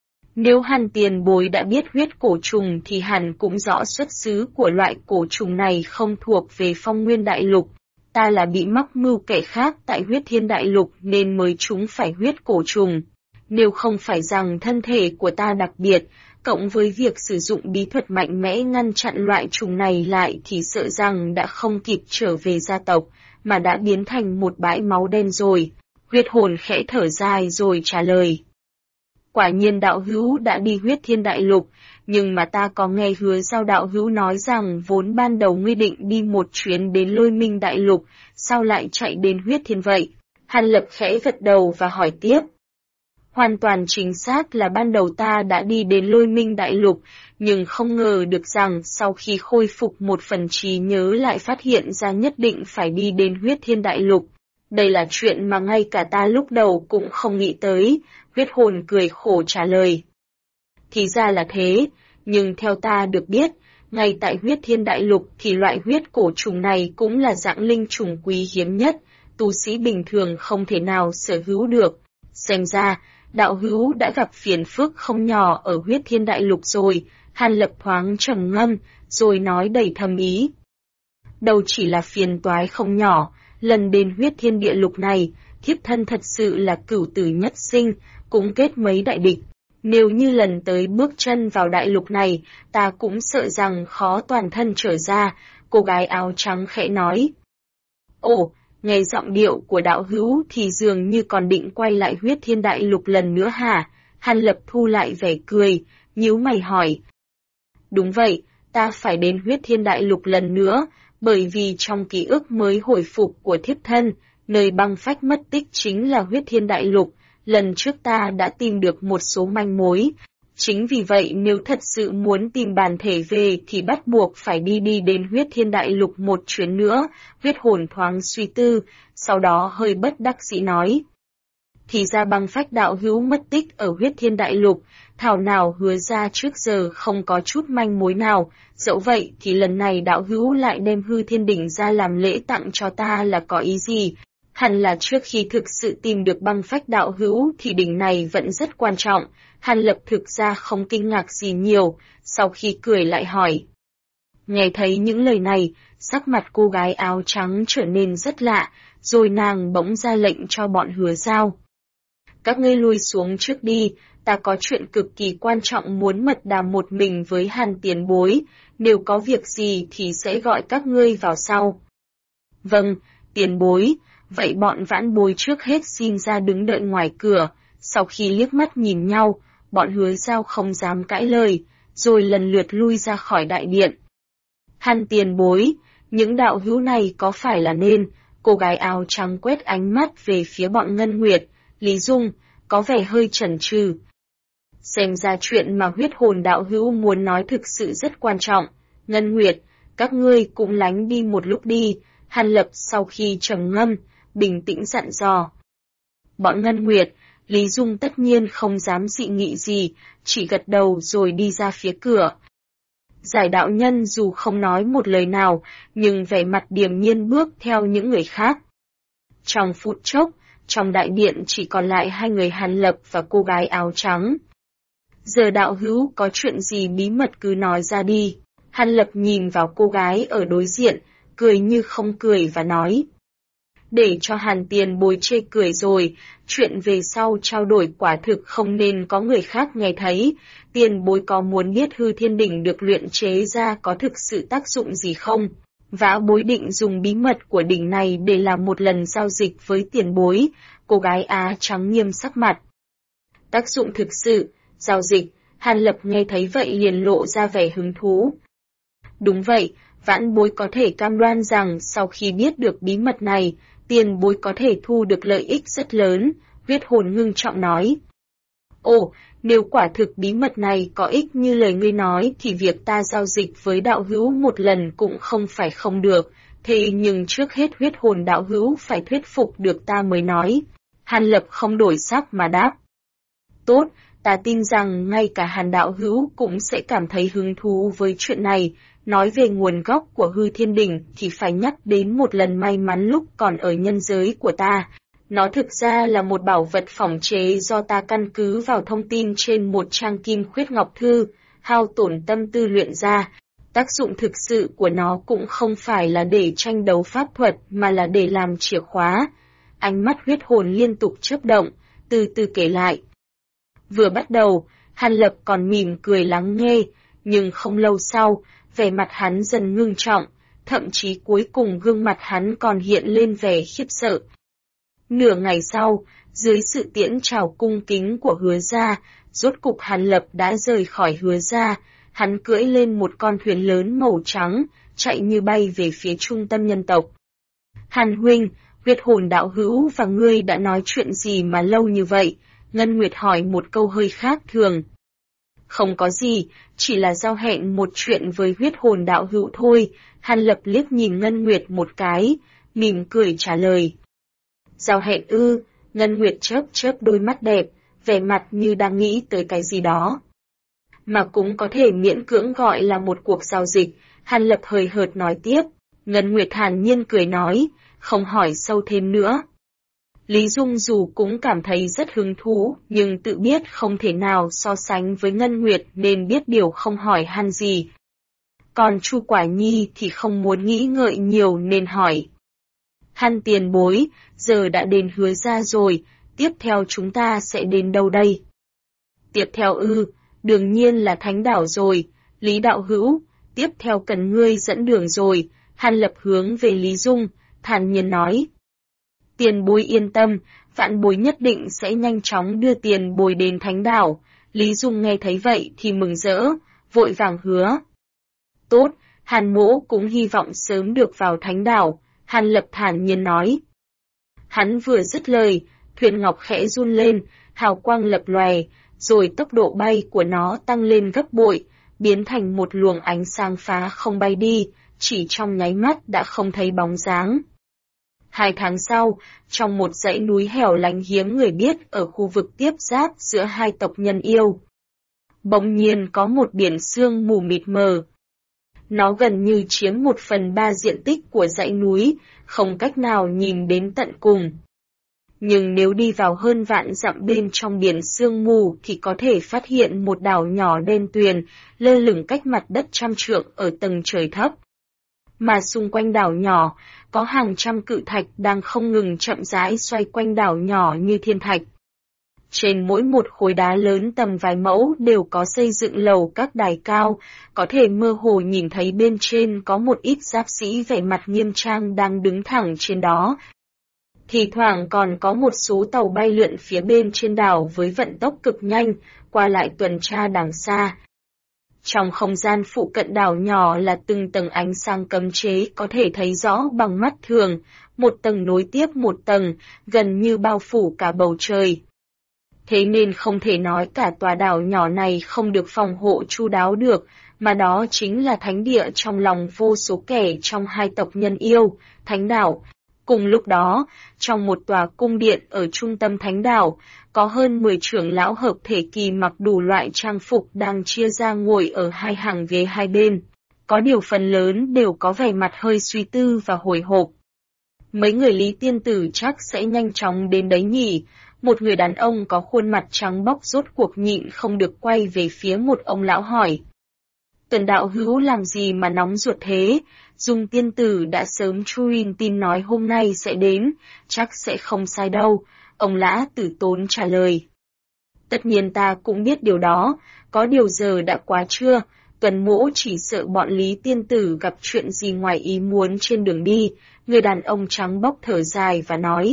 Nếu Hàn tiền bối đã biết huyết cổ trùng thì hẳn cũng rõ xuất xứ của loại cổ trùng này không thuộc về Phong Nguyên Đại Lục. Ta là bị mắc mưu kẻ khác tại huyết thiên đại lục nên mới trúng phải huyết cổ trùng. Nếu không phải rằng thân thể của ta đặc biệt, cộng với việc sử dụng bí thuật mạnh mẽ ngăn chặn loại trùng này lại thì sợ rằng đã không kịp trở về gia tộc, mà đã biến thành một bãi máu đen rồi. Huyết hồn khẽ thở dài rồi trả lời. Quả nhiên đạo hữu đã đi huyết thiên đại lục, nhưng mà ta có nghe Hứa Giao đạo hữu nói rằng vốn ban đầu ngươi định đi một chuyến đến Lôi Minh đại lục, sao lại chạy đến huyết thiên vậy? Hàn Lập khẽ gật đầu và hỏi tiếp. Hoàn toàn chính xác là ban đầu ta đã đi đến Lôi Minh đại lục, nhưng không ngờ được rằng sau khi khôi phục một phần trí nhớ lại phát hiện ra nhất định phải đi đến huyết thiên đại lục. Đây là chuyện mà ngay cả ta lúc đầu cũng không nghĩ tới, huyết hồn cười khổ trả lời. Thì ra là thế, nhưng theo ta được biết, ngay tại huyết thiên đại lục thì loại huyết cổ trùng này cũng là dạng linh trùng quý hiếm nhất, tu sĩ bình thường không thể nào sở hữu được. Xem ra, đạo hữu đã gặp phiền phức không nhỏ ở huyết thiên đại lục rồi. Hàn Lập thoáng trầm ngâm, rồi nói đầy thâm ý. Đâu chỉ là phiền toái không nhỏ, lần đến huyết thiên địa lục này, thiếp thân thật sự là cửu tử nhất sinh, cũng kết mấy đại địch. Nếu như lần tới bước chân vào đại lục này, ta cũng sợ rằng khó toàn thân trở ra, cô gái áo trắng khẽ nói. Ồ, nghe giọng điệu của đạo hữu thì dường như còn định quay lại huyết thiên đại lục lần nữa hả? Hàn Lập thu lại vẻ cười, nhíu mày hỏi. Đúng vậy, ta phải đến huyết thiên đại lục lần nữa, bởi vì trong ký ức mới hồi phục của thiếp thân, nơi băng phách mất tích chính là huyết thiên đại lục. Lần trước ta đã tìm được một số manh mối. Chính vì vậy nếu thật sự muốn tìm bản thể về thì bắt buộc phải đi đến huyết thiên đại lục một chuyến nữa. Huyết hồn thoáng suy tư, sau đó hơi bất đắc dĩ nói. Thì ra băng phách đạo hữu mất tích ở huyết thiên đại lục, thảo nào Hứa ra trước giờ không có chút manh mối nào. Dẫu vậy thì lần này đạo hữu lại đem hư thiên đỉnh ra làm lễ tặng cho ta là có ý gì? Hẳn là trước khi thực sự tìm được băng phách đạo hữu thì đỉnh này vẫn rất quan trọng. Hàn Lập thực ra không kinh ngạc gì nhiều, sau khi cười lại hỏi. Nghe thấy những lời này, sắc mặt cô gái áo trắng trở nên rất lạ, rồi nàng bỗng ra lệnh cho bọn Hứa Giao. Các ngươi lui xuống trước đi, ta có chuyện cực kỳ quan trọng muốn mật đàm một mình với Hàn tiền bối, nếu có việc gì thì sẽ gọi các ngươi vào sau. Vâng, tiền bối. Vậy bọn vãn bối trước hết xin ra đứng đợi ngoài cửa, sau khi liếc mắt nhìn nhau, bọn Hứa Giao không dám cãi lời, rồi lần lượt lui ra khỏi đại điện. Hàn tiền bối, những đạo hữu này có phải là nên, cô gái áo trắng quét ánh mắt về phía bọn Ngân Nguyệt, Lý Dung, có vẻ hơi chần chừ. Xem ra chuyện mà huyết hồn đạo hữu muốn nói thực sự rất quan trọng. Ngân Nguyệt, các ngươi cũng lánh đi một lúc đi. Hàn Lập sau khi trầm ngâm, bình tĩnh dặn dò. Bọn Ngân Nguyệt, Lý Dung tất nhiên không dám dị nghị gì, chỉ gật đầu rồi đi ra phía cửa. Giải đạo nhân dù không nói một lời nào, nhưng vẻ mặt điềm nhiên bước theo những người khác. Trong phút chốc, trong đại điện chỉ còn lại hai người Hàn Lập và cô gái áo trắng. Giờ đạo hữu có chuyện gì bí mật cứ nói ra đi. Hàn Lập nhìn vào cô gái ở đối diện, cười như không cười và nói. Để cho Hàn tiền bối chê cười rồi, chuyện về sau trao đổi quả thực không nên có người khác nghe thấy. Tiền bối có muốn biết hư thiên đỉnh được luyện chế ra có thực sự tác dụng gì không? Vã Bối định dùng bí mật của đỉnh này để làm một lần giao dịch với tiền bối, cô gái Á trắng nghiêm sắc mặt. Tác dụng thực sự, giao dịch, Hàn Lập nghe thấy vậy liền lộ ra vẻ hứng thú. Đúng vậy, Vãn Bối có thể cam đoan rằng sau khi biết được bí mật này, tiền bối có thể thu được lợi ích rất lớn, huyết hồn ngưng trọng nói. Ồ, nếu quả thực bí mật này có ích như lời ngươi nói thì việc ta giao dịch với đạo hữu một lần cũng không phải không được, thế nhưng trước hết huyết hồn đạo hữu phải thuyết phục được ta mới nói. Hàn Lập không đổi sắc mà đáp. Tốt, ta tin rằng ngay cả Hàn đạo hữu cũng sẽ cảm thấy hứng thú với chuyện này. Nói về nguồn gốc của hư thiên đỉnh thì phải nhắc đến một lần may mắn lúc còn ở nhân giới của ta. Nó thực ra là một bảo vật phỏng chế do ta căn cứ vào thông tin trên một trang kim khuyết ngọc thư, hao tổn tâm tư luyện ra. Tác dụng thực sự của nó cũng không phải là để tranh đấu pháp thuật mà là để làm chìa khóa. Ánh mắt huyết hồn liên tục chớp động, từ từ kể lại. Vừa bắt đầu, Hàn Lập còn mỉm cười lắng nghe, nhưng không lâu sau, vẻ mặt hắn dần ngưng trọng, thậm chí cuối cùng gương mặt hắn còn hiện lên vẻ khiếp sợ. Nửa ngày sau, dưới sự tiễn chào cung kính của Hứa gia, rốt cục Hàn Lập đã rời khỏi Hứa gia, hắn cưỡi lên một con thuyền lớn màu trắng, chạy như bay về phía trung tâm nhân tộc. Hàn huynh, huyết hồn đạo hữu và ngươi đã nói chuyện gì mà lâu như vậy? Ngân Nguyệt hỏi một câu hơi khác thường. Không có gì, chỉ là giao hẹn một chuyện với huyết hồn đạo hữu thôi, Hàn Lập liếc nhìn Ngân Nguyệt một cái, mỉm cười trả lời. Giao hẹn ư? Ngân Nguyệt chớp chớp đôi mắt đẹp, vẻ mặt như đang nghĩ tới cái gì đó. Mà cũng có thể miễn cưỡng gọi là một cuộc giao dịch, Hàn Lập hời hợt nói tiếp. Ngân Nguyệt thản nhiên cười nói, không hỏi sâu thêm nữa. Lý Dung dù cũng cảm thấy rất hứng thú, nhưng tự biết không thể nào so sánh với Ngân Nguyệt nên biết điều không hỏi han gì. Còn Chu Quả Nhi thì không muốn nghĩ ngợi nhiều nên hỏi. Hàn tiền bối, giờ đã đến Hứa gia rồi, tiếp theo chúng ta sẽ đến đâu đây? Tiếp theo ư, đương nhiên là Thánh Đảo rồi, Lý đạo hữu, tiếp theo cần ngươi dẫn đường rồi, Hàn Lập hướng về Lý Dung, thản nhiên nói. Tiền bối yên tâm, vạn bối nhất định sẽ nhanh chóng đưa tiền bối đến Thánh Đảo. Lý Dung nghe thấy vậy thì mừng rỡ, vội vàng hứa. Tốt, Hàn mỗ cũng hy vọng sớm được vào Thánh Đảo, Hàn Lập thản nhiên nói. Hắn vừa dứt lời, thuyền ngọc khẽ run lên, hào quang lập lòe, rồi tốc độ bay của nó tăng lên gấp bội, biến thành một luồng ánh sáng phá không bay đi, chỉ trong nháy mắt đã không thấy bóng dáng. 2 tháng sau, trong một dãy núi hẻo lánh hiếm người biết ở khu vực tiếp giáp giữa hai tộc nhân yêu, bỗng nhiên có một biển sương mù mịt mờ. Nó gần như chiếm 1/3 diện tích của dãy núi, không cách nào nhìn đến tận cùng. Nhưng nếu đi vào hơn vạn dặm bên trong biển sương mù thì có thể phát hiện một đảo nhỏ đen tuyền, lơ lửng cách mặt đất trăm trượng ở tầng trời thấp. Mà xung quanh đảo nhỏ, có hàng trăm cự thạch đang không ngừng chậm rãi xoay quanh đảo nhỏ như thiên thạch. Trên mỗi một khối đá lớn tầm vài mẫu đều có xây dựng lầu các đài cao, có thể mơ hồ nhìn thấy bên trên có một ít giáp sĩ vẻ mặt nghiêm trang đang đứng thẳng trên đó. Thì thoảng còn có một số tàu bay lượn phía bên trên đảo với vận tốc cực nhanh, qua lại tuần tra đằng xa. Trong không gian phụ cận đảo nhỏ là từng tầng ánh sáng cấm chế có thể thấy rõ bằng mắt thường, một tầng nối tiếp một tầng, gần như bao phủ cả bầu trời. Thế nên không thể nói cả tòa đảo nhỏ này không được phòng hộ chu đáo được, mà đó chính là thánh địa trong lòng vô số kẻ trong hai tộc nhân yêu, Thánh Đảo. Cùng lúc đó, trong một tòa cung điện ở trung tâm Thánh Đảo, có hơn 10 trưởng lão hợp thể kỳ mặc đủ loại trang phục đang chia ra ngồi ở hai hàng ghế hai bên. Có điều phần lớn đều có vẻ mặt hơi suy tư và hồi hộp. Mấy người Lý tiên tử chắc sẽ nhanh chóng đến đấy nhỉ? Một người đàn ông có khuôn mặt trắng bóc rốt cuộc nhịn không được quay về phía một ông lão hỏi. Tuần đạo hữu làm gì mà nóng ruột thế? Dung tiên tử đã sớm truyền tin nói hôm nay sẽ đến, chắc sẽ không sai đâu, ông Lã Tử Tốn trả lời. Tất nhiên ta cũng biết điều đó, có điều giờ đã quá trưa, Tuần Mỗ chỉ sợ bọn Lý tiên tử gặp chuyện gì ngoài ý muốn trên đường đi, người đàn ông trắng bóc thở dài và nói.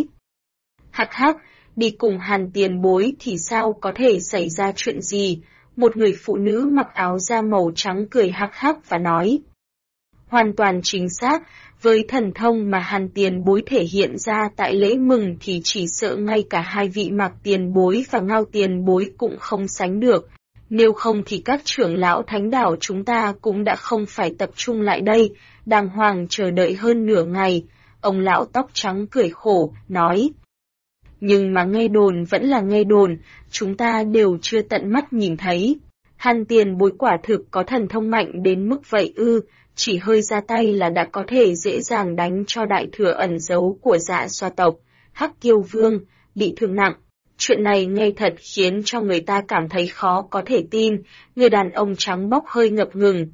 Hắc hắc, đi cùng Hàn tiền bối thì sao có thể xảy ra chuyện gì, một người phụ nữ mặc áo da màu trắng cười hắc hắc và nói. Hoàn toàn chính xác, với thần thông mà Hàn tiền bối thể hiện ra tại lễ mừng thì chỉ sợ ngay cả hai vị Mạc tiền bối và Ngao tiền bối cũng không sánh được. Nếu không thì các trưởng lão thánh đảo chúng ta cũng đã không phải tập trung lại đây, đàng hoàng chờ đợi hơn nửa ngày. Ông lão tóc trắng cười khổ, nói. Nhưng mà nghe đồn vẫn là nghe đồn, chúng ta đều chưa tận mắt nhìn thấy. Hàn tiền bối quả thực có thần thông mạnh đến mức vậy ư, chỉ hơi ra tay là đã có thể dễ dàng đánh cho đại thừa ẩn giấu của Dạ Xoa tộc, Hắc Kiêu Vương, bị thương nặng. Chuyện này nghe thật khiến cho người ta cảm thấy khó có thể tin, người đàn ông trắng bóc hơi ngập ngừng.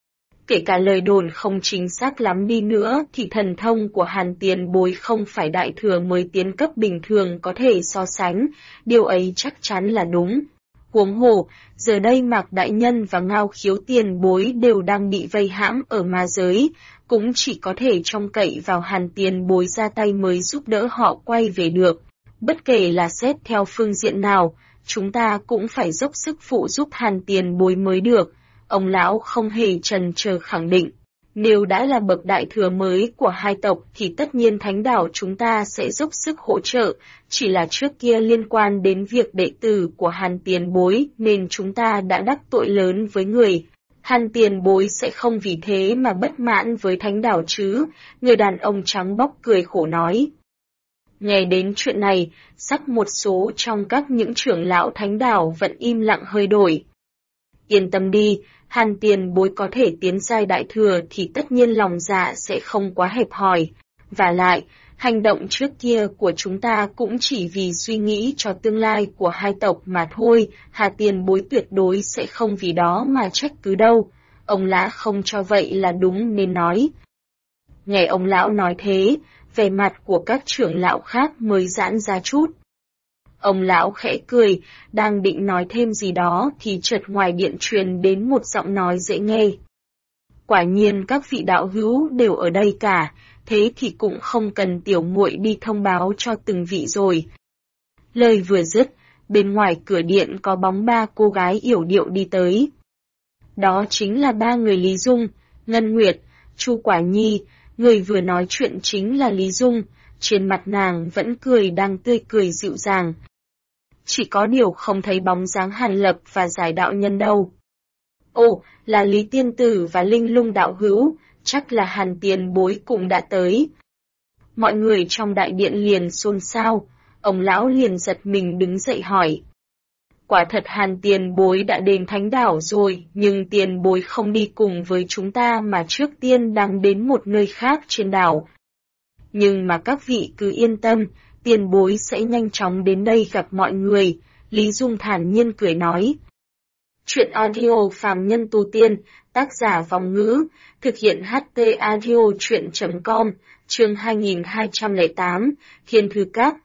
Kể cả lời đồn không chính xác lắm đi nữa thì thần thông của Hàn tiền bối không phải đại thừa mới tiến cấp bình thường có thể so sánh, điều ấy chắc chắn là đúng. Huống hồ, giờ đây Mạc Đại Nhân và Ngao Khiếu tiền bối đều đang bị vây hãm ở ma giới, cũng chỉ có thể trông cậy vào Hàn tiền bối ra tay mới giúp đỡ họ quay về được. Bất kể là xét theo phương diện nào, chúng ta cũng phải dốc sức phụ giúp Hàn tiền bối mới được. Ông lão không hề chần chờ khẳng định. Nếu đã là bậc đại thừa mới của hai tộc thì tất nhiên thánh đảo chúng ta sẽ dốc sức hỗ trợ, chỉ là trước kia liên quan đến việc đệ tử của Hàn tiền bối nên chúng ta đã đắc tội lớn với người. Hàn tiền bối sẽ không vì thế mà bất mãn với thánh đảo chứ, người đàn ông trắng bóc cười khổ nói. Nghe đến chuyện này, sắc một số trong các những trưởng lão thánh đảo vẫn im lặng hơi đổi. Yên tâm đi, Hàn tiền bối có thể tiến giai đại thừa thì tất nhiên lòng dạ sẽ không quá hẹp hòi. Và lại, hành động trước kia của chúng ta cũng chỉ vì suy nghĩ cho tương lai của hai tộc mà thôi, Hà tiền bối tuyệt đối sẽ không vì đó mà trách cứ đâu. Ông lão không cho vậy là đúng nên nói. Nghe ông lão nói thế, vẻ mặt của các trưởng lão khác mới giãn ra chút. Ông lão khẽ cười, đang định nói thêm gì đó thì chợt ngoài điện truyền đến một giọng nói dễ nghe. Quả nhiên các vị đạo hữu đều ở đây cả, thế thì cũng không cần tiểu muội đi thông báo cho từng vị rồi. Lời vừa dứt, bên ngoài cửa điện có bóng ba cô gái yểu điệu đi tới. Đó chính là ba người Lý Dung, Ngân Nguyệt, Chu Quả Nhi, người vừa nói chuyện chính là Lý Dung, trên mặt nàng vẫn cười đang tươi cười dịu dàng. Chỉ có điều không thấy bóng dáng Hàn Lập và Giải đạo nhân đâu. Ồ, là Lý tiên tử và Linh Lung đạo hữu, chắc là Hàn tiền bối cũng đã tới. Mọi người trong đại điện liền xôn xao, ông lão liền giật mình đứng dậy hỏi. Quả thật Hàn tiền bối đã đến thánh đảo rồi, nhưng tiền bối không đi cùng với chúng ta mà trước tiên đang đến một nơi khác trên đảo. Nhưng mà các vị cứ yên tâm, tiền bối sẽ nhanh chóng đến đây gặp mọi người, Lý Dung thản nhiên cười nói. Chuyện audio phàm nhân tu tiên, tác giả Vòng Ngữ, thực hiện HT audio chuyện.com, chương 2208, Thiên Thư Các.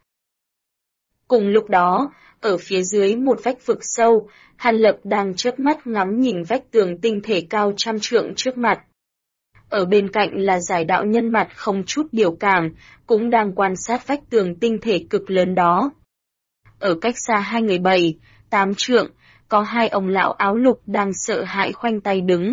Cùng lúc đó, ở phía dưới một vách vực sâu, Hàn Lập đang chớp mắt ngắm nhìn vách tường tinh thể cao trăm trượng trước mặt. Ở bên cạnh là Giải đạo nhân mặt không chút biểu cảm, cũng đang quan sát vách tường tinh thể cực lớn đó. Ở cách xa hai người 7-8 trượng, có hai ông lão áo lục đang sợ hãi khoanh tay đứng.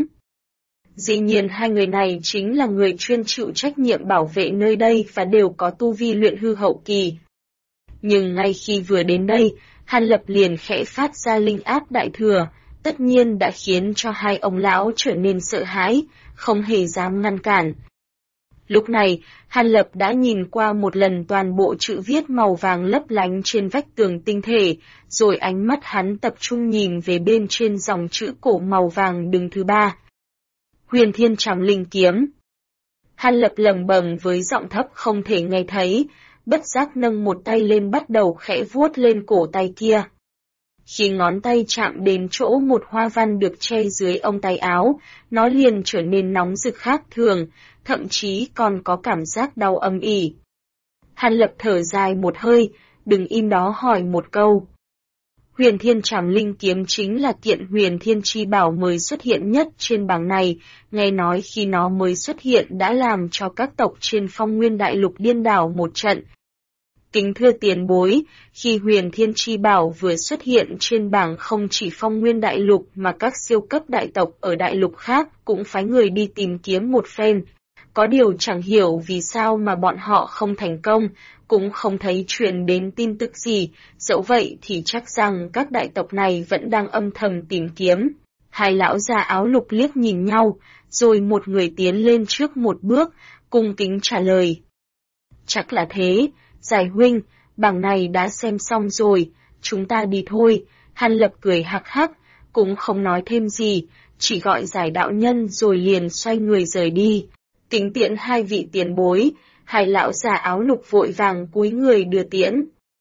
Dĩ nhiên hai người này chính là người chuyên chịu trách nhiệm bảo vệ nơi đây và đều có tu vi luyện hư hậu kỳ. Nhưng ngay khi vừa đến đây, Hàn Lập liền khẽ phát ra linh áp đại thừa, tất nhiên đã khiến cho hai ông lão trở nên sợ hãi, không hề dám ngăn cản. Lúc này, Hàn Lập đã nhìn qua một lần toàn bộ chữ viết màu vàng lấp lánh trên vách tường tinh thể, rồi ánh mắt hắn tập trung nhìn về bên trên dòng chữ cổ màu vàng đứng thứ 3. Huyền Thiên Trảm Linh Kiếm. Hàn Lập lẩm bẩm với giọng thấp không thể nghe thấy, bất giác nâng một tay lên bắt đầu khẽ vuốt lên cổ tay kia. Khi ngón tay chạm đến chỗ một hoa văn được che dưới ống tay áo, nó liền trở nên nóng rực khác thường, thậm chí còn có cảm giác đau âm ỉ. Hàn Lập thở dài một hơi, đừng im đó hỏi một câu. Huyền Thiên Trảm Linh kiếm chính là kiện Huyền Thiên Chi Bảo mới xuất hiện nhất trên bảng này, nghe nói khi nó mới xuất hiện đã làm cho các tộc trên Phong Nguyên Đại Lục điên đảo một trận. Kính thưa tiền bối, khi Huyền Thiên Chi Bảo vừa xuất hiện trên bảng không chỉ Phong Nguyên Đại Lục mà các siêu cấp đại tộc ở đại lục khác cũng phái người đi tìm kiếm một phen. Có điều chẳng hiểu vì sao mà bọn họ không thành công, cũng không thấy truyền đến tin tức gì, dẫu vậy thì chắc rằng các đại tộc này vẫn đang âm thầm tìm kiếm. Hai lão già áo lục liếc nhìn nhau, rồi một người tiến lên trước một bước, cung kính trả lời. Chắc là thế, Giải huynh, bảng này đã xem xong rồi, chúng ta đi thôi. Hàn Lập cười hắc hắc, cũng không nói thêm gì, chỉ gọi Giải đạo nhân rồi liền xoay người rời đi. Kính tiễn hai vị tiền bối, hai lão già áo lục vội vàng cúi người đưa tiễn.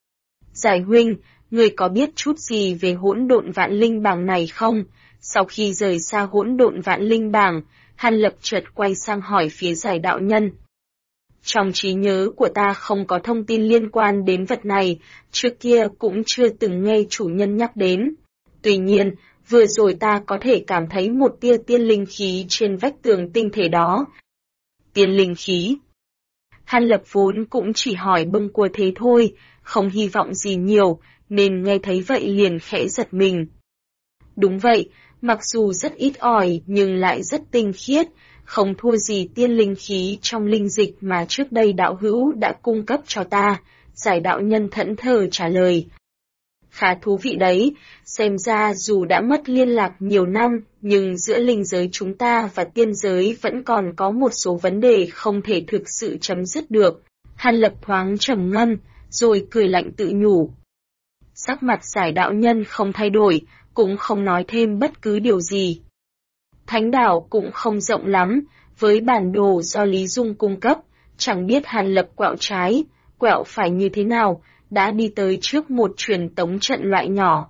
Giải huynh, người có biết chút gì về hỗn độn vạn linh bảng này không? Sau khi rời xa hỗn độn vạn linh bảng, Hàn Lập chợt quay sang hỏi phía Giải đạo nhân. Trong trí nhớ của ta không có thông tin liên quan đến vật này, trước kia cũng chưa từng nghe chủ nhân nhắc đến. Tuy nhiên, vừa rồi ta có thể cảm thấy một tia tiên linh khí trên vách tường tinh thể đó. Tiên linh khí. Hàn Lập vốn cũng chỉ hỏi bâng quơ thế thôi, không hy vọng gì nhiều, nên nghe thấy vậy liền khẽ giật mình. Đúng vậy, mặc dù rất ít ỏi nhưng lại rất tinh khiết, không thua gì tiên linh khí trong linh dịch mà trước đây đạo hữu đã cung cấp cho ta, Giải đạo nhân thẫn thờ trả lời. Khá thú vị đấy, xem ra dù đã mất liên lạc nhiều năm, nhưng giữa linh giới chúng ta và tiên giới vẫn còn có một số vấn đề không thể thực sự chấm dứt được. Hàn Lập thoáng trầm ngâm, rồi cười lạnh tự nhủ. Sắc mặt Giải đạo nhân không thay đổi, cũng không nói thêm bất cứ điều gì. Thánh đảo cũng không rộng lắm, với bản đồ do Lý Dung cung cấp, chẳng biết Hàn Lập quẹo trái, quẹo phải như thế nào, đã đi tới trước một truyền tống trận loại nhỏ.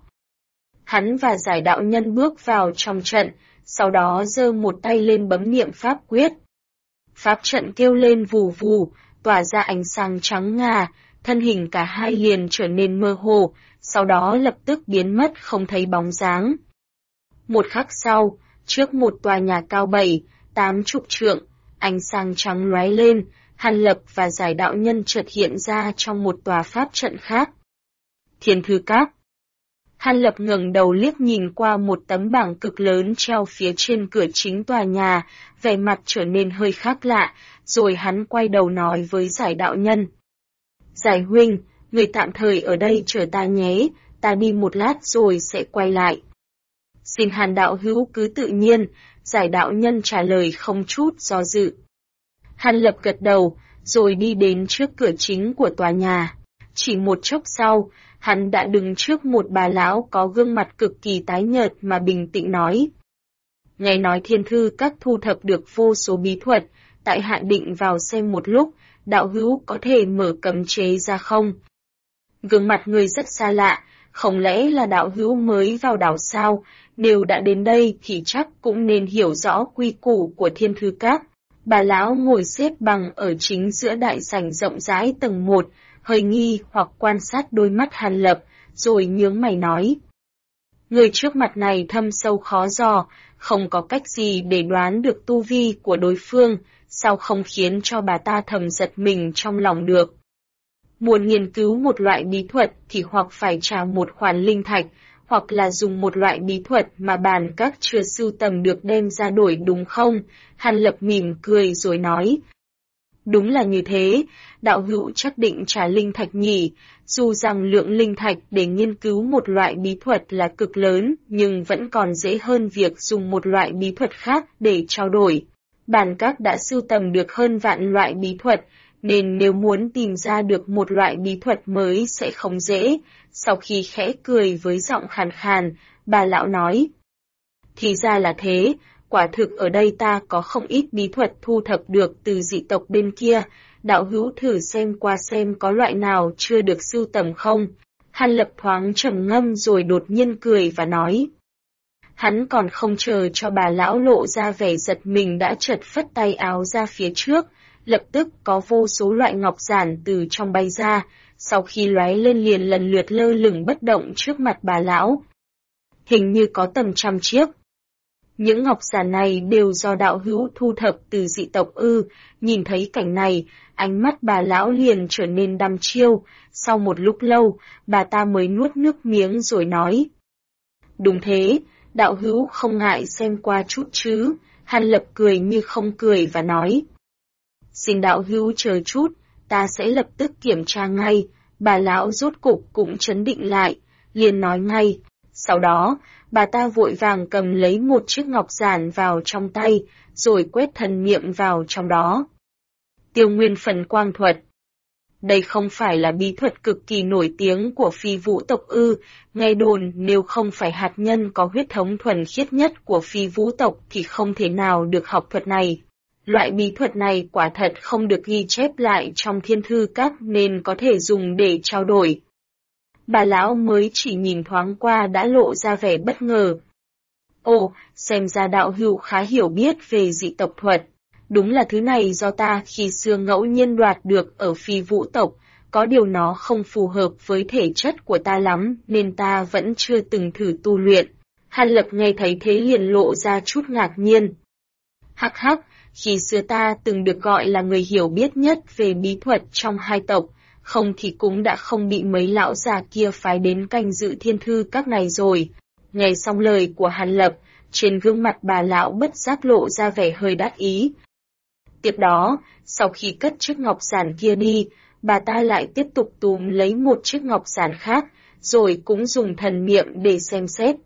Hắn và Giải đạo nhân bước vào trong trận, sau đó giơ một tay lên bấm niệm pháp quyết. Pháp trận kêu lên vù vù, tỏa ra ánh sáng trắng ngà, thân hình cả hai liền trở nên mơ hồ, sau đó lập tức biến mất không thấy bóng dáng. Một khắc sau, trước một tòa nhà cao 7-80 trượng, ánh sáng trắng lóe lên, Hàn Lập và Giải đạo nhân chợt hiện ra trong một tòa pháp trận khác. Thiên Thư Các. Hàn Lập ngẩng đầu liếc nhìn qua một tấm bảng cực lớn treo phía trên cửa chính tòa nhà, vẻ mặt trở nên hơi khác lạ, rồi hắn quay đầu nói với Giải đạo nhân. Giải huynh, người tạm thời ở đây chờ ta nhé, ta đi một lát rồi sẽ quay lại. Xin Hàn đạo hữu cứ tự nhiên, Giải đạo nhân trả lời không chút do dự. Hàn Lập gật đầu, rồi đi đến trước cửa chính của tòa nhà. Chỉ một chốc sau, hắn đã đứng trước một bà lão có gương mặt cực kỳ tái nhợt mà bình tĩnh nói. Nghe nói Thiên Thư Các thu thập được vô số bí thuật, tại hạ định vào xem một lúc, đạo hữu có thể mở cấm chế ra không? Gương mặt người rất xa lạ, không lẽ là đạo hữu mới vào đảo sao? Nếu đã đến đây thì chắc cũng nên hiểu rõ quy củ của Thiên Thư Các. Bà lão ngồi xếp bằng ở chính giữa đại sảnh rộng rãi tầng 1, hơi nghi hoặc quan sát đôi mắt Hàn Lập, rồi nhướng mày nói. Người trước mặt này thâm sâu khó dò, không có cách gì để đoán được tu vi của đối phương, sao không khiến cho bà ta thầm giật mình trong lòng được. Muốn nghiên cứu một loại bí thuật thì hoặc phải trả một khoản linh thạch, hoặc là dùng một loại bí thuật mà bàn các chưa sưu tầm được đem ra đổi đúng không? Hàn Lập mỉm cười rồi nói. Đúng là như thế, đạo hữu chắc định trả linh thạch nhỉ, dù rằng lượng linh thạch để nghiên cứu một loại bí thuật là cực lớn, nhưng vẫn còn dễ hơn việc dùng một loại bí thuật khác để trao đổi. Bàn các đã sưu tầm được hơn vạn loại bí thuật, nên nếu muốn tìm ra được một loại bí thuật mới sẽ không dễ. Sau khi khẽ cười với giọng khàn khàn, bà lão nói. Thì ra là thế, quả thực ở đây ta có không ít bí thuật thu thập được từ dị tộc bên kia, đạo hữu thử xem qua xem có loại nào chưa được sưu tầm không. Hàn Lập thoáng trầm ngâm rồi đột nhiên cười và nói. Hắn còn không chờ cho bà lão lộ ra vẻ giật mình đã chợt phất tay áo ra phía trước, lập tức có vô số loại ngọc giản từ trong bay ra, sau khi lóe lên liền lần lượt lơ lửng bất động trước mặt bà lão. Hình như có tầm 100 chiếc. Những ngọc giản này đều do đạo hữu thu thập từ dị tộc ư? Nhìn thấy cảnh này, ánh mắt bà lão liền trở nên đăm chiêu, sau một lúc lâu, bà ta mới nuốt nước miếng rồi nói. Đúng thế, đạo hữu không ngại xem qua chút chứ? Hàn Lập cười như không cười và nói. Xin đạo hữu chờ chút, ta sẽ lập tức kiểm tra ngay. Bà lão rốt cục cũng trấn định lại, liền nói ngay. Sau đó, bà ta vội vàng cầm lấy một chiếc ngọc giản vào trong tay, rồi quét thần niệm vào trong đó. Tiêu Nguyên Phần Quang Thuật. Đây không phải là bí thuật cực kỳ nổi tiếng của Phi Vũ tộc ư? Nghe đồn nếu không phải hạt nhân có huyết thống thuần khiết nhất của Phi Vũ tộc thì không thể nào được học thuật này. Loại bí thuật này quả thật không được ghi chép lại trong thiên thư các nên có thể dùng để trao đổi. Bà lão mới chỉ nhìn thoáng qua đã lộ ra vẻ bất ngờ. Ồ, xem ra đạo hữu khá hiểu biết về dị tộc thuật. Đúng là thứ này do ta khi xưa ngẫu nhiên đoạt được ở Phi Vũ tộc, có điều nó không phù hợp với thể chất của ta lắm nên ta vẫn chưa từng thử tu luyện. Hàn Lập nghe thấy thế liền lộ ra chút ngạc nhiên. Hắc hắc, khi xưa ta từng được gọi là người hiểu biết nhất về bí thuật trong hai tộc, không thì cũng đã không bị mấy lão già kia phái đến canh dự thiên thư các này rồi. Nghe xong lời của Hàn Lập, trên gương mặt bà lão bất giác lộ ra vẻ hơi đắc ý. Tiếp đó, sau khi cất chiếc ngọc giản kia đi, bà ta lại tiếp tục túm lấy một chiếc ngọc giản khác, rồi cũng dùng thần niệm để xem xét.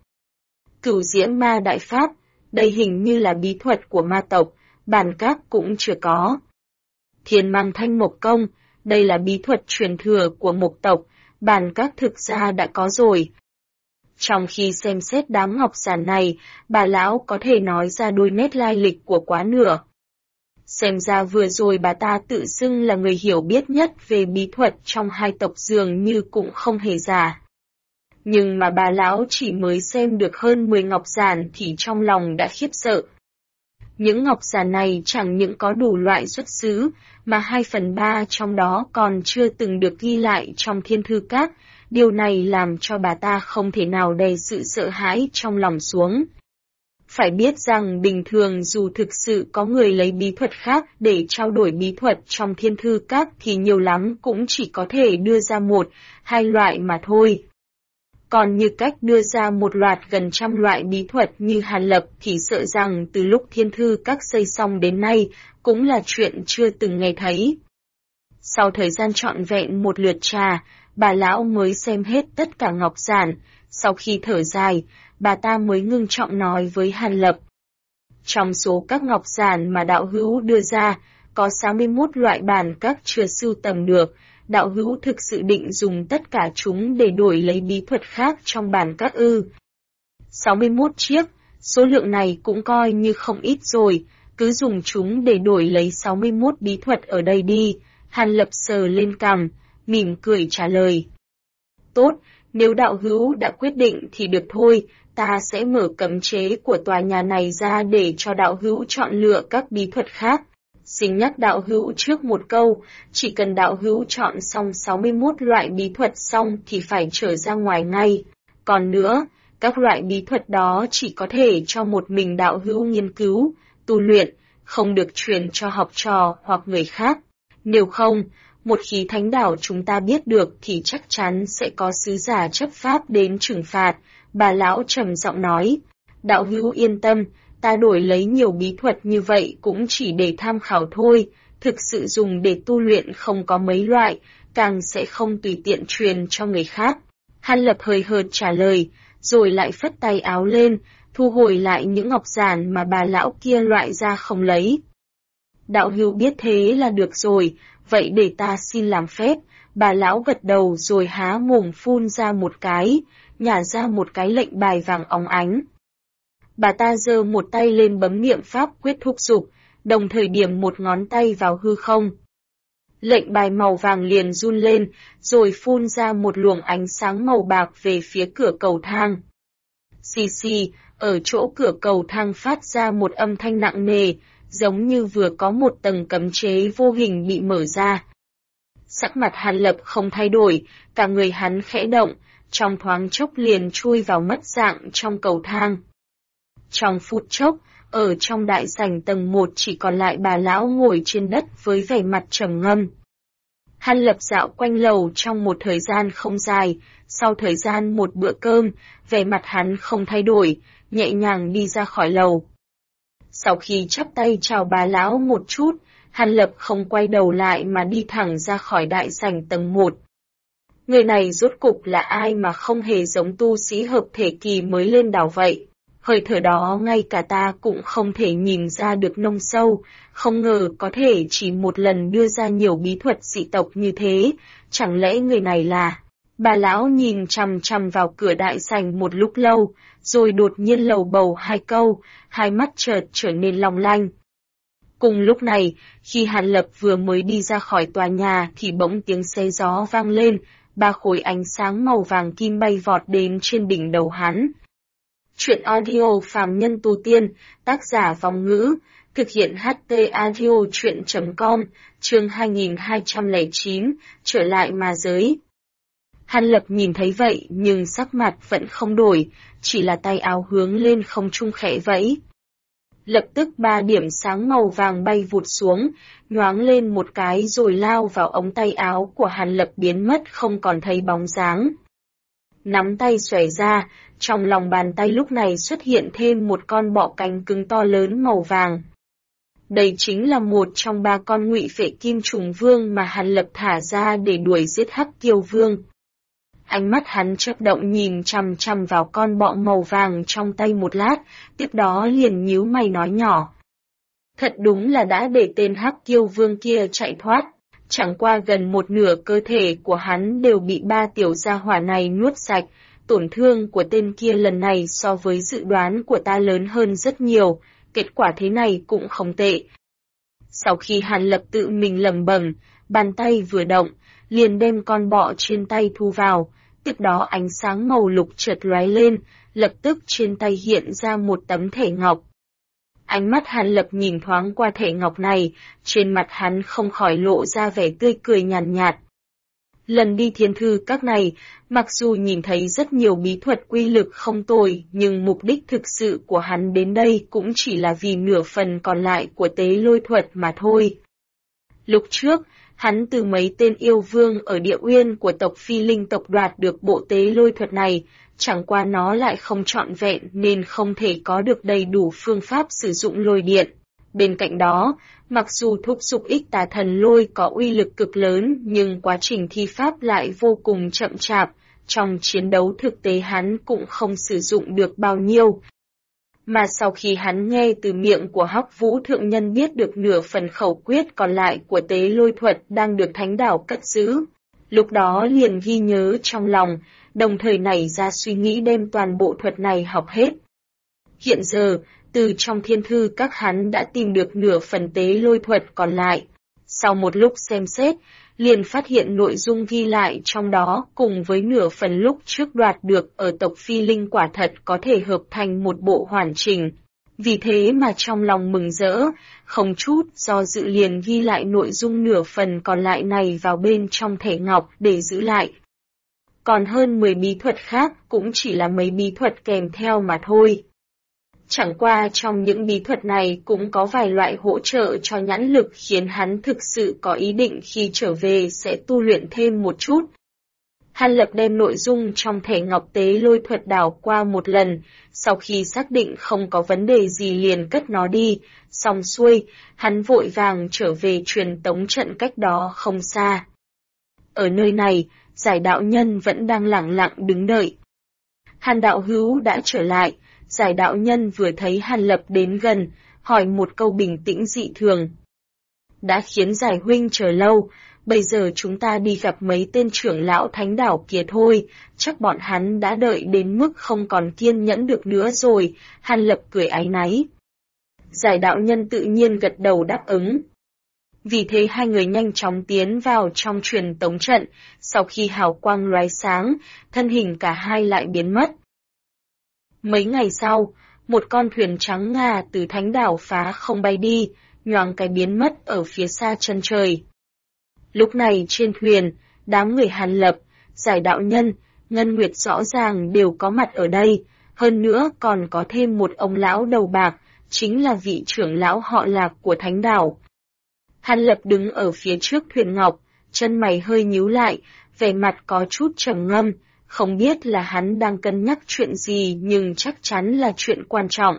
Cửu Diễm Ma Đại Pháp, đây hình như là bí thuật của ma tộc, bản các cũng chưa có. Thiên Mang Thanh Mộc Công, đây là bí thuật truyền thừa của Mộc tộc, bản các thực ra đã có rồi. Trong khi xem xét đám ngọc giản này, bà lão có thể nói ra đôi nét lai lịch của quá nửa. Xem ra vừa rồi bà ta tự xưng là người hiểu biết nhất về bí thuật trong hai tộc dường như cũng không hề giả. Nhưng mà bà lão chỉ mới xem được hơn 10 ngọc giản thì trong lòng đã khiếp sợ. Những ngọc giản này chẳng những có đủ loại xuất xứ, mà 2/3 trong đó còn chưa từng được ghi lại trong thiên thư các, điều này làm cho bà ta không thể nào đè sự sợ hãi trong lòng xuống. Phải biết rằng bình thường dù thực sự có người lấy bí thuật khác để trao đổi bí thuật trong thiên thư các thì nhiều lắm cũng chỉ có thể đưa ra 1-2 loại mà thôi. Còn như cách đưa ra một loạt gần 100 loại bí thuật như Hàn Lập thì sợ rằng từ lúc thiên thư các xây xong đến nay cũng là chuyện chưa từng nghe thấy. Sau thời gian trọn vẹn một lượt trà, bà lão mới xem hết tất cả ngọc giản, sau khi thở dài, bà ta mới ngưng trọng nói với Hàn Lập. Trong số các ngọc giản mà đạo hữu đưa ra, có 61 loại bản các chưa sưu tầm được, đạo hữu thực sự định dùng tất cả chúng để đổi lấy bí thuật khác trong bản các ư. 61 chiếc, số lượng này cũng coi như không ít rồi, cứ dùng chúng để đổi lấy 61 bí thuật ở đây đi. Hàn Lập sờ lên cằm, mỉm cười trả lời. Tốt, nếu đạo hữu đã quyết định thì được thôi, ta sẽ mở cấm chế của tòa nhà này ra để cho đạo hữu chọn lựa các bí thuật khác. Xin nhắc đạo hữu trước một câu, chỉ cần đạo hữu chọn xong 61 loại bí thuật xong thì phải trở ra ngoài ngay. Còn nữa, các loại bí thuật đó chỉ có thể cho một mình đạo hữu nghiên cứu, tu luyện, không được truyền cho học trò hoặc người khác. Nếu không, một khi thánh đảo chúng ta biết được thì chắc chắn sẽ có sứ giả chấp pháp đến trừng phạt. Bà lão trầm giọng nói, đạo hữu yên tâm, ta đổi lấy nhiều bí thuật như vậy cũng chỉ để tham khảo thôi, thực sự dùng để tu luyện không có mấy loại, càng sẽ không tùy tiện truyền cho người khác. Hàn Lập hơi hợt trả lời, rồi lại phất tay áo lên, thu hồi lại những ngọc giản mà bà lão kia loại ra không lấy. Đạo hữu biết thế là được rồi, vậy để ta xin làm phép. Bà lão gật đầu rồi há mồm phun ra một cái, nhả ra một cái lệnh bài vàng óng ánh. Bà ta giơ một tay lên bấm niệm pháp quyết thúc giục, đồng thời điểm một ngón tay vào hư không. Lệnh bài màu vàng liền run lên, rồi phun ra một luồng ánh sáng màu bạc về phía cửa cầu thang. Xì xì, ở chỗ cửa cầu thang phát ra một âm thanh nặng nề, giống như vừa có một tầng cấm chế vô hình bị mở ra. Sắc mặt Hàn Lập không thay đổi, cả người hắn khẽ động, trong thoáng chốc liền chui vào mất dạng trong cầu thang. Trong phút chốc, ở trong đại sảnh tầng 1 chỉ còn lại bà lão ngồi trên đất với vẻ mặt trầm ngâm. Hàn Lập dạo quanh lầu trong một thời gian không dài, sau thời gian một bữa cơm, vẻ mặt hắn không thay đổi, nhẹ nhàng đi ra khỏi lầu. Sau khi chắp tay chào bà lão một chút, Hàn Lập không quay đầu lại mà đi thẳng ra khỏi đại sảnh tầng 1. Người này rốt cục là ai mà không hề giống tu sĩ hợp thể kỳ mới lên đảo vậy? Hơi thở đó ngay cả ta cũng không thể nhìn ra được nông sâu, không ngờ có thể chỉ một lần đưa ra nhiều bí thuật dị tộc như thế, chẳng lẽ người này là... Bà lão nhìn chằm chằm vào cửa đại sảnh một lúc lâu, rồi đột nhiên lầu bầu hai câu, hai mắt chợt trở nên long lanh. Cùng lúc này, khi Hàn Lập vừa mới đi ra khỏi tòa nhà thì bỗng tiếng xé gió vang lên, 3 khối ánh sáng màu vàng kim bay vọt đến trên đỉnh đầu hắn. Chuyện audio phàm nhân tu tiên, tác giả Vong Ngữ, thực hiện HT audio chuyện.com, chương 2209, trở lại ma giới. Hàn Lập nhìn thấy vậy nhưng sắc mặt vẫn không đổi, chỉ là tay áo hướng lên không trung khẽ vẫy. Lập tức 3 điểm sáng màu vàng bay vụt xuống, nhoáng lên một cái rồi lao vào ống tay áo của Hàn Lập biến mất không còn thấy bóng dáng. Nắm tay xòe ra, trong lòng bàn tay lúc này xuất hiện thêm một con bọ cánh cứng to lớn màu vàng. Đây chính là một trong 3 con ngụy phệ kim trùng vương mà Hàn Lập thả ra để đuổi giết Hắc Kiêu Vương. Ánh mắt hắn chớp động nhìn chằm chằm vào con bọ màu vàng trong tay một lát, tiếp đó liền nhíu mày nói nhỏ. Thật đúng là đã để tên Hắc Kiêu Vương kia chạy thoát, chẳng qua gần một nửa cơ thể của hắn đều bị 3 tiểu gia hỏa này nuốt sạch, tổn thương của tên kia lần này so với dự đoán của ta lớn hơn rất nhiều, kết quả thế này cũng không tệ. Sau khi Hàn Lập tự mình lẩm bẩm, bàn tay vừa động, liền đem con bọ trên tay thu vào. Tiếp đó ánh sáng màu lục chợt lóe lên, lập tức trên tay hiện ra một tấm thẻ ngọc. Ánh mắt Hàn Lập nhìn thoáng qua thẻ ngọc này, trên mặt hắn không khỏi lộ ra vẻ tươi cười nhàn nhạt. Lần đi thiên thư các này, mặc dù nhìn thấy rất nhiều bí thuật quy lực không tồi, nhưng mục đích thực sự của hắn đến đây cũng chỉ là vì nửa phần còn lại của tế lôi thuật mà thôi. Lúc trước, hắn từ mấy tên yêu vương ở địa uyên của tộc Phi Linh tộc đoạt được bộ tế lôi thuật này, chẳng qua nó lại không trọn vẹn nên không thể có được đầy đủ phương pháp sử dụng lôi điện. Bên cạnh đó, mặc dù thúc giục ích tà thần lôi có uy lực cực lớn nhưng quá trình thi pháp lại vô cùng chậm chạp, trong chiến đấu thực tế hắn cũng không sử dụng được bao nhiêu. Mà sau khi hắn nghe từ miệng của Hắc Vũ Thượng Nhân biết được nửa phần khẩu quyết còn lại của tế lôi thuật đang được Thánh Đảo cất giữ, lúc đó liền ghi nhớ trong lòng, đồng thời nảy ra suy nghĩ đem toàn bộ thuật này học hết. Hiện giờ, từ trong thiên thư các hắn đã tìm được nửa phần tế lôi thuật còn lại. Sau một lúc xem xét, liền phát hiện nội dung ghi lại trong đó cùng với nửa phần lúc trước đoạt được ở tộc Phi Linh quả thật có thể hợp thành một bộ hoàn chỉnh. Vì thế mà trong lòng mừng rỡ, không chút do dự liền ghi lại nội dung nửa phần còn lại này vào bên trong thẻ ngọc để giữ lại. Còn hơn 10 bí thuật khác cũng chỉ là mấy bí thuật kèm theo mà thôi. Chẳng qua trong những bí thuật này cũng có vài loại hỗ trợ cho nhãn lực khiến hắn thực sự có ý định khi trở về sẽ tu luyện thêm một chút. Hàn Lập đem nội dung trong thẻ ngọc tế lôi thuật đảo qua một lần, sau khi xác định không có vấn đề gì liền cất nó đi, xong xuôi, hắn vội vàng trở về truyền tống trận cách đó không xa. Ở nơi này, Giải đạo nhân vẫn đang lẳng lặng đứng đợi. Hàn đạo hữu đã trở lại. Giải đạo nhân vừa thấy Hàn Lập đến gần, hỏi một câu bình tĩnh dị thường. Đã khiến Giải huynh chờ lâu, bây giờ chúng ta đi gặp mấy tên trưởng lão Thánh Đảo kia thôi, chắc bọn hắn đã đợi đến mức không còn kiên nhẫn được nữa rồi, Hàn Lập cười áy náy. Giải đạo nhân tự nhiên gật đầu đáp ứng. Vì thế hai người nhanh chóng tiến vào trong truyền tống trận, sau khi hào quang lóe sáng, thân hình cả hai lại biến mất. Mấy ngày sau, một con thuyền trắng ngà từ Thánh Đảo phá không bay đi, nhoáng cái biến mất ở phía xa chân trời. Lúc này trên thuyền, đám người Hàn Lập, Giải đạo nhân, Ngân Nguyệt rõ ràng đều có mặt ở đây, hơn nữa còn có thêm một ông lão đầu bạc, chính là vị trưởng lão họ Lạc của Thánh Đảo. Hàn Lập đứng ở phía trước thuyền ngọc, chân mày hơi nhíu lại, vẻ mặt có chút trầm ngâm, không biết là hắn đang cân nhắc chuyện gì nhưng chắc chắn là chuyện quan trọng.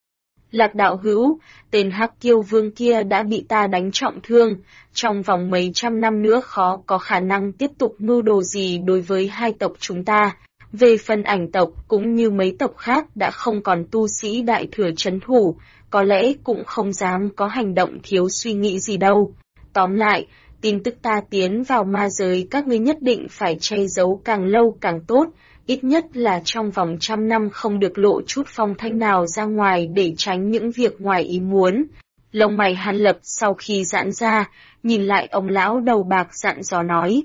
Lạc đạo hữu, tên Hắc Kiêu Vương kia đã bị ta đánh trọng thương, trong vòng mấy trăm năm nữa khó có khả năng tiếp tục mưu đồ gì đối với hai tộc chúng ta. Về phần Ảnh tộc cũng như mấy tộc khác đã không còn tu sĩ đại thừa trấn thủ, có lẽ cũng không dám có hành động thiếu suy nghĩ gì đâu. Tóm lại, tin tức ta tiến vào ma giới các ngươi nhất định phải che giấu càng lâu càng tốt, ít nhất là trong vòng 100 năm không được lộ chút phong thanh nào ra ngoài để tránh những việc ngoài ý muốn. Lông mày Hàn Lập sau khi giãn ra, nhìn lại ông lão đầu bạc dặn dò nói.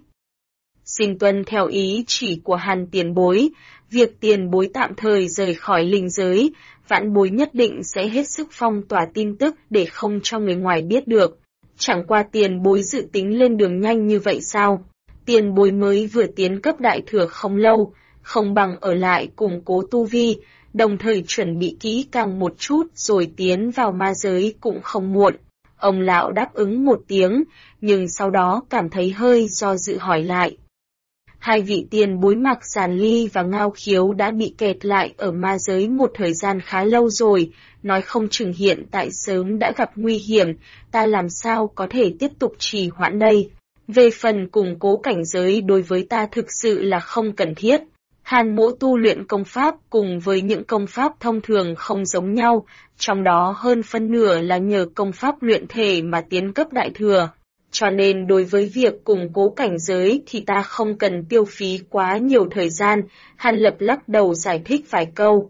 Xin tuân theo ý chỉ của Hàn tiền bối, việc tiền bối tạm thời rời khỏi linh giới, vãn bối nhất định sẽ hết sức phong tỏa tin tức để không cho người ngoài biết được. Chẳng qua tiền bối dự tính lên đường nhanh như vậy sao? Tiền bối mới vừa tiến cấp đại thừa không lâu, không bằng ở lại củng cố tu vi, đồng thời chuẩn bị kỹ càng một chút rồi tiến vào ma giới cũng không muộn. Ông lão đáp ứng một tiếng, nhưng sau đó cảm thấy hơi do dự hỏi lại. Hai vị tiền bối Mạc Giản Ly và Ngao Khiếu đã bị kẹt lại ở ma giới một thời gian khá lâu rồi, nói không chừng hiện tại sớm đã gặp nguy hiểm, ta làm sao có thể tiếp tục trì hoãn đây. Về phần củng cố cảnh giới đối với ta thực sự là không cần thiết. Hàn mỗ tu luyện công pháp cùng với những công pháp thông thường không giống nhau, trong đó hơn phân nửa là nhờ công pháp luyện thể mà tiến cấp đại thừa. Cho nên đối với việc củng cố cảnh giới thì ta không cần tiêu phí quá nhiều thời gian, Hàn Lập lắc đầu giải thích vài câu.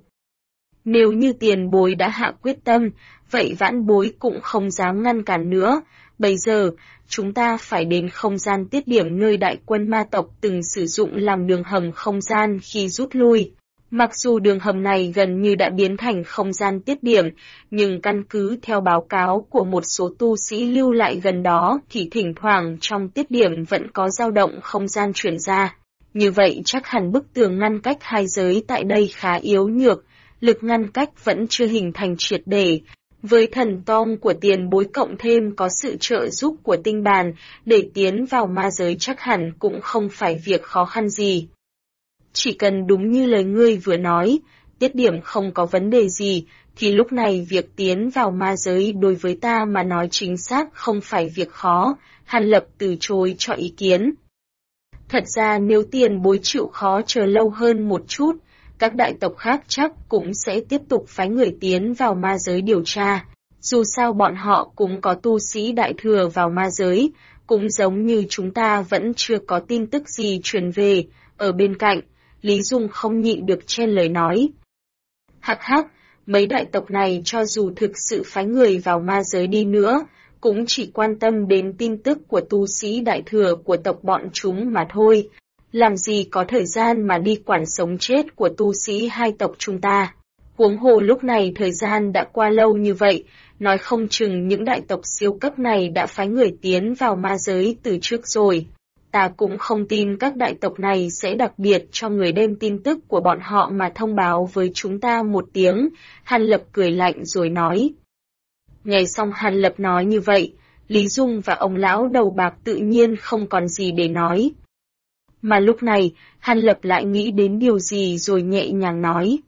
Nếu như tiền bối đã hạ quyết tâm, vậy vãn bối cũng không dám ngăn cản nữa. Bây giờ, chúng ta phải đến không gian tiết điểm nơi đại quân ma tộc từng sử dụng làm đường hầm không gian khi rút lui. Mặc dù đường hầm này gần như đã biến thành không gian tiết điểm, nhưng căn cứ theo báo cáo của một số tu sĩ lưu lại gần đó thì thỉnh thoảng trong tiết điểm vẫn có dao động không gian chuyển ra. Như vậy chắc hẳn bức tường ngăn cách hai giới tại đây khá yếu nhược, lực ngăn cách vẫn chưa hình thành triệt để. Với thần tông của tiền bối cộng thêm có sự trợ giúp của tinh bàn, để tiến vào ma giới chắc hẳn cũng không phải việc khó khăn gì. Chỉ cần đúng như lời ngươi vừa nói, tiết điểm không có vấn đề gì, thì lúc này việc tiến vào ma giới đối với ta mà nói chính xác không phải việc khó, Hàn Lập từ chối cho ý kiến. Thật ra nếu tiền bối chịu khó chờ lâu hơn một chút, các đại tộc khác chắc cũng sẽ tiếp tục phái người tiến vào ma giới điều tra. Dù sao bọn họ cũng có tu sĩ đại thừa vào ma giới, cũng giống như chúng ta vẫn chưa có tin tức gì truyền về. Ở bên cạnh, Lý Dung không nhịn được chen lời nói. Hắc hắc, mấy đại tộc này cho dù thực sự phái người vào ma giới đi nữa, cũng chỉ quan tâm đến tin tức của tu sĩ đại thừa của tộc bọn chúng mà thôi. Làm gì có thời gian mà đi quản sống chết của tu sĩ hai tộc chúng ta. Huống hồ lúc này thời gian đã qua lâu như vậy, nói không chừng những đại tộc siêu cấp này đã phái người tiến vào ma giới từ trước rồi. Ta cũng không tin các đại tộc này sẽ đặc biệt cho người đem tin tức của bọn họ mà thông báo với chúng ta một tiếng, Hàn Lập cười lạnh rồi nói. Nghe xong Hàn Lập nói như vậy, Lý Dung và ông lão đầu bạc tự nhiên không còn gì để nói. Mà lúc này, Hàn Lập lại nghĩ đến điều gì rồi nhẹ nhàng nói.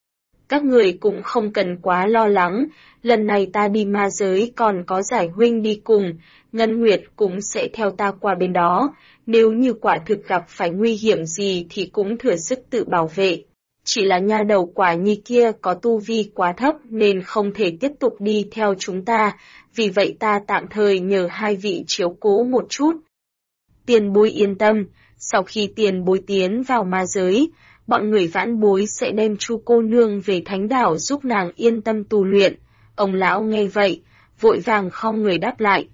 Các người cũng không cần quá lo lắng, lần này ta đi ma giới còn có Giải huynh đi cùng, Ngân Nguyệt cũng sẽ theo ta qua bên đó, nếu như quả thực gặp phải nguy hiểm gì thì cũng thừa sức tự bảo vệ. Chỉ là nha đầu Quả Nhi kia có tu vi quá thấp nên không thể tiếp tục đi theo chúng ta, vì vậy ta tạm thời nhờ hai vị chiếu cố một chút. Tiền bối yên tâm, sau khi tiền bối tiến vào ma giới, bọn người vãn bối sẽ đem Chu cô nương về Thánh Đảo giúp nàng yên tâm tu luyện. Ông lão nghe vậy, vội vàng khom người đáp lại.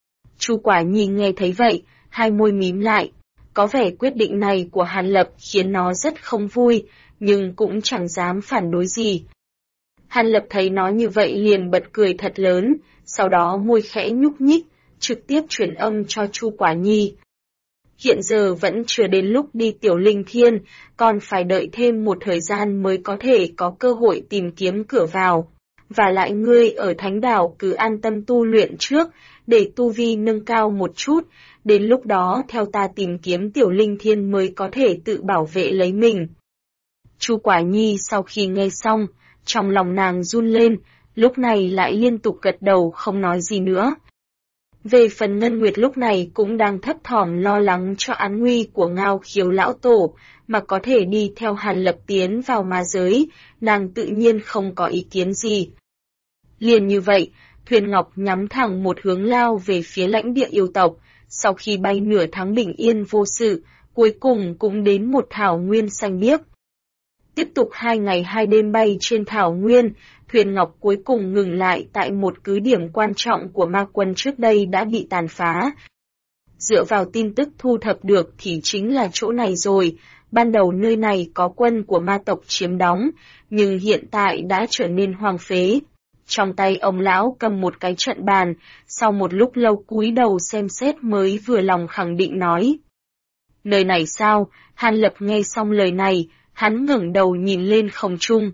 Chu Quả Nhi nghe thấy vậy, hai môi mím lại. Có vẻ quyết định này của Hàn Lập khiến nó rất không vui, nhưng cũng chẳng dám phản đối gì. Hàn Lập thấy nó như vậy liền bật cười thật lớn, sau đó môi khẽ nhúc nhích, trực tiếp truyền âm cho Chu Quả Nhi. Hiện giờ vẫn chưa đến lúc đi Tiểu Linh Thiên, còn phải đợi thêm một thời gian mới có thể có cơ hội tìm kiếm cửa vào. Và lại ngươi ở Thánh Đảo cứ an tâm tu luyện trước, để tu vi nâng cao một chút, đến lúc đó theo ta tìm kiếm Tiểu Linh Thiên mới có thể tự bảo vệ lấy mình. Chu Quả Nhi sau khi nghe xong, trong lòng nàng run lên, lúc này lại liên tục gật đầu không nói gì nữa. Về phần Ngân Nguyệt lúc này cũng đang thấp thỏm lo lắng cho án nguy của Ngao Khiếu lão tổ, mà có thể đi theo Hàn Lập tiến vào ma giới, nàng tự nhiên không có ý kiến gì. Liền như vậy, thuyền ngọc nhắm thẳng một hướng lao về phía lãnh địa yêu tộc, sau khi bay nửa tháng bình yên vô sự, cuối cùng cũng đến một thảo nguyên xanh biếc. Tiếp tục 2 ngày 2 đêm bay trên thảo nguyên, thuyền ngọc cuối cùng ngừng lại tại một cứ điểm quan trọng của ma quân trước đây đã bị tàn phá. Dựa vào tin tức thu thập được thì chính là chỗ này rồi, ban đầu nơi này có quân của ma tộc chiếm đóng, nhưng hiện tại đã trở nên hoang phế. Trong tay ông lão cầm một cái trận bàn, sau một lúc lâu cúi đầu xem xét mới vừa lòng khẳng định nói. Nơi này sao? Hàn Lập nghe xong lời này, hắn ngẩng đầu nhìn lên không trung.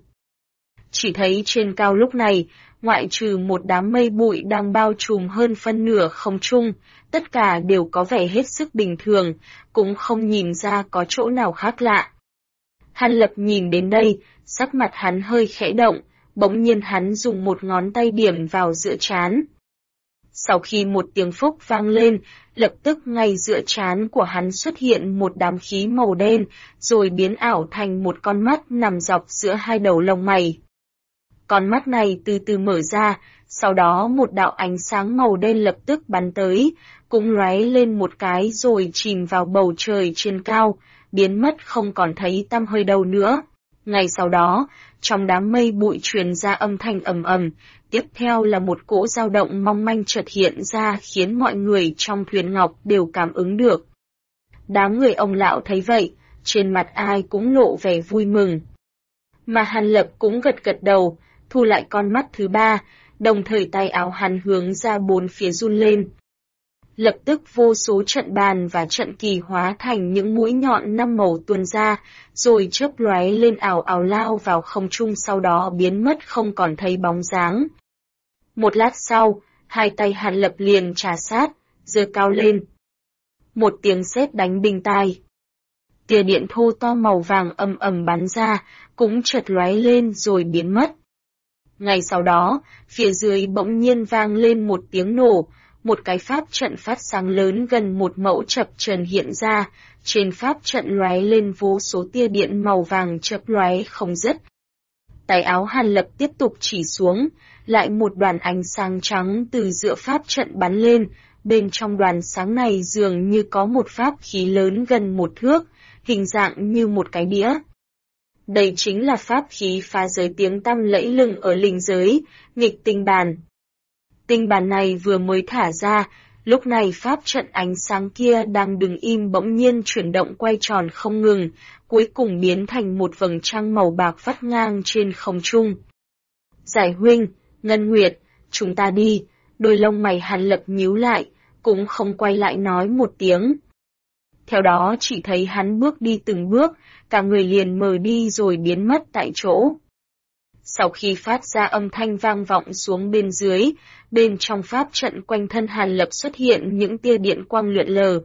Chỉ thấy trên cao lúc này, ngoại trừ một đám mây bụi đang bao trùm hơn phân nửa không trung, tất cả đều có vẻ hết sức bình thường, cũng không nhìn ra có chỗ nào khác lạ. Hàn Lập nhìn đến đây, sắc mặt hắn hơi khẽ động, bỗng nhiên hắn dùng một ngón tay điểm vào giữa trán. Sau khi một tiếng phúc vang lên, lập tức ngay giữa trán của hắn xuất hiện một đám khí màu đen, rồi biến ảo thành một con mắt nằm dọc giữa hai đầu lông mày. Con mắt này từ từ mở ra, sau đó một đạo ánh sáng màu đen lập tức bắn tới, cũng lóe lên một cái rồi chìm vào bầu trời trên cao, biến mất không còn thấy tăm hơi đâu nữa. Ngay sau đó, trong đám mây bụi truyền ra âm thanh ầm ầm, tiếp theo là một cỗ dao động mong manh chợt hiện ra khiến mọi người trong thuyền ngọc đều cảm ứng được. Đám người ông lão thấy vậy, trên mặt ai cũng lộ vẻ vui mừng. Mà Hàn Lập cũng gật gật đầu, thu lại con mắt thứ ba, đồng thời tay áo hắn hướng ra bốn phía run lên. Lập tức vô số trận bàn và trận kỳ hóa thành những mũi nhọn 5 màu tuôn ra, rồi chớp lóe lên ảo ảo lao vào không trung sau đó biến mất không còn thấy bóng dáng. Một lát sau, hai tay Hàn Lập liền trà sát, giơ cao lên. Một tiếng sét đánh đinh tai. Tia điện thô to màu vàng ầm ầm bắn ra, cũng chợt lóe lên rồi biến mất. Ngay sau đó, phía dưới bỗng nhiên vang lên một tiếng nổ, một cái pháp trận phát sáng lớn gần một mẫu chập chờn hiện ra, trên pháp trận lóe lên vô số tia điện màu vàng chớp lóe không dứt. Tay áo Hàn Lập tiếp tục chỉ xuống, lại một đoàn ánh sáng trắng từ giữa pháp trận bắn lên, bên trong đoàn sáng này dường như có một pháp khí lớn gần 1 thước, hình dạng như một cái đĩa. Đây chính là pháp khí phá giới tiếng tăm lẫy lừng ở linh giới, nghịch tinh bàn. Tinh bàn này vừa mới thả ra, lúc này pháp trận ánh sáng kia đang đứng im bỗng nhiên chuyển động quay tròn không ngừng, cuối cùng biến thành một vầng trăng màu bạc vắt ngang trên không trung. Giải huynh, Ngân Nguyệt, chúng ta đi, đôi lông mày Hàn Lập nhíu lại, cũng không quay lại nói một tiếng. Theo đó chỉ thấy hắn bước đi từng bước, cả người liền mờ đi rồi biến mất tại chỗ. Sau khi phát ra âm thanh vang vọng xuống bên dưới, bên trong pháp trận quanh thân Hàn Lập xuất hiện những tia điện quang lượn lờ.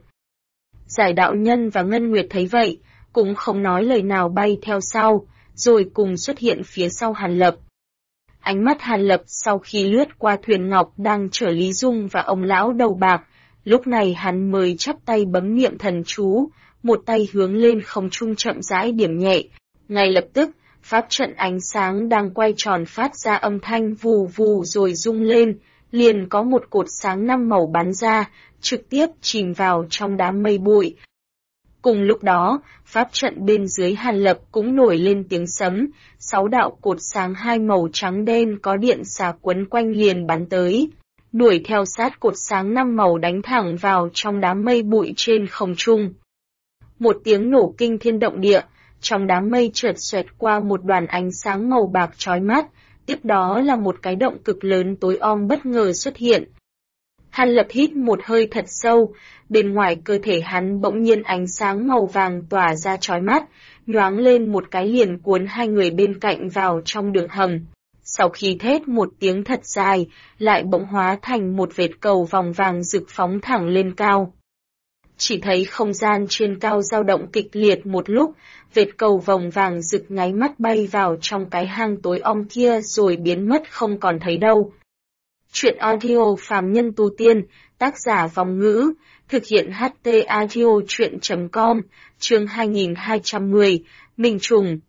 Giải đạo nhân và Ngân Nguyệt thấy vậy, cũng không nói lời nào bay theo sau, rồi cùng xuất hiện phía sau Hàn Lập. Ánh mắt Hàn Lập sau khi lướt qua thuyền ngọc đang chở Lý Dung và ông lão đầu bạc, lúc này hắn mới chắp tay bấm niệm thần chú, một tay hướng lên không trung chậm rãi điểm nhẹ. Ngay lập tức, pháp trận ánh sáng đang quay tròn phát ra âm thanh vù vù rồi rung lên, liền có một cột sáng 5 màu bắn ra, trực tiếp chìm vào trong đám mây bụi. Cùng lúc đó, pháp trận bên dưới Hàn Lập cũng nổi lên tiếng sấm, 6 đạo cột sáng 2 màu trắng đen có điện xà quấn quanh liền bắn tới, đuổi theo sát cột sáng 5 màu đánh thẳng vào trong đám mây bụi trên không trung. Một tiếng nổ kinh thiên động địa, trong đám mây chợt xoẹt qua một đoàn ánh sáng màu bạc chói mắt, tiếp đó là một cái động cực lớn tối om bất ngờ xuất hiện. Hàn Lập hít một hơi thật sâu, bên ngoài cơ thể hắn bỗng nhiên ánh sáng màu vàng tỏa ra chói mắt, nhoáng lên một cái liền cuốn hai người bên cạnh vào trong đường hầm. Sau khi thét một tiếng thật dài, lại bỗng hóa thành một vệt cầu vòng vàng rực phóng thẳng lên cao. Chỉ thấy không gian trên cao dao động kịch liệt một lúc, vệt cầu vòng vàng rực nháy mắt bay vào trong cái hang tối om kia rồi biến mất không còn thấy đâu. Chuyện audio phàm nhân tu tiên, tác giả Vong Ngữ, thực hiện HT audio chuyện.com, chương 2210, Minh Trùng.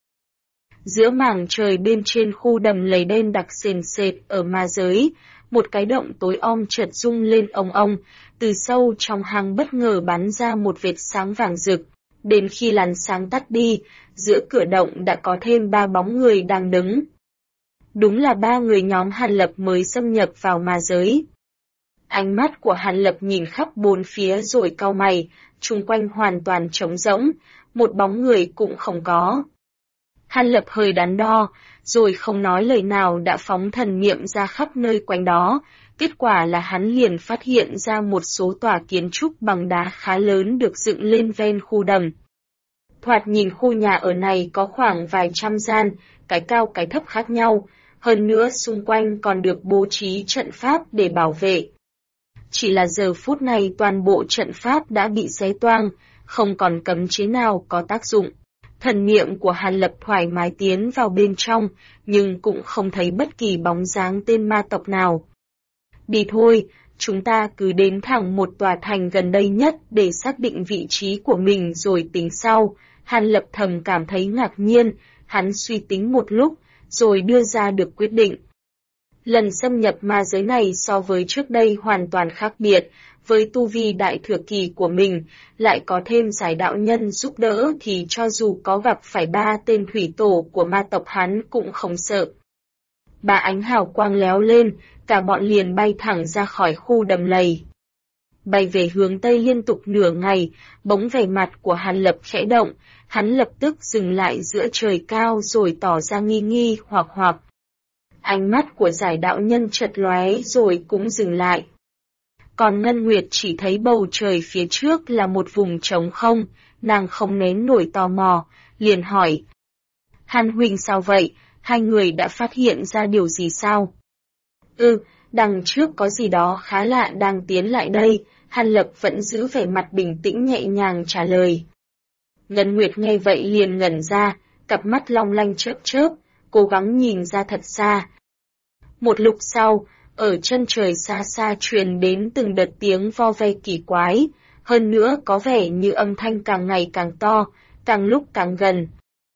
Giữa mảng trời bên trên khu đầm lầy đen đặc sền sệt ở ma giới, một cái động tối om chợt rung lên ong ong, từ sâu trong hang bất ngờ bắn ra một vệt sáng vàng rực. Đến khi làn sáng tắt đi, giữa cửa động đã có thêm 3 bóng người đang đứng. Đúng là 3 người nhóm Hàn Lập mới xâm nhập vào ma giới. Ánh mắt của Hàn Lập nhìn khắp bốn phía rồi cau mày, chung quanh hoàn toàn trống rỗng, một bóng người cũng không có. Hàn Lập hơi đắn đo, rồi không nói lời nào đã phóng thần niệm ra khắp nơi quanh đó, kết quả là hắn liền phát hiện ra một số tòa kiến trúc bằng đá khá lớn được dựng lên ven khu đầm. Thoạt nhìn khu nhà ở này có khoảng vài trăm gian, cái cao cái thấp khác nhau, hơn nữa xung quanh còn được bố trí trận pháp để bảo vệ. Chỉ là giờ phút này toàn bộ trận pháp đã bị xé toang, không còn cấm chế nào có tác dụng. Thần niệm của Hàn Lập thoải mái tiến vào bên trong, nhưng cũng không thấy bất kỳ bóng dáng tên ma tộc nào. Đi thôi, chúng ta cứ đến thẳng một tòa thành gần đây nhất để xác định vị trí của mình rồi tính sau. Hàn Lập thầm cảm thấy ngạc nhiên, hắn suy tính một lúc, rồi đưa ra được quyết định. Lần xâm nhập ma giới này so với trước đây hoàn toàn khác biệt, với tu vi đại thừa kỳ của mình, lại có thêm giải đạo nhân giúp đỡ thì cho dù có gặp phải 3 tên thủy tổ của ma tộc hắn cũng không sợ. 3 ánh hào quang léo lên, cả bọn liền bay thẳng ra khỏi khu đầm lầy. Bay về hướng Tây liên tục nửa ngày, bỗng vẻ mặt của Hàn Lập khẽ động, hắn lập tức dừng lại giữa trời cao rồi tỏ ra nghi nghi hoặc. Ánh mắt của giải đạo nhân chợt lóe rồi cũng dừng lại. Còn Ngân Nguyệt chỉ thấy bầu trời phía trước là một vùng trống không, nàng không nén nổi tò mò, liền hỏi. Hàn huynh sao vậy, hai người đã phát hiện ra điều gì sao? Đằng trước có gì đó khá lạ đang tiến lại đây, Hàn Lập vẫn giữ vẻ mặt bình tĩnh nhẹ nhàng trả lời. Ngân Nguyệt nghe vậy liền ngẩn ra, cặp mắt long lanh chớp chớp, cố gắng nhìn ra thật xa. Một lúc sau, ở chân trời xa xa truyền đến từng đợt tiếng vo ve kỳ quái, hơn nữa có vẻ như âm thanh càng ngày càng to, càng lúc càng gần.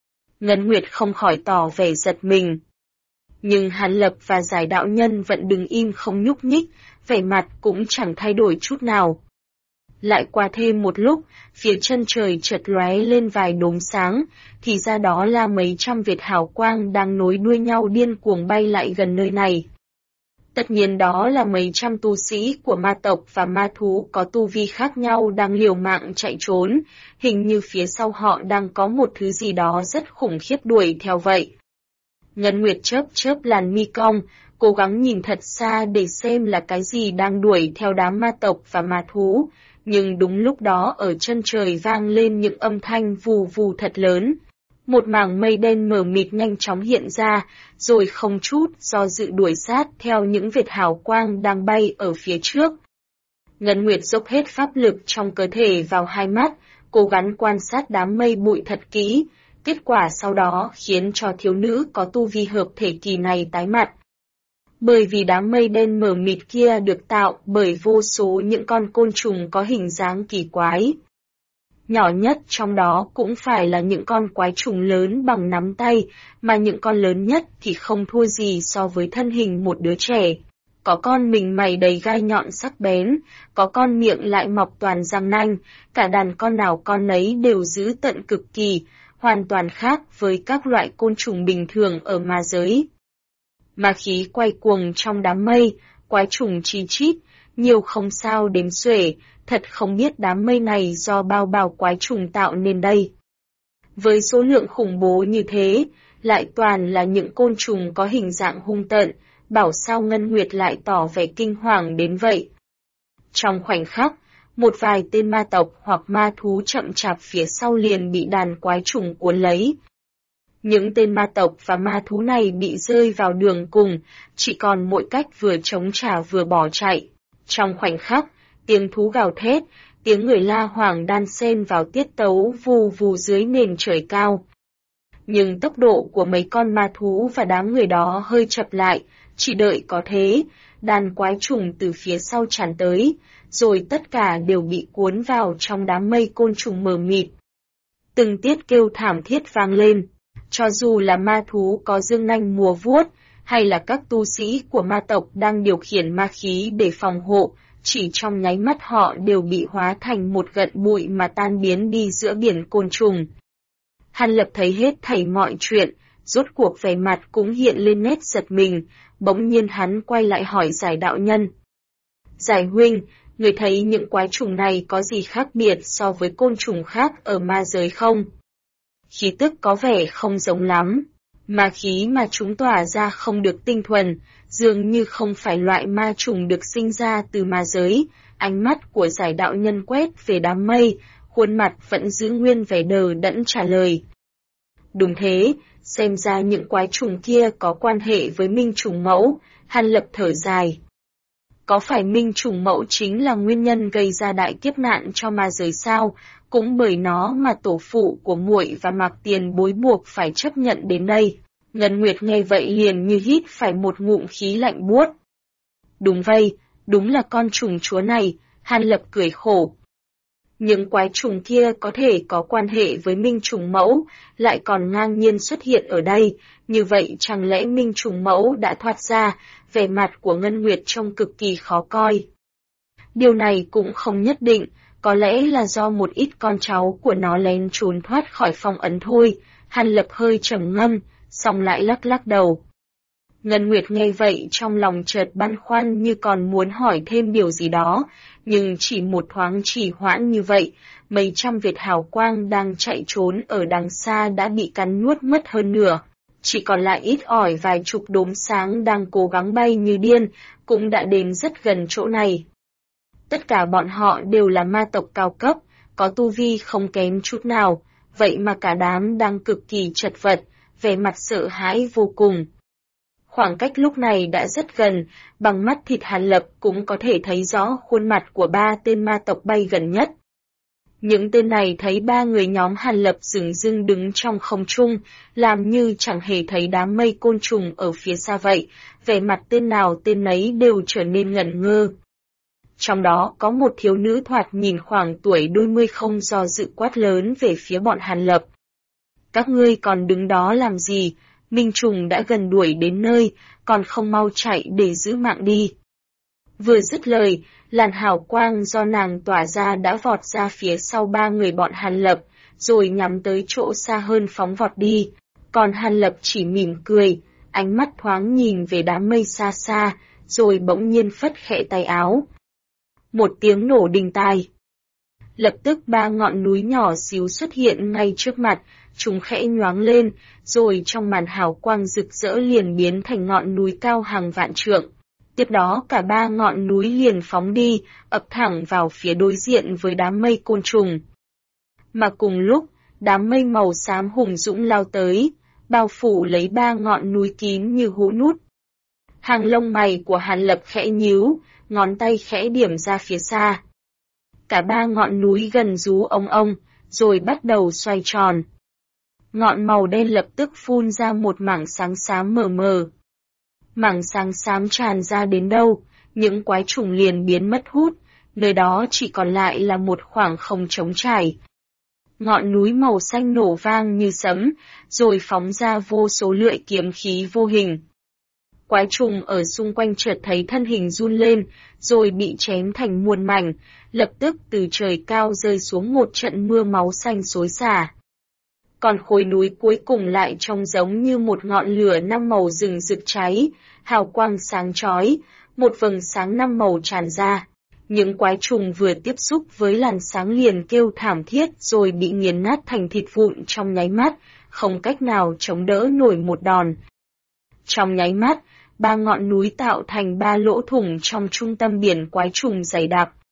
Ngân Nguyệt không khỏi tỏ vẻ giật mình. Nhưng Hàn Lập và giải đạo nhân vẫn đứng im không nhúc nhích, vẻ mặt cũng chẳng thay đổi chút nào. Lại qua thêm một lúc, phía chân trời chợt lóe lên vài đốm sáng, thì ra đó là mấy trăm vệt hào quang đang nối đuôi nhau điên cuồng bay lại gần nơi này. Tất nhiên đó là mấy trăm tu sĩ của ma tộc và ma thú có tu vi khác nhau đang liều mạng chạy trốn, hình như phía sau họ đang có một thứ gì đó rất khủng khiếp đuổi theo vậy. Ngân Nguyệt chớp chớp làn mi cong, cố gắng nhìn thật xa để xem là cái gì đang đuổi theo đám ma tộc và ma thú, nhưng đúng lúc đó ở chân trời vang lên những âm thanh vù vù thật lớn. Một mảng mây đen mờ mịt nhanh chóng hiện ra, rồi không chút do dự đuổi sát theo những vệt hào quang đang bay ở phía trước. Ngân Nguyệt dốc hết pháp lực trong cơ thể vào hai mắt, cố gắng quan sát đám mây bụi thật kỹ, kết quả sau đó khiến cho thiếu nữ có tu vi hợp thể kỳ này tái mặt. Bởi vì đám mây đen mờ mịt kia được tạo bởi vô số những con côn trùng có hình dáng kỳ quái. Nhỏ nhất trong đó cũng phải là những con quái trùng lớn bằng nắm tay, mà những con lớn nhất thì không thua gì so với thân hình một đứa trẻ. Có con mình mày đầy gai nhọn sắc bén, có con miệng lại mọc toàn răng nanh, cả đàn con nào con nấy đều dữ tợn cực kỳ, hoàn toàn khác với các loại côn trùng bình thường ở ma giới. Ma khí quay cuồng trong đám mây, quái trùng chi chít, nhiều không sao đếm xuể, thật không biết đám mây này do bao quái trùng tạo nên đây. Với số lượng khủng bố như thế, lại toàn là những côn trùng có hình dạng hung tợn, bảo sao Ngân Nguyệt lại tỏ vẻ kinh hoàng đến vậy. Trong khoảnh khắc, một vài tên ma tộc hoặc ma thú chậm chạp phía sau liền bị đàn quái trùng cuốn lấy. Những tên ma tộc và ma thú này bị rơi vào đường cùng, chỉ còn mỗi cách vừa chống trả vừa bỏ chạy. Trong khoảnh khắc, tiếng thú gào thét, tiếng người la hoảng đan xen vào tiết tấu vù vù dưới nền trời cao. Nhưng tốc độ của mấy con ma thú và đám người đó hơi chậm lại, chỉ đợi có thế, đàn quái trùng từ phía sau tràn tới, rồi tất cả đều bị cuốn vào trong đám mây côn trùng mờ mịt. Từng tiết kêu thảm thiết vang lên, cho dù là ma thú có dương nanh múa vuốt, hay là các tu sĩ của ma tộc đang điều khiển ma khí để phòng hộ, chỉ trong nháy mắt họ đều bị hóa thành một gợn bụi mà tan biến đi giữa biển côn trùng. Hàn Lập thấy hết thảy mọi chuyện, rốt cuộc vẻ mặt cũng hiện lên nét giật mình, bỗng nhiên hắn quay lại hỏi Giải đạo nhân. Giải huynh, người thấy những quái trùng này có gì khác biệt so với côn trùng khác ở ma giới không? Khí tức có vẻ không giống lắm, ma khí mà chúng tỏa ra không được tinh thuần, dường như không phải loại ma trùng được sinh ra từ ma giới. Ánh mắt của Giải đạo nhân quét về đám mây, khuôn mặt vẫn giữ nguyên vẻ đờ đẫn trả lời. Đúng thế, xem ra những quái trùng kia có quan hệ với Minh Trùng Mẫu. Hàn Lập thở dài. Có phải Minh Trùng Mẫu chính là nguyên nhân gây ra đại kiếp nạn cho ma giới sao? Cũng bởi nó mà tổ phụ của muội và Mạc Tiền Bối buộc phải chấp nhận đến đây. Ngân Nguyệt nghe vậy liền như hít phải một ngụm khí lạnh buốt. Đúng vậy, đúng là con trùng chúa này, Hàn Lập cười khổ. Những quái trùng kia có thể có quan hệ với Minh Trùng Mẫu, lại còn ngang nhiên xuất hiện ở đây, như vậy chẳng lẽ Minh Trùng Mẫu đã thoát ra, vẻ mặt của Ngân Nguyệt trông cực kỳ khó coi. Điều này cũng không nhất định, có lẽ là do một ít con cháu của nó lén trốn thoát khỏi phong ấn thôi. Hàn Lập hơi trầm ngâm, xong lại lắc lắc đầu. Ngân Nguyệt nghe vậy trong lòng chợt băn khoăn như còn muốn hỏi thêm điều gì đó, nhưng chỉ một thoáng trì hoãn như vậy, mấy trăm vệt hào quang đang chạy trốn ở đằng xa đã bị cắn nuốt mất hơn nửa. Chỉ còn lại ít ỏi vài chục đốm sáng đang cố gắng bay như điên, cũng đã đến rất gần chỗ này. Tất cả bọn họ đều là ma tộc cao cấp, có tu vi không kém chút nào, vậy mà cả đám đang cực kỳ chật vật, vẻ mặt sợ hãi vô cùng. Khoảng cách lúc này đã rất gần, bằng mắt thịt Hàn Lập cũng có thể thấy rõ khuôn mặt của ba tên ma tộc bay gần nhất. Những tên này thấy ba người nhóm Hàn Lập dửng dưng đứng trong không trung, làm như chẳng hề thấy đám mây côn trùng ở phía xa vậy, vẻ mặt tên nào tên nấy đều trở nên ngẩn ngơ. Trong đó có một thiếu nữ thoạt nhìn khoảng tuổi đôi mươi không do dự quát lớn về phía bọn Hàn Lập. Các ngươi còn đứng đó làm gì? Minh Trùng đã gần đuổi đến nơi, còn không mau chạy để giữ mạng đi. Vừa dứt lời, làn hào quang do nàng tỏa ra đã vọt ra phía sau ba người bọn Hàn Lập, rồi nhắm tới chỗ xa hơn phóng vọt đi. Còn Hàn Lập chỉ mỉm cười, ánh mắt thoáng nhìn về đám mây xa xa, rồi bỗng nhiên phất khẽ tay áo. Một tiếng nổ đình tai. Lập tức ba ngọn núi nhỏ xíu xuất hiện ngay trước mặt, chúng khẽ nhoáng lên, rồi trong màn hào quang rực rỡ liền biến thành ngọn núi cao hàng vạn trượng. Tiếp đó cả ba ngọn núi liền phóng đi, ập thẳng vào phía đối diện với đám mây côn trùng. Mà cùng lúc, đám mây màu xám hùng dũng lao tới, bao phủ lấy ba ngọn núi kín như hũ nút. Hàng lông mày của Hàn Lập khẽ nhíu, ngón tay khẽ điểm ra phía xa. Cả ba ngọn núi gần rú ông, rồi bắt đầu xoay tròn. Ngọn màu đen lập tức phun ra một mảng sáng xám mờ mờ. Mảng sáng xám tràn ra đến đâu, những quái trùng liền biến mất hút, nơi đó chỉ còn lại là một khoảng không trống trải. Ngọn núi màu xanh nổ vang như sấm, rồi phóng ra vô số lưỡi kiếm khí vô hình. Quái trùng ở xung quanh chợt thấy thân hình run lên, rồi bị chém thành muôn mảnh, lập tức từ trời cao rơi xuống một trận mưa máu xanh xối xả. Còn khối núi cuối cùng lại trông giống như một ngọn lửa năm màu rừng rực cháy, hào quang sáng chói, một vầng sáng năm màu tràn ra. Những quái trùng vừa tiếp xúc với làn sáng liền kêu thảm thiết rồi bị nghiền nát thành thịt vụn trong nháy mắt, không cách nào chống đỡ nổi một đòn. Trong nháy mắt, ba ngọn núi tạo thành ba lỗ thủng trong trung tâm biển quái trùng dày đặc.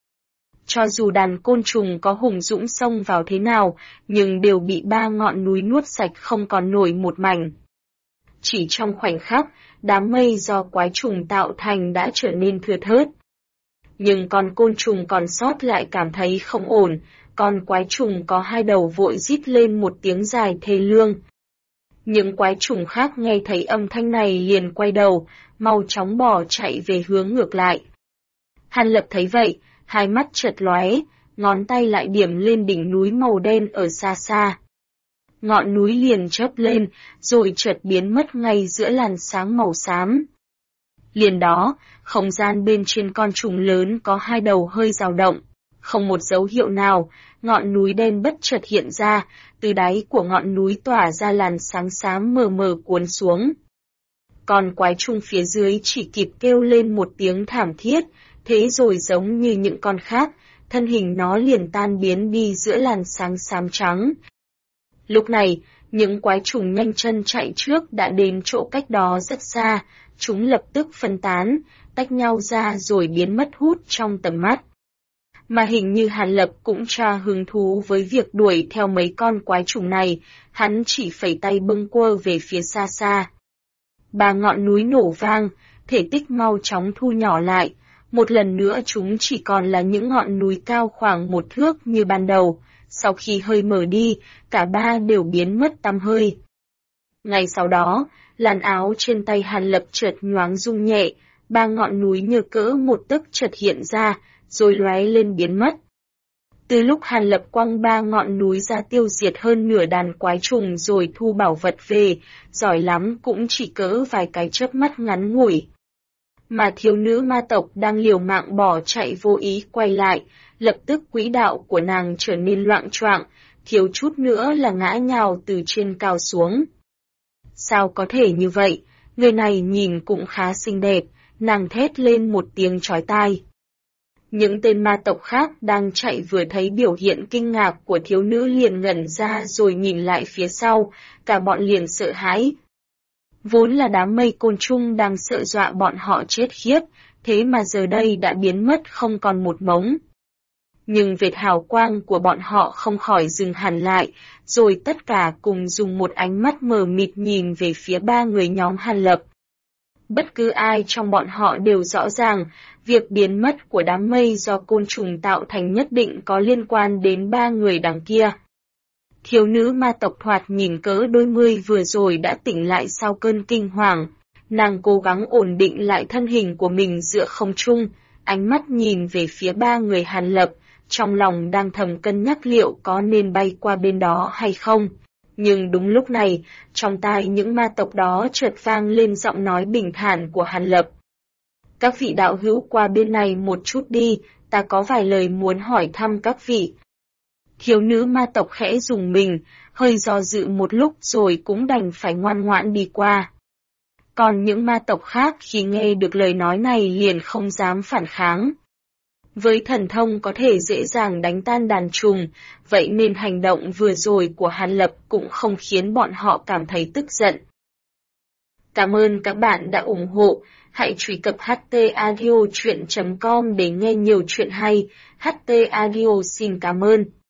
Cho dù đàn côn trùng có hùng dũng xông vào thế nào, nhưng đều bị ba ngọn núi nuốt sạch không còn nổi một mảnh. Chỉ trong khoảnh khắc, đám mây do quái trùng tạo thành đã trở nên thưa thớt. Nhưng con côn trùng còn sót lại cảm thấy không ổn, con quái trùng có hai đầu vội rít lên một tiếng dài thê lương. Những quái trùng khác nghe thấy âm thanh này liền quay đầu, mau chóng bỏ chạy về hướng ngược lại. Hàn Lập thấy vậy, hai mắt chợt lóe, ngón tay lại điểm lên đỉnh núi màu đen ở xa xa. Ngọn núi liền chớp lên, rồi chợt biến mất ngay giữa làn sáng màu xám. Liền đó, không gian bên trên con trùng lớn có hai đầu hơi dao động. Không một dấu hiệu nào, ngọn núi đen bất chợt hiện ra, từ đáy của ngọn núi tỏa ra làn sáng xám mờ mờ cuốn xuống. Con quái trùng phía dưới chỉ kịp kêu lên một tiếng thảm thiết, thế rồi giống như những con khác, thân hình nó liền tan biến đi giữa làn sáng xám trắng. Lúc này, những quái trùng nhanh chân chạy trước đã đến chỗ cách đó rất xa, chúng lập tức phân tán, tách nhau ra rồi biến mất hút trong tầm mắt. Mà hình như Hàn Lập cũng tra hứng thú với việc đuổi theo mấy con quái trùng này, hắn chỉ phẩy tay bâng quơ về phía xa xa. Ba ngọn núi nổ vang, thể tích mau chóng thu nhỏ lại, một lần nữa chúng chỉ còn là những ngọn núi cao khoảng một thước như ban đầu, sau khi hơi mở đi, cả ba đều biến mất tăm hơi. Ngay sau đó, làn áo trên tay Hàn Lập chợt nhoáng rung nhẹ, ba ngọn núi như cỡ một tấc chợt hiện ra, rồi lóe lên biến mất. Từ lúc Hàn Lập quăng ba ngọn núi ra tiêu diệt hơn nửa đàn quái trùng rồi thu bảo vật về, giỏi lắm cũng chỉ cỡ vài cái chớp mắt ngắn ngủi. Mà thiếu nữ ma tộc đang liều mạng bỏ chạy vô ý quay lại, lập tức quỹ đạo của nàng trở nên loạng choạng, thiếu chút nữa là ngã nhào từ trên cao xuống. Sao có thể như vậy, người này nhìn cũng khá xinh đẹp, nàng thét lên một tiếng chói tai. Những tên ma tộc khác đang chạy vừa thấy biểu hiện kinh ngạc của thiếu nữ liền ngẩn ra rồi nhìn lại phía sau, cả bọn liền sợ hãi. Vốn là đám mây côn trùng đang sợ dọa bọn họ chết khiếp, thế mà giờ đây đã biến mất không còn một mống. Nhưng vệt hào quang của bọn họ không khỏi dừng hẳn lại, rồi tất cả cùng dùng một ánh mắt mờ mịt nhìn về phía ba người nhóm Hàn Lập. Bất cứ ai trong bọn họ đều rõ ràng, việc biến mất của đám mây do côn trùng tạo thành nhất định có liên quan đến ba người đằng kia. Thiếu nữ ma tộc thoạt nhìn cỡ đôi mươi vừa rồi đã tỉnh lại sau cơn kinh hoàng. Nàng cố gắng ổn định lại thân hình của mình giữa không trung, ánh mắt nhìn về phía ba người Hàn Lập, trong lòng đang thầm cân nhắc liệu có nên bay qua bên đó hay không. Nhưng đúng lúc này, trong tai những ma tộc đó chợt vang lên giọng nói bình thản của Hàn Lập. Các vị đạo hữu qua bên này một chút đi, ta có vài lời muốn hỏi thăm các vị. Thiếu nữ ma tộc khẽ rùng mình, hơi do dự một lúc rồi cũng đành phải ngoan ngoãn đi qua. Còn những ma tộc khác khi nghe được lời nói này liền không dám phản kháng. Với thần thông có thể dễ dàng đánh tan đàn trùng, vậy nên hành động vừa rồi của Hàn Lập cũng không khiến bọn họ cảm thấy tức giận. Cảm ơn các bạn đã ủng hộ, hãy truy cập htaudio.com để nghe nhiều chuyện hay, HT Audio xin cảm ơn.